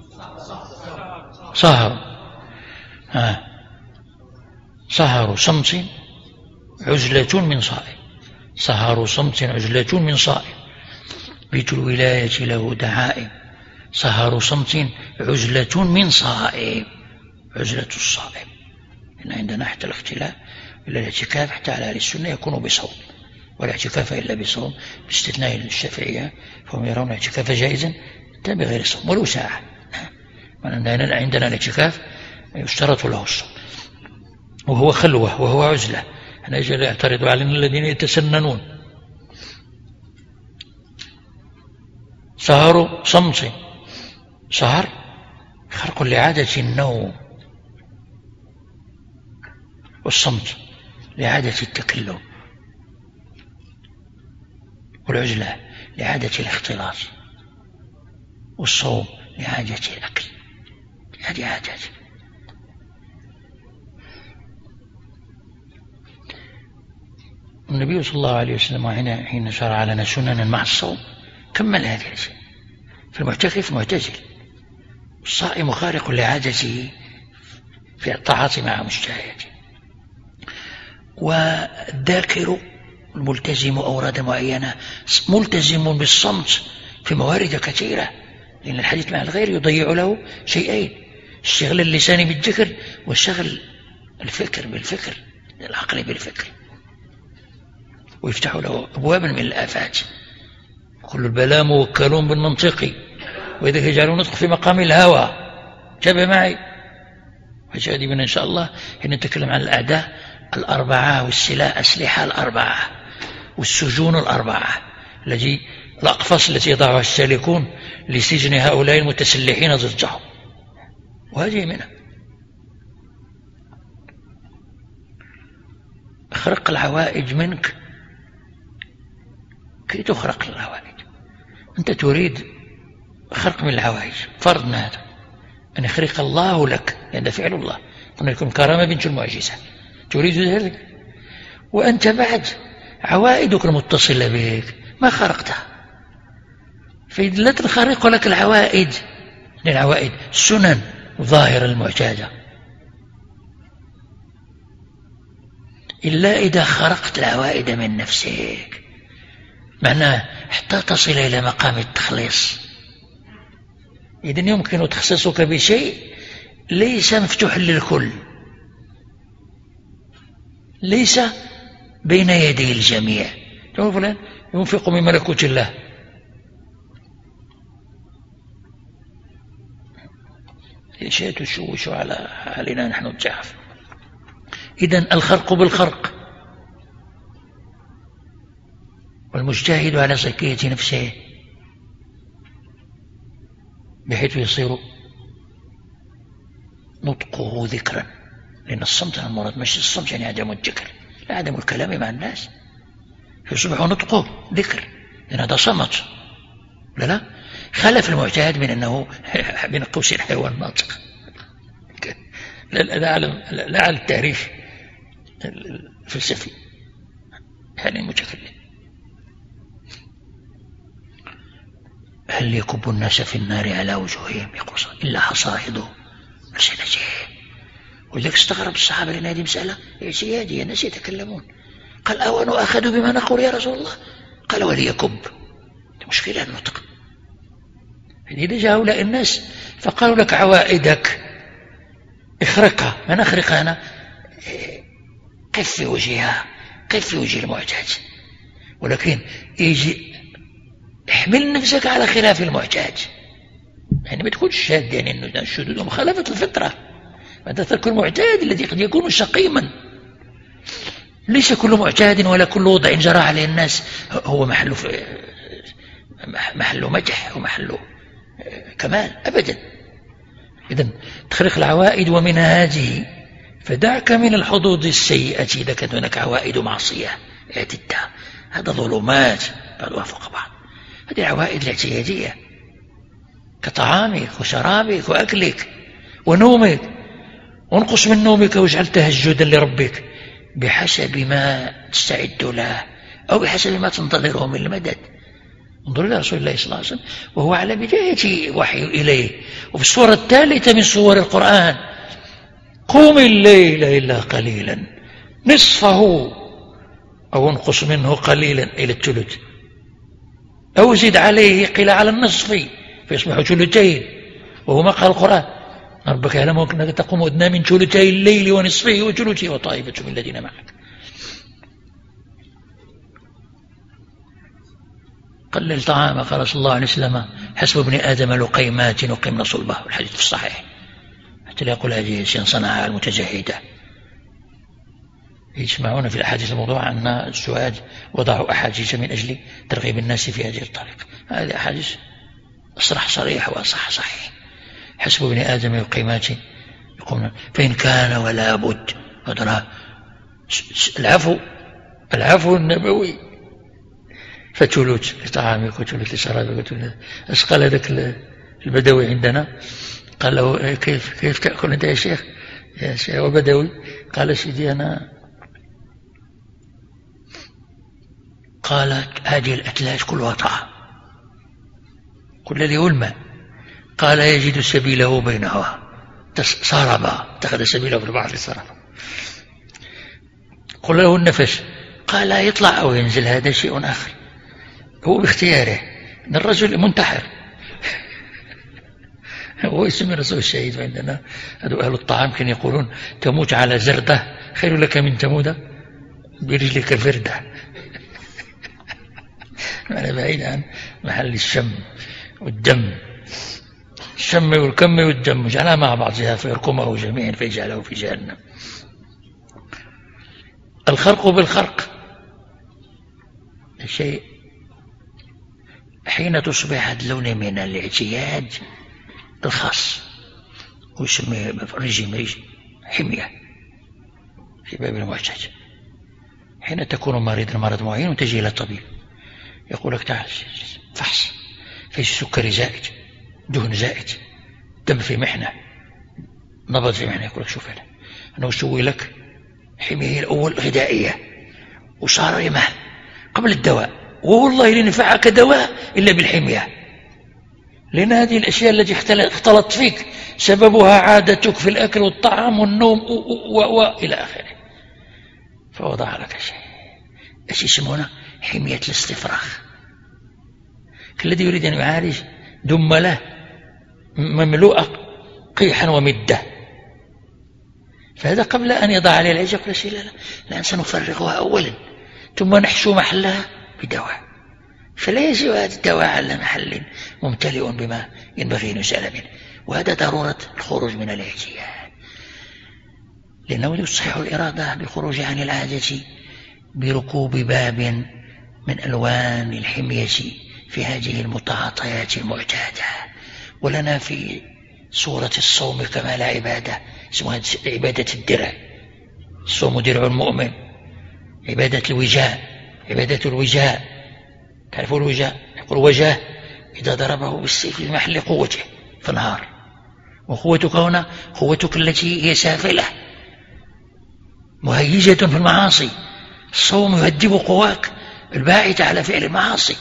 سهر ها سهر صمت عزلة من صائم سهر صمت عزلة من صائم. بيت الولاية له دعائم سهر صمت عزلة من صائم. عزلة الصائم إن عندنا حتى الاختلاف إلا الاعتكاف حتى على أهل السنة يكون بصوم، والاعتكاف إلا بصوم باستثناء الشافعية فهم يرون الاعتكاف جائزا بغير صوم ولو ساعة. عندنا عندنا الاعتكاف يشترط له الصوم، وهو خلوة وهو عزلة. أنا أجل يعترض علينا الذين يتسننون. سهر صمت سهر خرق لعادة النوم، والصمت لعادة التكلم، والعزلة لعادة الاختلاط، والصوم لعادة الأكل. هذه عادات. النبي صلى الله عليه وسلم حين شرع لنا سننا مع الصوم كمل هذه الأشياء. فالمعتكف معتزل، الصائم خارق لعادته في الطاعات مع مجتهده، والذاكر الملتزم أورادا معينة ملتزم بالصمت في موارد كثيرة، لأن الحديث مع الغير يضيع له شيئين: الشغل اللساني بالذكر، والشغل الفكر بالفكر العقل بالفكر، ويفتح له أبوابا من الآفات. كل البلاء موكلون بالمنطق، وإذا يجعلون نطق في مقام الهوى. تابع معي وجاء بنا إن شاء الله حين نتكلم عن الأعداء الأربعة والسلاح أسلحة الأربعة والسجون الأربعة التي الأقفاص التي يضعها السالكون لسجن هؤلاء المتسلحين ضدهم، وهذه منها. اخرق العوائد منك كي تخرق العوائد. أنت تريد خرق من العوائد، فرضنا هذا أن يخرق الله لك، لأن يعني فعل الله، قلنا يكون كرامة بنت المعجزة، تريد ذلك، وأنت بعد عوائدك المتصلة بك ما خرقتها، فإذا لا تنخرق لك العوائد، لأن العوائد سنن ظاهرة المعتادة، إلا إذا خرقت العوائد من نفسك، معناه حتى تصل إلى مقام التخليص. إذن يمكن تخصيصك بشيء ليس مفتوح للكل، ليس بين يدي الجميع. تقول فلان ينفق من ملكوت الله، شيء تشوش على علينا نحن الجعف. إذن الخرق بالخرق، والمجتهد على زكية نفسه بحيث يصير نطقه ذكرا، لأن الصمت المراد مش الصمت يعني عدم الذكر، لا عدم الكلام مع الناس، فيصبح نطقه ذكر، لأن هذا صمت. لا لا خلف المعتاد من أنه بين قوسين حيوان ناطق، لا على لا على التعريف الفلسفي يعني المتكلم. هل يكب الناس في النار على وجوههم يقص إلا حصائد ألسنتهم؟ ولذلك استغرب الصحابة لأن هذه مسألة اعتيادية، الناس يتكلمون. قال أو أنه أخذوا بما نقول يا رسول الله؟ قال وليكب، مشكلة النطق. إذا جاء هؤلاء الناس فقالوا لك عوائدك اخرقها، من أخرقها أنا؟ قف في وجهها، قف في وجه المعتاد، ولكن يجي احمل نفسك على خلاف المعتاد، يعني ما تكونش شاد، يعني أنه الشذوذ مخالفة الفطرة، ما تترك المعتاد الذي قد يكون شقيما. ليس كل معتاد ولا كل وضع جرى عليه الناس هو محل محل مدح ومحل كمال أبدا. إذن تخرق العوائد ومنها هذه، فدعك من الحظوظ السيئة إذا كانت هناك عوائد معصية اعتدها، هذا ظلمات بعضها فوق بعض. هذه العوائد الاعتيادية كطعامك وشرابك وأكلك ونومك، وانقص من نومك واجعل تهجدا لربك بحسب ما تستعد له أو بحسب ما تنتظره من المدد. انظر إلى رسول الله صلى الله عليه وسلم وهو على بداية وحي إليه، وفي السورة الثالثة من سور القرآن: قم الليل إلا قليلا نصفه أو انقص منه قليلا إلى الثلث أو زد عليه قيل على النصف فيصبح ثلثين، وهو ما قال القرآن: ربك يعلم أنك تقوم أدنى من ثلثي الليل ونصفه وثلثه وطائفة من الذين معك. قلل طعامك، قال صلى الله عليه وسلم: حسب ابن آدم لقيمات وقمن صلبه، الحديث في الصحيح. حتى لا يقول هذه شيء صنعها المتجهدة. يسمعون في الأحاديث الموضوع أن السؤال وضعوا أحاديث من أجل ترغيب الناس في هذه الطريقة. هذه أحاديث أصرح صريح وأصح صحيح. حسب ابن آدم لقيمات يقومون، فإن كان ولا بد. العفو العفو النبوي، فتلوت لطعامك وتلوت لشرابك وتلوت. أسقل ذاك البدوي عندنا قال له: كيف كيف تأكل أنت يا شيخ يا شيخ وبدوي؟ قال: سيدي أنا، قالت هذه الأتلات كلها طعام، كل ذي الماء. قال: يجد سبيله بينها، صاربا، اتخذ سبيله في البحر صاربا. قل له النفس، قال: يطلع أو ينزل، هذا شيء آخر، هو باختياره. إن الرجل منتحر هو يسمي رسول الشهيد. عندنا أهل الطعام كانوا يقولون: تموت على زردة خير لك من تموت برجلك فردة. معنى بعيد عن محل الشم والدم. السم والكم والدم جعلها مع بعضها فيركمه جميعا فيجعله في جهنم. الخرق بالخرق شيء حين تصبح هذا اللون من الاعتياد الخاص ويسميه رجيم رجيم حمية في باب المعتاد. حين تكون مريضا مرض معين وتجي إلى الطبيب يقول لك تعال فحص، في سكري زائد، دهن زائد، دم في محنة، نبض في محنة. يقول لك شوف أنا أنا أسوي لك حمية الأول غذائية وصارمة قبل الدواء، والله لن ينفعك دواء إلا بالحمية، لأن هذه الأشياء التي اختلط فيك سببها عادتك في الأكل والطعام والنوم وإلى آخره. فوضع لك شيء ايش يسمونه حمية الاستفراغ. الذي يريد أن يعالج دملة مملوءة قيحا ومدة، فهذا قبل أن يضع عليه العلاج يقول لا لا لا سنفرغها أولا ثم نحشو محلها بدواء، فلا يجب هذا الدواء على محل ممتلئ بما ينبغي أن يسأل منه. وهذا ضرورة الخروج من الاعتياد، لأنه يصحح الإرادة بالخروج عن العادة بركوب باب من ألوان الحمية في هذه المتعاطيات المعتادة. ولنا في صورة الصوم كما لا عبادة اسمها عبادة الدرع. الصوم درع المؤمن، عبادة الوجاء، عبادة الوجاء. تعرفوا الوجاء؟ يقول وجاه إذا ضربه بالسيف في محل قوته فانهار، وقوتك هنا قوتك التي هي سافلة مهيجة في المعاصي. الصوم يهدب قواك الباعثة على فعل المعاصي.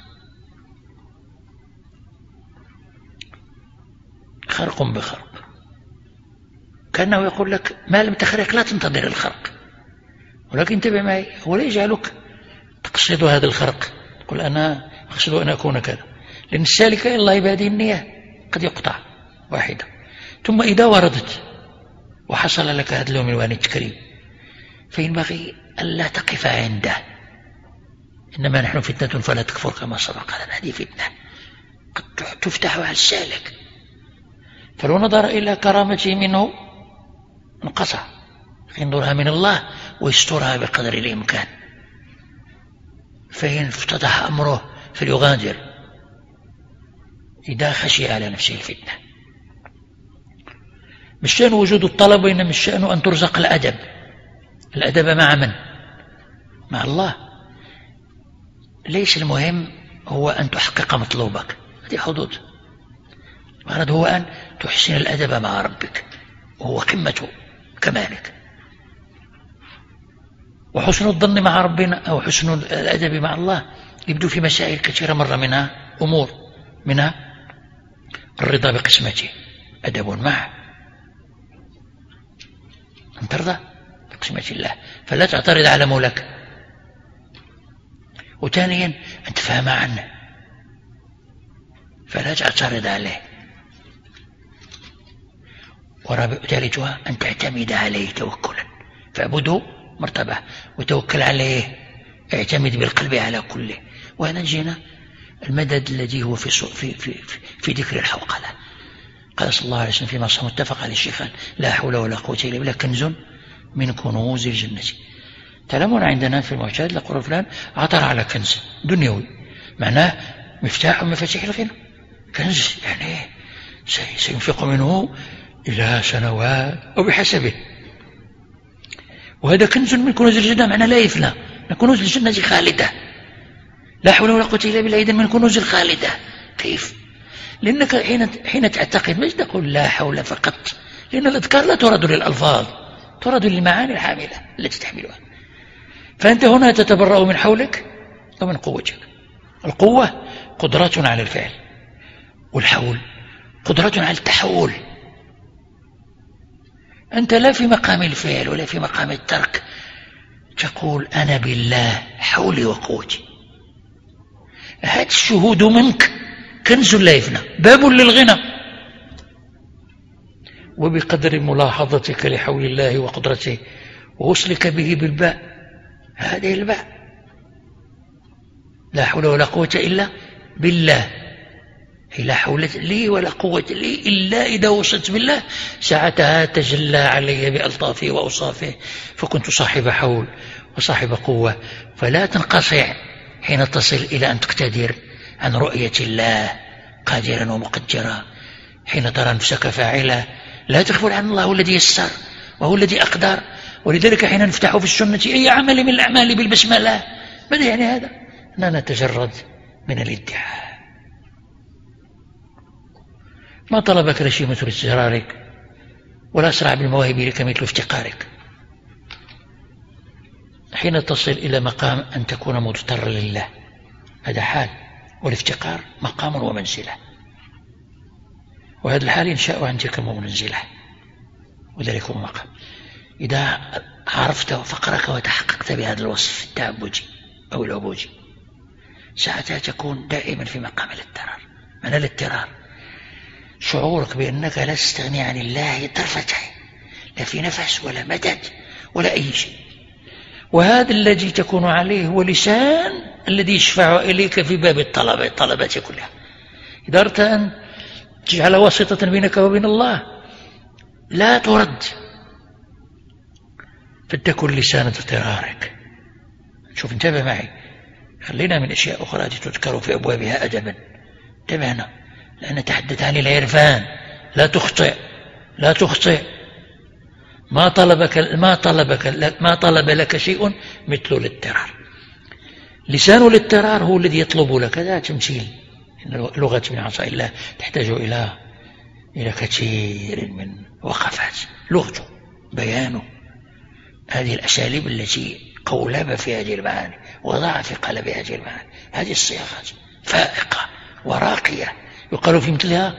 خرق بخرق، كأنه يقول لك ما لم تخرق لا تنتظر الخرق، ولكن انتبه معي، هو لا يجعلك تقصد هذا الخرق تقول أنا أقصد أن أكون كذا، لأن السالك إلى الله بهذه النية قد يقطع واحدة. ثم إذا وردت وحصل لك هذا اليوم الوان التكريم فينبغي ألا تقف عنده. إنما نحن فتنة فلا تكفر كما سبق، هذه فتنة قد تفتح على السالك، فلو نظر إلى كرامته منه انقصع، ينظرها من الله ويسترها بقدر الإمكان. فإن افتتح أمره فليغادر إذا خشي على نفسه الفتنة. مش شأن وجود الطلب، وإنما مش شأن أن ترزق الأدب. الأدب مع من؟ مع الله. ليس المهم هو أن تحقق مطلوبك، هذه حدود. المراد هو أن تحسن الأدب مع ربك، وهو قمة كمالك. وحسن الظن مع ربنا أو حسن الأدب مع الله يبدو في مسائل كثيرة، مرة منها أمور منها الرضا بقسمته، أدب معه، أن ترضى بقسمة الله فلا تعترض على مولاك. وثانيا أن تفهم عنه فلا تعترض عليه. وثالثها أن تعتمد عليه توكلا، فاعبده مرتبة وتوكل عليه، اعتمد بالقلب على كله. وهنا جينا المدد الذي هو في, في, في, في ذكر الحوقلة. قال صلى الله عليه وسلم فيما صار متفق عليه الشيخان لا حول ولا قوة إلا بالله كنز من كنوز الجنة. تعلمون عندنا في المعتاد لقول فلان عثر على كنز دنيوي، معناه مفتاح من مفاتيح الغنى. كنز يعني سينفق منه إلى سنوات أو بحسبه، وهذا كنز من كنوز الجنة، معناه لا يفنى، كنوز الجنة خالدة. لا حول ولا قوة إلا بالله، إذن من كنوز الخالدة. كيف؟ لأنك حين حين تعتقد مش تقول لا حول فقط، لأن الأذكار لا ترد للألفاظ، ترد للمعاني الحاملة التي تحملها. فأنت هنا تتبرأ من حولك ومن قوتك. القوة قدرة على الفعل، والحول قدرة على التحول. أنت لا في مقام الفعل ولا في مقام الترك تقول أنا بالله حولي وقوتي. هذا الشهود منك كنز لا يفنى، باب للغنى. وبقدر ملاحظتك لحول الله وقدرته ووصلك به بالباء، هذه الباء لا حول ولا قوة إلا بالله، لا حول لي ولا قوة لي إلا إذا وصلت بالله ساعتها تجلى علي بألطافه وأوصافه، فكنت صاحب حول وصاحب قوة. فلا تنقطع حين تصل إلى أن تقتدر عن رؤية الله قادرا ومقدرا. حين ترى نفسك فاعلا لا تغفل عن الله، هو الذي يسر وهو الذي أقدر. ولذلك حين نفتح في السنة أي عمل من الأعمال بالبسملة، ماذا يعني هذا؟ أننا نتجرد من الادعاء. ما طلبك لشيء مثل استجرارك، ولا أسرع بالمواهب لك مثل افتقارك. حين تصل إلى مقام أن تكون مضطرا لله هذا حال، والافتقار مقام ومنزلة، وهذا الحال ينشأ عن تلك المنزلة، وذلك هو مقام. إذا عرفت فقرك وتحققت بهذا الوصف التعبدي أو العبودي ساعتها تكون دائما في مقام الاضطرار. من الاضطرار شعورك بأنك لا تستغني عن الله طرفة عين، لا في نفس ولا مدد ولا أي شيء. وهذا الذي تكون عليه هو لسان الذي يشفع إليك في باب الطلبة الطلبات كلها. إذا أردت أن تجعل واسطة بينك وبين الله لا ترد، فلتكن لسان اضطرارك. شوف انتبه معي، خلينا من أشياء أخرى تذكر في أبوابها أدبا. انتبهنا، لأن نتحدث عن العرفان. لا تخطئ لا تخطئ ما طلبك ما طلبك ما طلب لك شيء مثل الاضطرار. لسان الاضطرار هو الذي يطلب لك. هذا تمثيل. لغة من عصا الله تحتاج إلى إلى كثير من وقفات. لغته، بيانه، هذه الأساليب التي قولب في هذه المعاني وضع في قلب هذه المعاني. هذه الصياغات فائقة وراقية، يقال في مثلها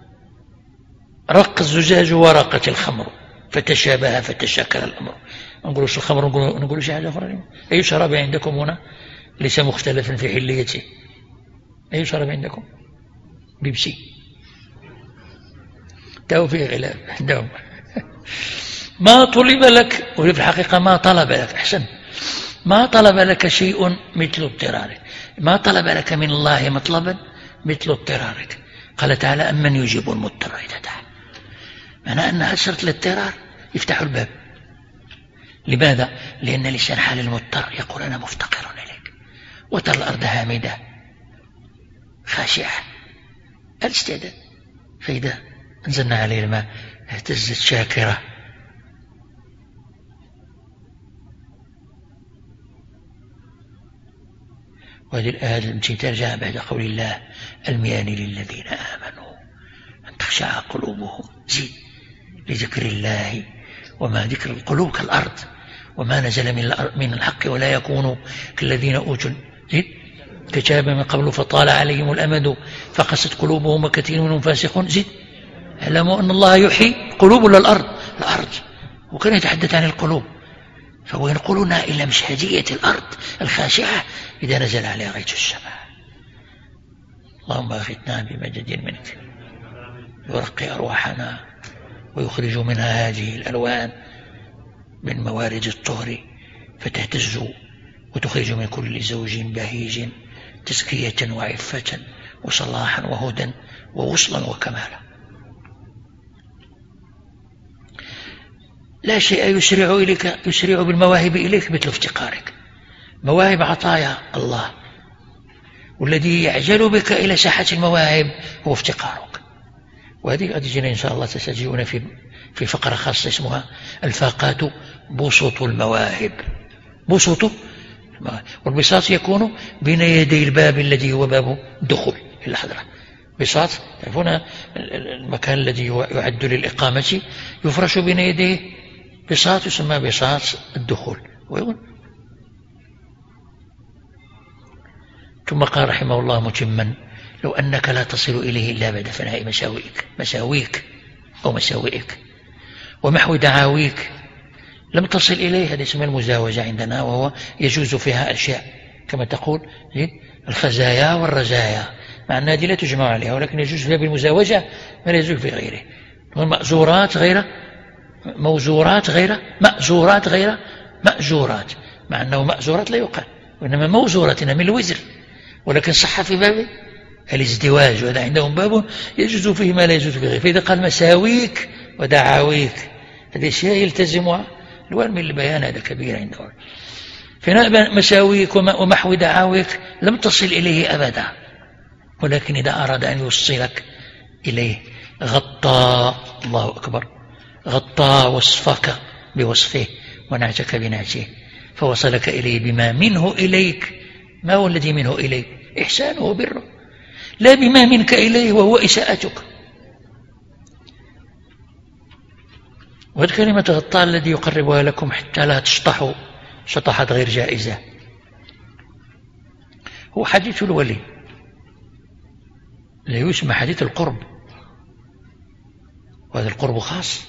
رق الزجاج ورقة الخمر فتشابه فتشاكل الأمر. نقول الخمر نقول شيء حاجة أخرى. أي شراب عندكم هنا ليس مختلفا في حليته؟ أي شراب عندكم؟ بيبسي تو في غلاف عندهم. ما طلب لك، وفي الحقيقة ما طلب لك، أحسن، ما طلب لك شيء مثل اضطرارك. ما طلب لك من الله مطلبا مثل اضطرارك. قال تعالى أمن يجيب المضطر إذا دعا. معنى أن أسرة الاضطرار يفتح الباب. لماذا؟ لأن لسان حال المضطر يقول أنا مفتقر إليك. وترى الأرض هامدة خاشعة الاستعداد، فإذا أنزلنا عليه الماء اهتزت شاكرة. وهذه الآية التي ترجع بعد قول الله الميان للذين آمنوا أن تخشع قلوبهم. زيد لذكر الله، وما ذكر القلوب كالأرض وما نزل من الحق ولا يكونوا كالذين أوتوا كتاب من قبل فطال عليهم الأمد فقست قلوبهم وكثير منهم فاسقون. زيد اعلموا أن الله يحيي قلوب ولا الأرض؟ الأرض. وكان يتحدث عن القلوب، فهو ينقلنا إلى مشهدية الأرض الخاشعة إذا نزل عليها غيث السماء. اللهم أغثنا بمدد منك يرقي أرواحنا ويخرج منها هذه الألوان من موارد الطهر فتهتز وتخرج من كل زوج بهيج تزكية وعفة وصلاحا وهدى ووصلا وكمالا. لا شيء يسرع إليك يسرع بالمواهب إليك مثل افتقارك. مواهب عطايا الله، والذي يعجل بك إلى ساحة المواهب هو افتقارك. وهذه قد جينا إن شاء الله تستجيئون في في فقرة خاصة اسمها الفاقات بسط المواهب. بسط، والبساط يكون بين يدي الباب الذي هو باب الدخول إلى الحضرة. بساط، تعرفون المكان الذي يعد للإقامة يفرش بين يديه بساط يسمى بساط الدخول. ثم قال رحمه الله متما لو أنك لا تصل إليه إلا بعد فناء مساويك مساويك أو مساوئك ومحو دعاويك لم تصل إليه. هذا اسمه المزاوجة عندنا، وهو يجوز فيها أشياء كما تقول الخزايا والرزايا، مع أنها لا تجمع عليها، ولكن يجوز فيها بالمزاوجة ما لا يجوز في غيره. مأزورات غير موزورات غير مأزورات غير مأجورات، مع أنه مأزورات لا يقال، وإنما موزورات من الوزر، ولكن صح في باب الازدواج، وهذا عندهم باب يجوز فيه ما لا يجوز فيه غيره. فإذا قال مساويك ودعاويك هذه أشياء يلتزمها الوان من البيان، هذا كبير عندهم. فناء مساويك ومحو دعاويك لم تصل إليه أبدا، ولكن إذا أراد أن يوصلك إليه غطى، الله أكبر، غطى وصفك بوصفه ونعتك بنعته، فوصلك إليه بما منه إليك. ما هو الذي منه إليك؟ إحسانه وبره، لا بما منك إليه وهو إساءتك. وهذه كلمة غطى الذي يقربها لكم حتى لا تشطحوا شطحات غير جائزة، هو حديث الولي، لا يسمى حديث القرب، وهذا القرب خاص.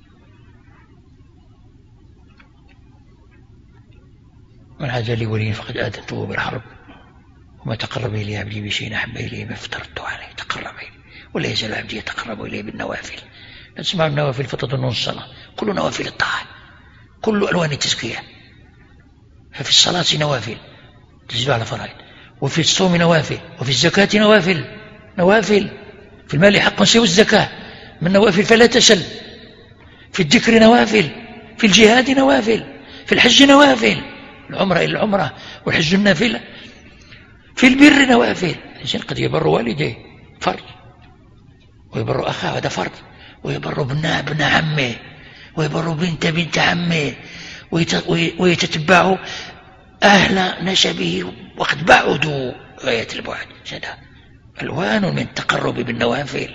من عاد لي ولي فقد آذنته بالحرب، وما تقرب إلي عبدي بشيء أحب إليه ما افترضت عليه، تقرب إليه، ولا يزال عبدي يتقرب إليه بالنوافل. لا تسمعوا النوافل فتظنون الصلاة، كل نوافل الطاعة، كل ألوان التزكية. ففي الصلاة نوافل تزيد على فرائض، وفي الصوم نوافل، وفي الزكاة نوافل نوافل في المال حق سوى الزكاة من نوافل فلا تسل، في الذكر نوافل، في الجهاد نوافل، في الحج نوافل، العمرة إلى العمرة والحج النافلة، في البر نوافل. الإنسان قد يبر والديه فرض، ويبر أخاه هذا فرض، ويبر ابن ابن عمه، ويبر بنت بنت عمه، ويتتبع أهل نسبه وقد بعدوا غاية البعد. هذا ألوان من التقرب بالنوافل.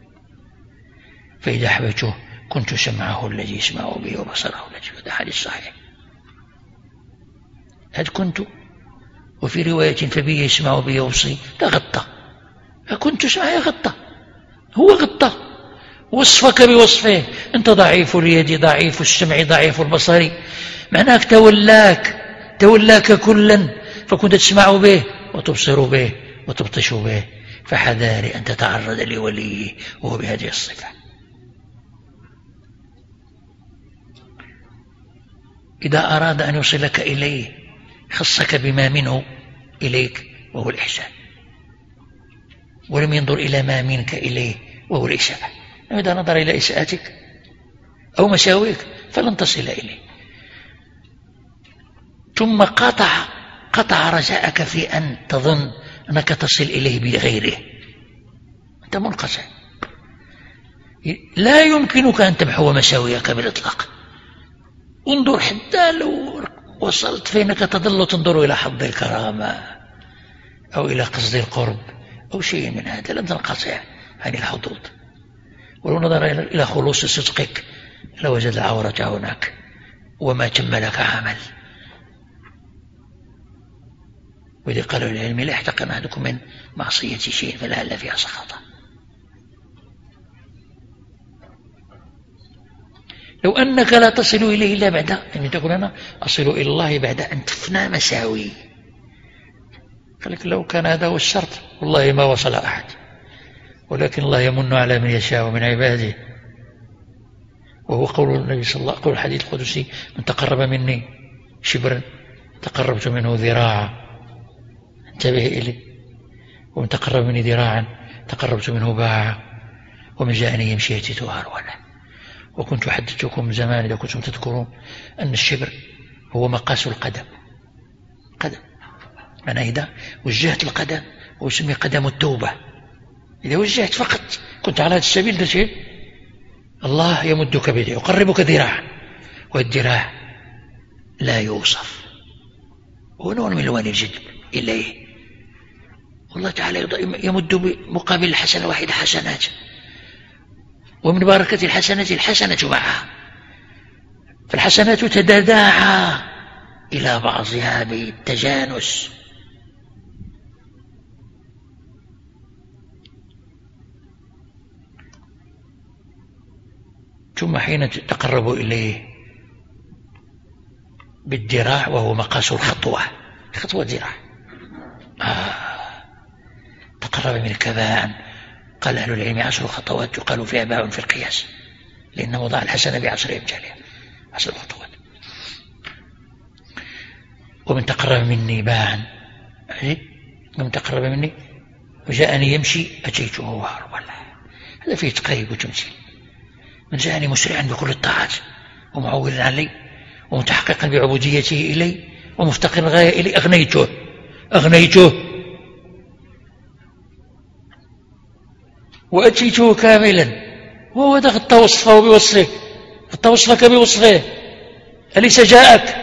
فإذا أحببته كنت سمعه الذي يسمع به وبصره الذي، هذا حديث صحيح. هل كنت، وفي رواية فبي يسمع بي يوصي، لا غطى، كنت سمع غطى، هو غطى وصفك بوصفه. أنت ضعيف اليد ضعيف السمع ضعيف البصر، معناك تولاك تولاك كلا، فكنت تسمع به وتبصر به وتبطش به، فحذاري أن تتعرض لوليه وهو بهذه الصفة. إذا أراد أن يوصلك إليه خصك بما منه إليك وهو الإحسان، ولم ينظر إلى ما منك إليه وهو الإساءة. إذا نظر إلى إساءتك أو مساويك فلن تصل إليه. ثم قطع قطع رجاءك في أن تظن أنك تصل إليه بغيره، أنت منقطع، لا يمكنك أن تمحو مساويك بالإطلاق. انظر حتى لو وصلت فإنك تظل تنظر إلى حظ الكرامة أو إلى قصد القرب أو شيء من هذا، لن تنقطع عن الحدود. ولو نظر إلى خلوص صدقك لوجد العورة هناك وما تم لك عمل. وإذا قالوا العلم لا يحتقن أحدكم من معصية شيء فلعل فيها سخطة. لو أنك لا تصل إليه إلا بعد يعني تقول أنا أصل إلى الله بعد أن تفنى مساوي، قالك لو كان هذا هو الشرط والله ما وصل أحد، ولكن الله يمن على من يشاء من عباده. وهو قول النبي صلى الله عليه وسلم، قول الحديث القدسي: من تقرب مني شبرا تقربت منه ذراعا، انتبه إلي، ومن تقرب مني ذراعا تقربت منه باعا، ومن جاءني يمشي يأتيت هرولا. وكنت أحدثكم زمان إذا كنتم تذكرون أن الشبر هو مقاس القدم، قدم أنا إذا وجهت القدم ويسمي قدم التوبة، إذا وجهت فقط كنت على هذا السبيل ده شيء، الله يمدك بيده يقربك ذراعا، والذراع لا يوصف، هو نوع من ألوان الجد إليه. والله تعالى يمد مقابل الحسنة واحدة حسنات، ومن بركة الحسنة الحسنة معها، فالحسنات تتداعى إلى بعضها بالتجانس. ثم حين تقرب إليه بالذراع وهو مقاس الخطوة، خطوة ذراع، آه. تقرب منك باعا، قال أهل العلم عشر خطوات يقال فيها باع في القياس، لأن وضع الحسنة بعشر أمثالها، عشر خطوات. ومن تقرب مني باعا، ومن تقرب مني وجاءني يمشي أتيته هرولا. هذا فيه تقريب وتمثيل. من جاءني مسرعا بكل الطاعات ومعولا علي ومتحققا بعبوديته إلي ومفتقر الغاية إلي أغنيته أغنيته وأتيته كاملا وهو ده غطى وصفه بوصفه غطى وصفك بوصفه أليس جاءك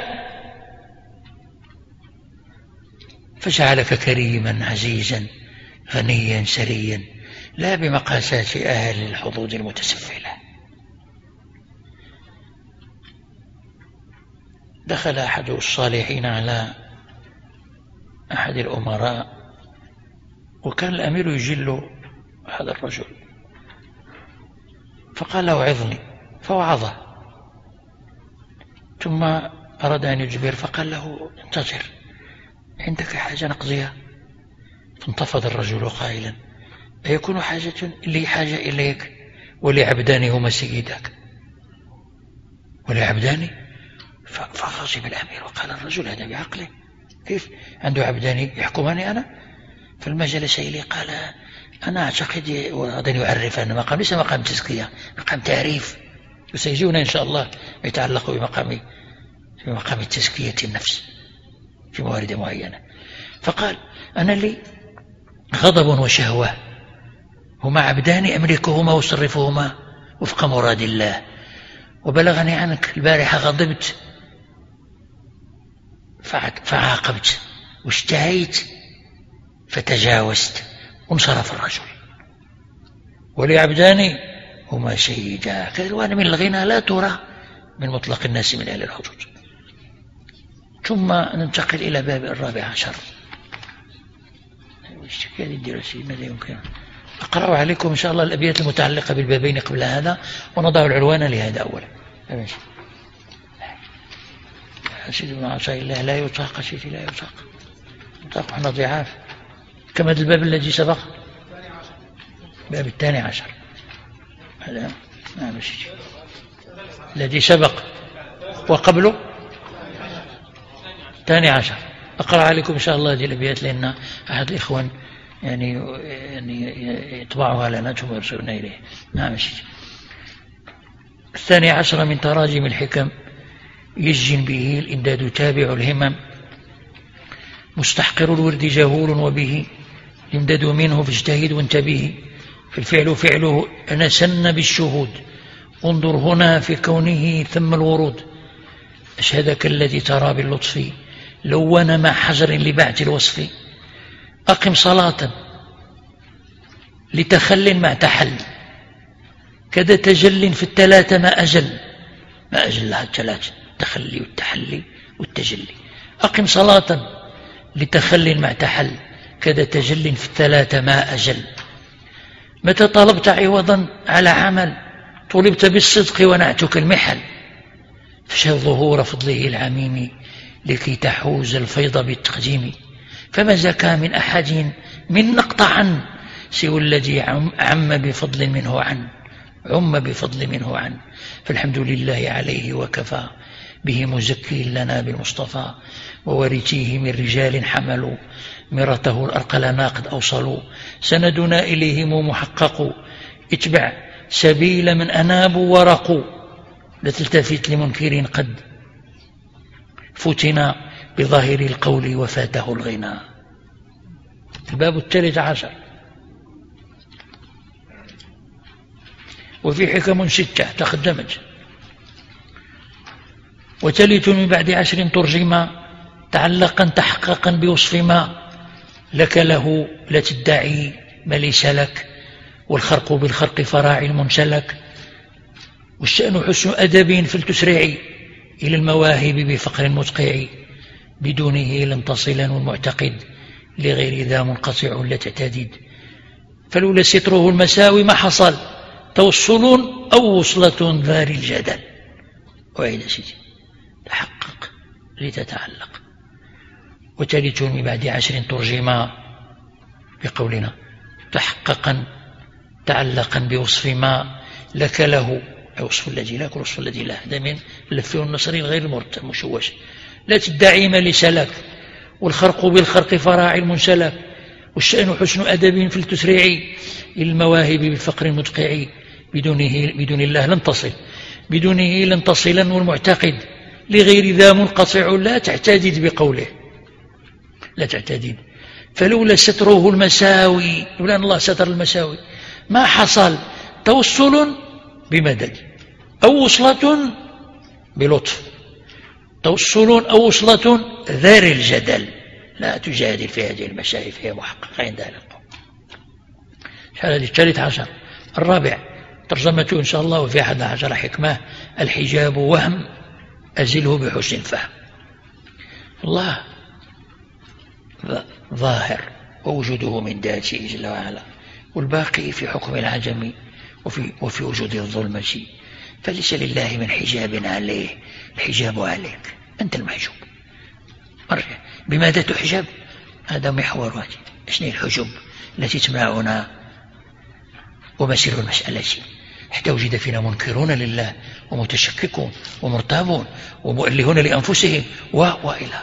فجعلك كريما عزيزا غنيا سريا لا بمقاسات أهل الحظوظ المتسفلة. دخل أحد الصالحين على أحد الأمراء وكان الأمير يجل هذا الرجل فقال له عظني فوعظه ثم أراد أن يجبر فقال له انتظر عندك حاجة نقضيها. فانتفض الرجل قائلا أيكون حاجة لي حاجة إليك ولعبدان هما سيدك ولعبدان. فغضب الأمير وقال الرجل هذا بعقله كيف عنده عبدان يحكماني أنا؟ فلما جلس إليه قال أنا أعتقد وأن يعرف أن مقام ليس مقام تزكية مقام تعريف وسيجينا إن شاء الله يتعلق بمقام بمقام تزكية النفس في موارد معينة. فقال أنا لي غضب وشهوة هما عبدان أملكهما وصرفهما وفق مراد الله وبلغني عنك البارحة غضبت فعاقبت واشتهيت فتجاوزت وانصرف الرجل ولعبدان هما سيدا. كالوان من الغنى لا ترى من مطلق الناس من أهل الحدود. ثم ننتقل إلى باب الرابع عشر. هذه الدراسة ماذا يمكن أقرأ عليكم إن شاء الله الأبيات المتعلقة بالبابين قبل هذا ونضع العنوان لهذا أولا. سيدي ابن عطاء الله لا يطاق سيدي لا يطاق يطاق احنا ضعاف كما هذا الباب الذي سبق الباب الثاني عشر هذا نعم سيدي الذي سبق وقبله الثاني عشر. أقرأ عليكم إن شاء الله هذه الأبيات لأن أحد الإخوان يعني يعني يطبعها لنا ثم يرسلنا إليه. نعم سيدي. الثاني عشر من تراجم الحكم يجن به الإمداد تابع الهمم مستحقر الورد جهول وبه الإمداد منه فاجتهد وانتبه فالفعل فعله أنا سن بالشهود انظر هنا في كونه ثم الورود أشهدك الذي ترى باللطف لون مع حجر لبعث الوصف أقم صلاة لتخل مع تحل كذا تجل في الثلاثة ما أجل ما أجلها الثلاثة التخلي والتحلي والتجلي. أقم صلاة لتخل مع تحل كذا تجل في الثلاثة ما أجل. متى طلبت عوضا على عمل طلبت بالصدق ونعتك المحل فشهد ظهور فضله العميم لكي تحوز الفيض بالتقديم. فما زكى من أحد من نقطعا سوى الذي عم بفضل منه عن عم بفضل منه عن فالحمد لله عليه وكفى به مزكي لنا بالمصطفى وورثيه من رجال حملوا مرته الأرقلنا قد أوصلوا سندنا إليهم محقق اتبع سبيل من أنابوا ورقوا لا تلتفت لمنكر قد فتنا بظاهر القول وفاته الغنى. الباب الثالث عشر. وفي حكم ستة تقدمت وتلت من بعد عشر ترجما تعلقا تحققا بوصف ما لك له لا تدعي ما ليس لك والخرق بالخرق فراعي المنسلك والشأن حسن أدب فلتسرعي إلى المواهب بفقر متقع بدونه لم تصلا والمعتقد لغير ذا منقطع لا تعتدد فلولا ستره المساوي ما حصل توصل أو وصلة ذار الجدل. وعيد سيدي تحقق لتتعلق وتلت من بعد عشر ترجما بقولنا تحققا تعلقا بوصف ما لك له وصف الذي لك وصف الذي لا هذا من اللفه النصري الغير المرتب مشوش لا تدعي ما ليس لك والخرق بالخرق فراعي المنسلك والشأن حسن أدب في التسريع للمواهب بالفقر المدقع بدونه بدون الله لن تصل بدونه لن تصلا والمعتقد لغير ذا منقطع لا تعتدد بقوله لا تعتدد فلولا ستره المساوي لولا أن الله ستر المساوي ما حصل توصل بمدد أو وصلة بلطف توصل أو وصلة ذار الجدل لا تجادل في هذه المسائل فهي محققة عند أهل القوم. هذا الثالث عشر. الرابع ترجمته إن شاء الله وفي أحد عشر حكمة الحجاب وهم أزله بحسن فهم. الله ظاهر ووجوده من ذاته جل وعلا والباقي في حكم العجم وفي, وفي وجود الظلمة فليس لله من حجاب عليه الحجاب عليك أنت المحجوب. مرجع بماذا تحجب؟ هذا محور أشني الحجب التي تمنعنا ومسير المسألة حتى وجد فينا منكرون لله ومتشككون ومرتابون ومؤلهون لأنفسهم وإلى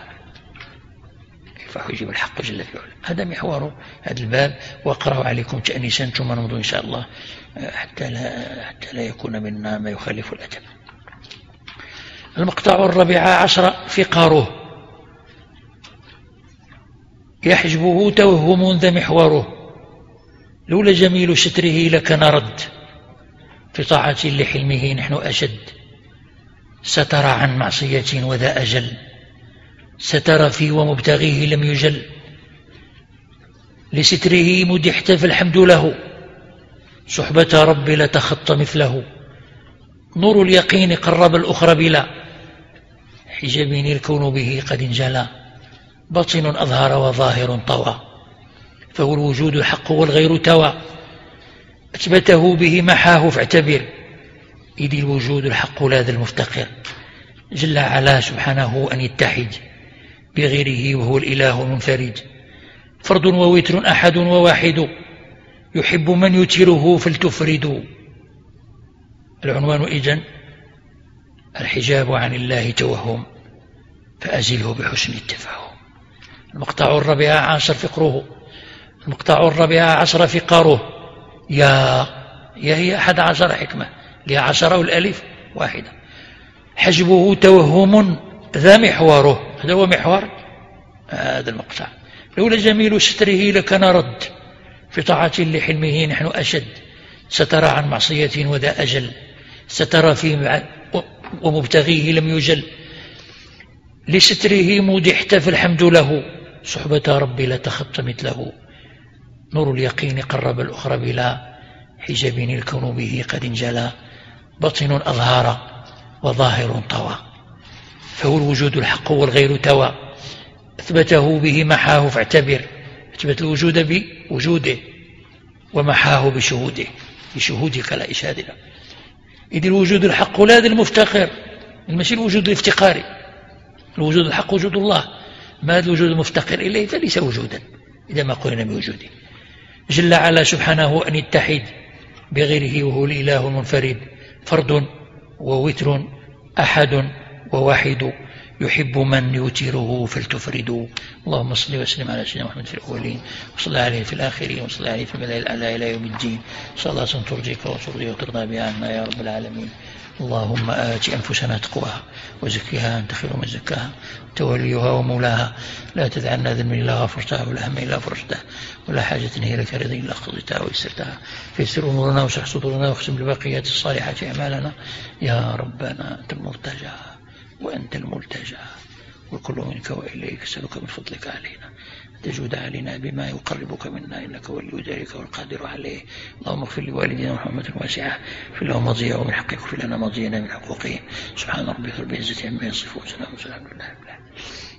فحجب الحق جل في علاه. هذا محور هذا الباب وأقرأ عليكم تأنيسا ثم نمضي إن شاء الله حتى لا, حتى لا يكون منا ما يخالف الأدب. المقطع الرابع عشر في قاروه يحجبه توهم ذا محوره لولا جميل ستره لكان رد في طاعة لحلمه نحن أشد ستر عن معصية وذا أجل ستر في ومبتغيه لم يجل لستره مدحت فالحمد له صحبة رب لتخط مثله نور اليقين قرب الأخرى بلا حجابين الكون به قد انجلى باطن أظهر وظاهر طوى فهو الوجود الحق والغير توى أثبته به محاه فاعتبر إذ الوجود الحق لا ذا المفتقر جل على سبحانه أن يتحد بغيره وهو الإله المنفرد فرد ووتر أحد وواحد يحب من يتره فلتفرد. العنوان إذن الحجاب عن الله توهم فأزله بحسن التفاهم. المقطع الرابع عشر فقره المقطع الرابع عشر فقاره يا يا هي أحد عشر حكمة لها عشرة والألف واحدة. حجبه توهم ذا محوره هذا هو محور هذا المقطع لولا جميل ستره لكان رد في طاعة لحلمه نحن أشد ستر عن معصية وذا أجل ستر في ومبتغيه لم يجل لستره مدحت فالحمد له صحبة ربي لتخط مثله نور اليقين قرب الأخرى بلا حجاب الكون به قد انجلى باطن أظهر وظاهر طوى فهو الوجود الحق والغير توى أثبته به محاه فاعتبر أثبت الوجود بوجوده ومحاه بشهوده بشهودك لا إشهادنا إذ الوجود الحق لا ذا المفتقر المسير الوجود الافتقاري الوجود الحق وجود الله ما هذا الوجود المفتقر إليه فليس وجودا إذا ما قلنا بوجوده جل على سبحانه أن يتحد بغيره وهو الإله المنفرد فرد ووتر أحد وواحد يحب من يوتره فلتفردوا. اللهم صل وسلم على سيدنا محمد في الأولين وصلى عليه في الآخرين وصلى عليه في الملائكة الأعلى إلى يوم الدين صلاة ترضيك وترضي وترضى بها عنا يا رب العالمين. اللهم آت أنفسنا تقواها وزكها أنت خير من زكاها توليها ومولاها لا تدعنا ذنبا إلا غفرتها ولا هم إلا فرجتها ولا حاجة هي لك رضي إلا قضيتها ويسرتها فيسر أمورنا واشرح صدورنا واختم بالباقيات الصالحات أعمالنا يا ربنا أنت المرتجى وأنت الملتجى والكل منك وإليك أسألك من فضلك علينا تجود علينا بما يقربك منا إنك ولي ذلك والقادر عليه. اللهم اغفر لوالدينا ورحمة واسعة اغفر لهم مضيعهم من حقك واغفر لنا مضينا من حقوقهم سبحان ربك رب العزة عما يصفون وسلام على المرسلين.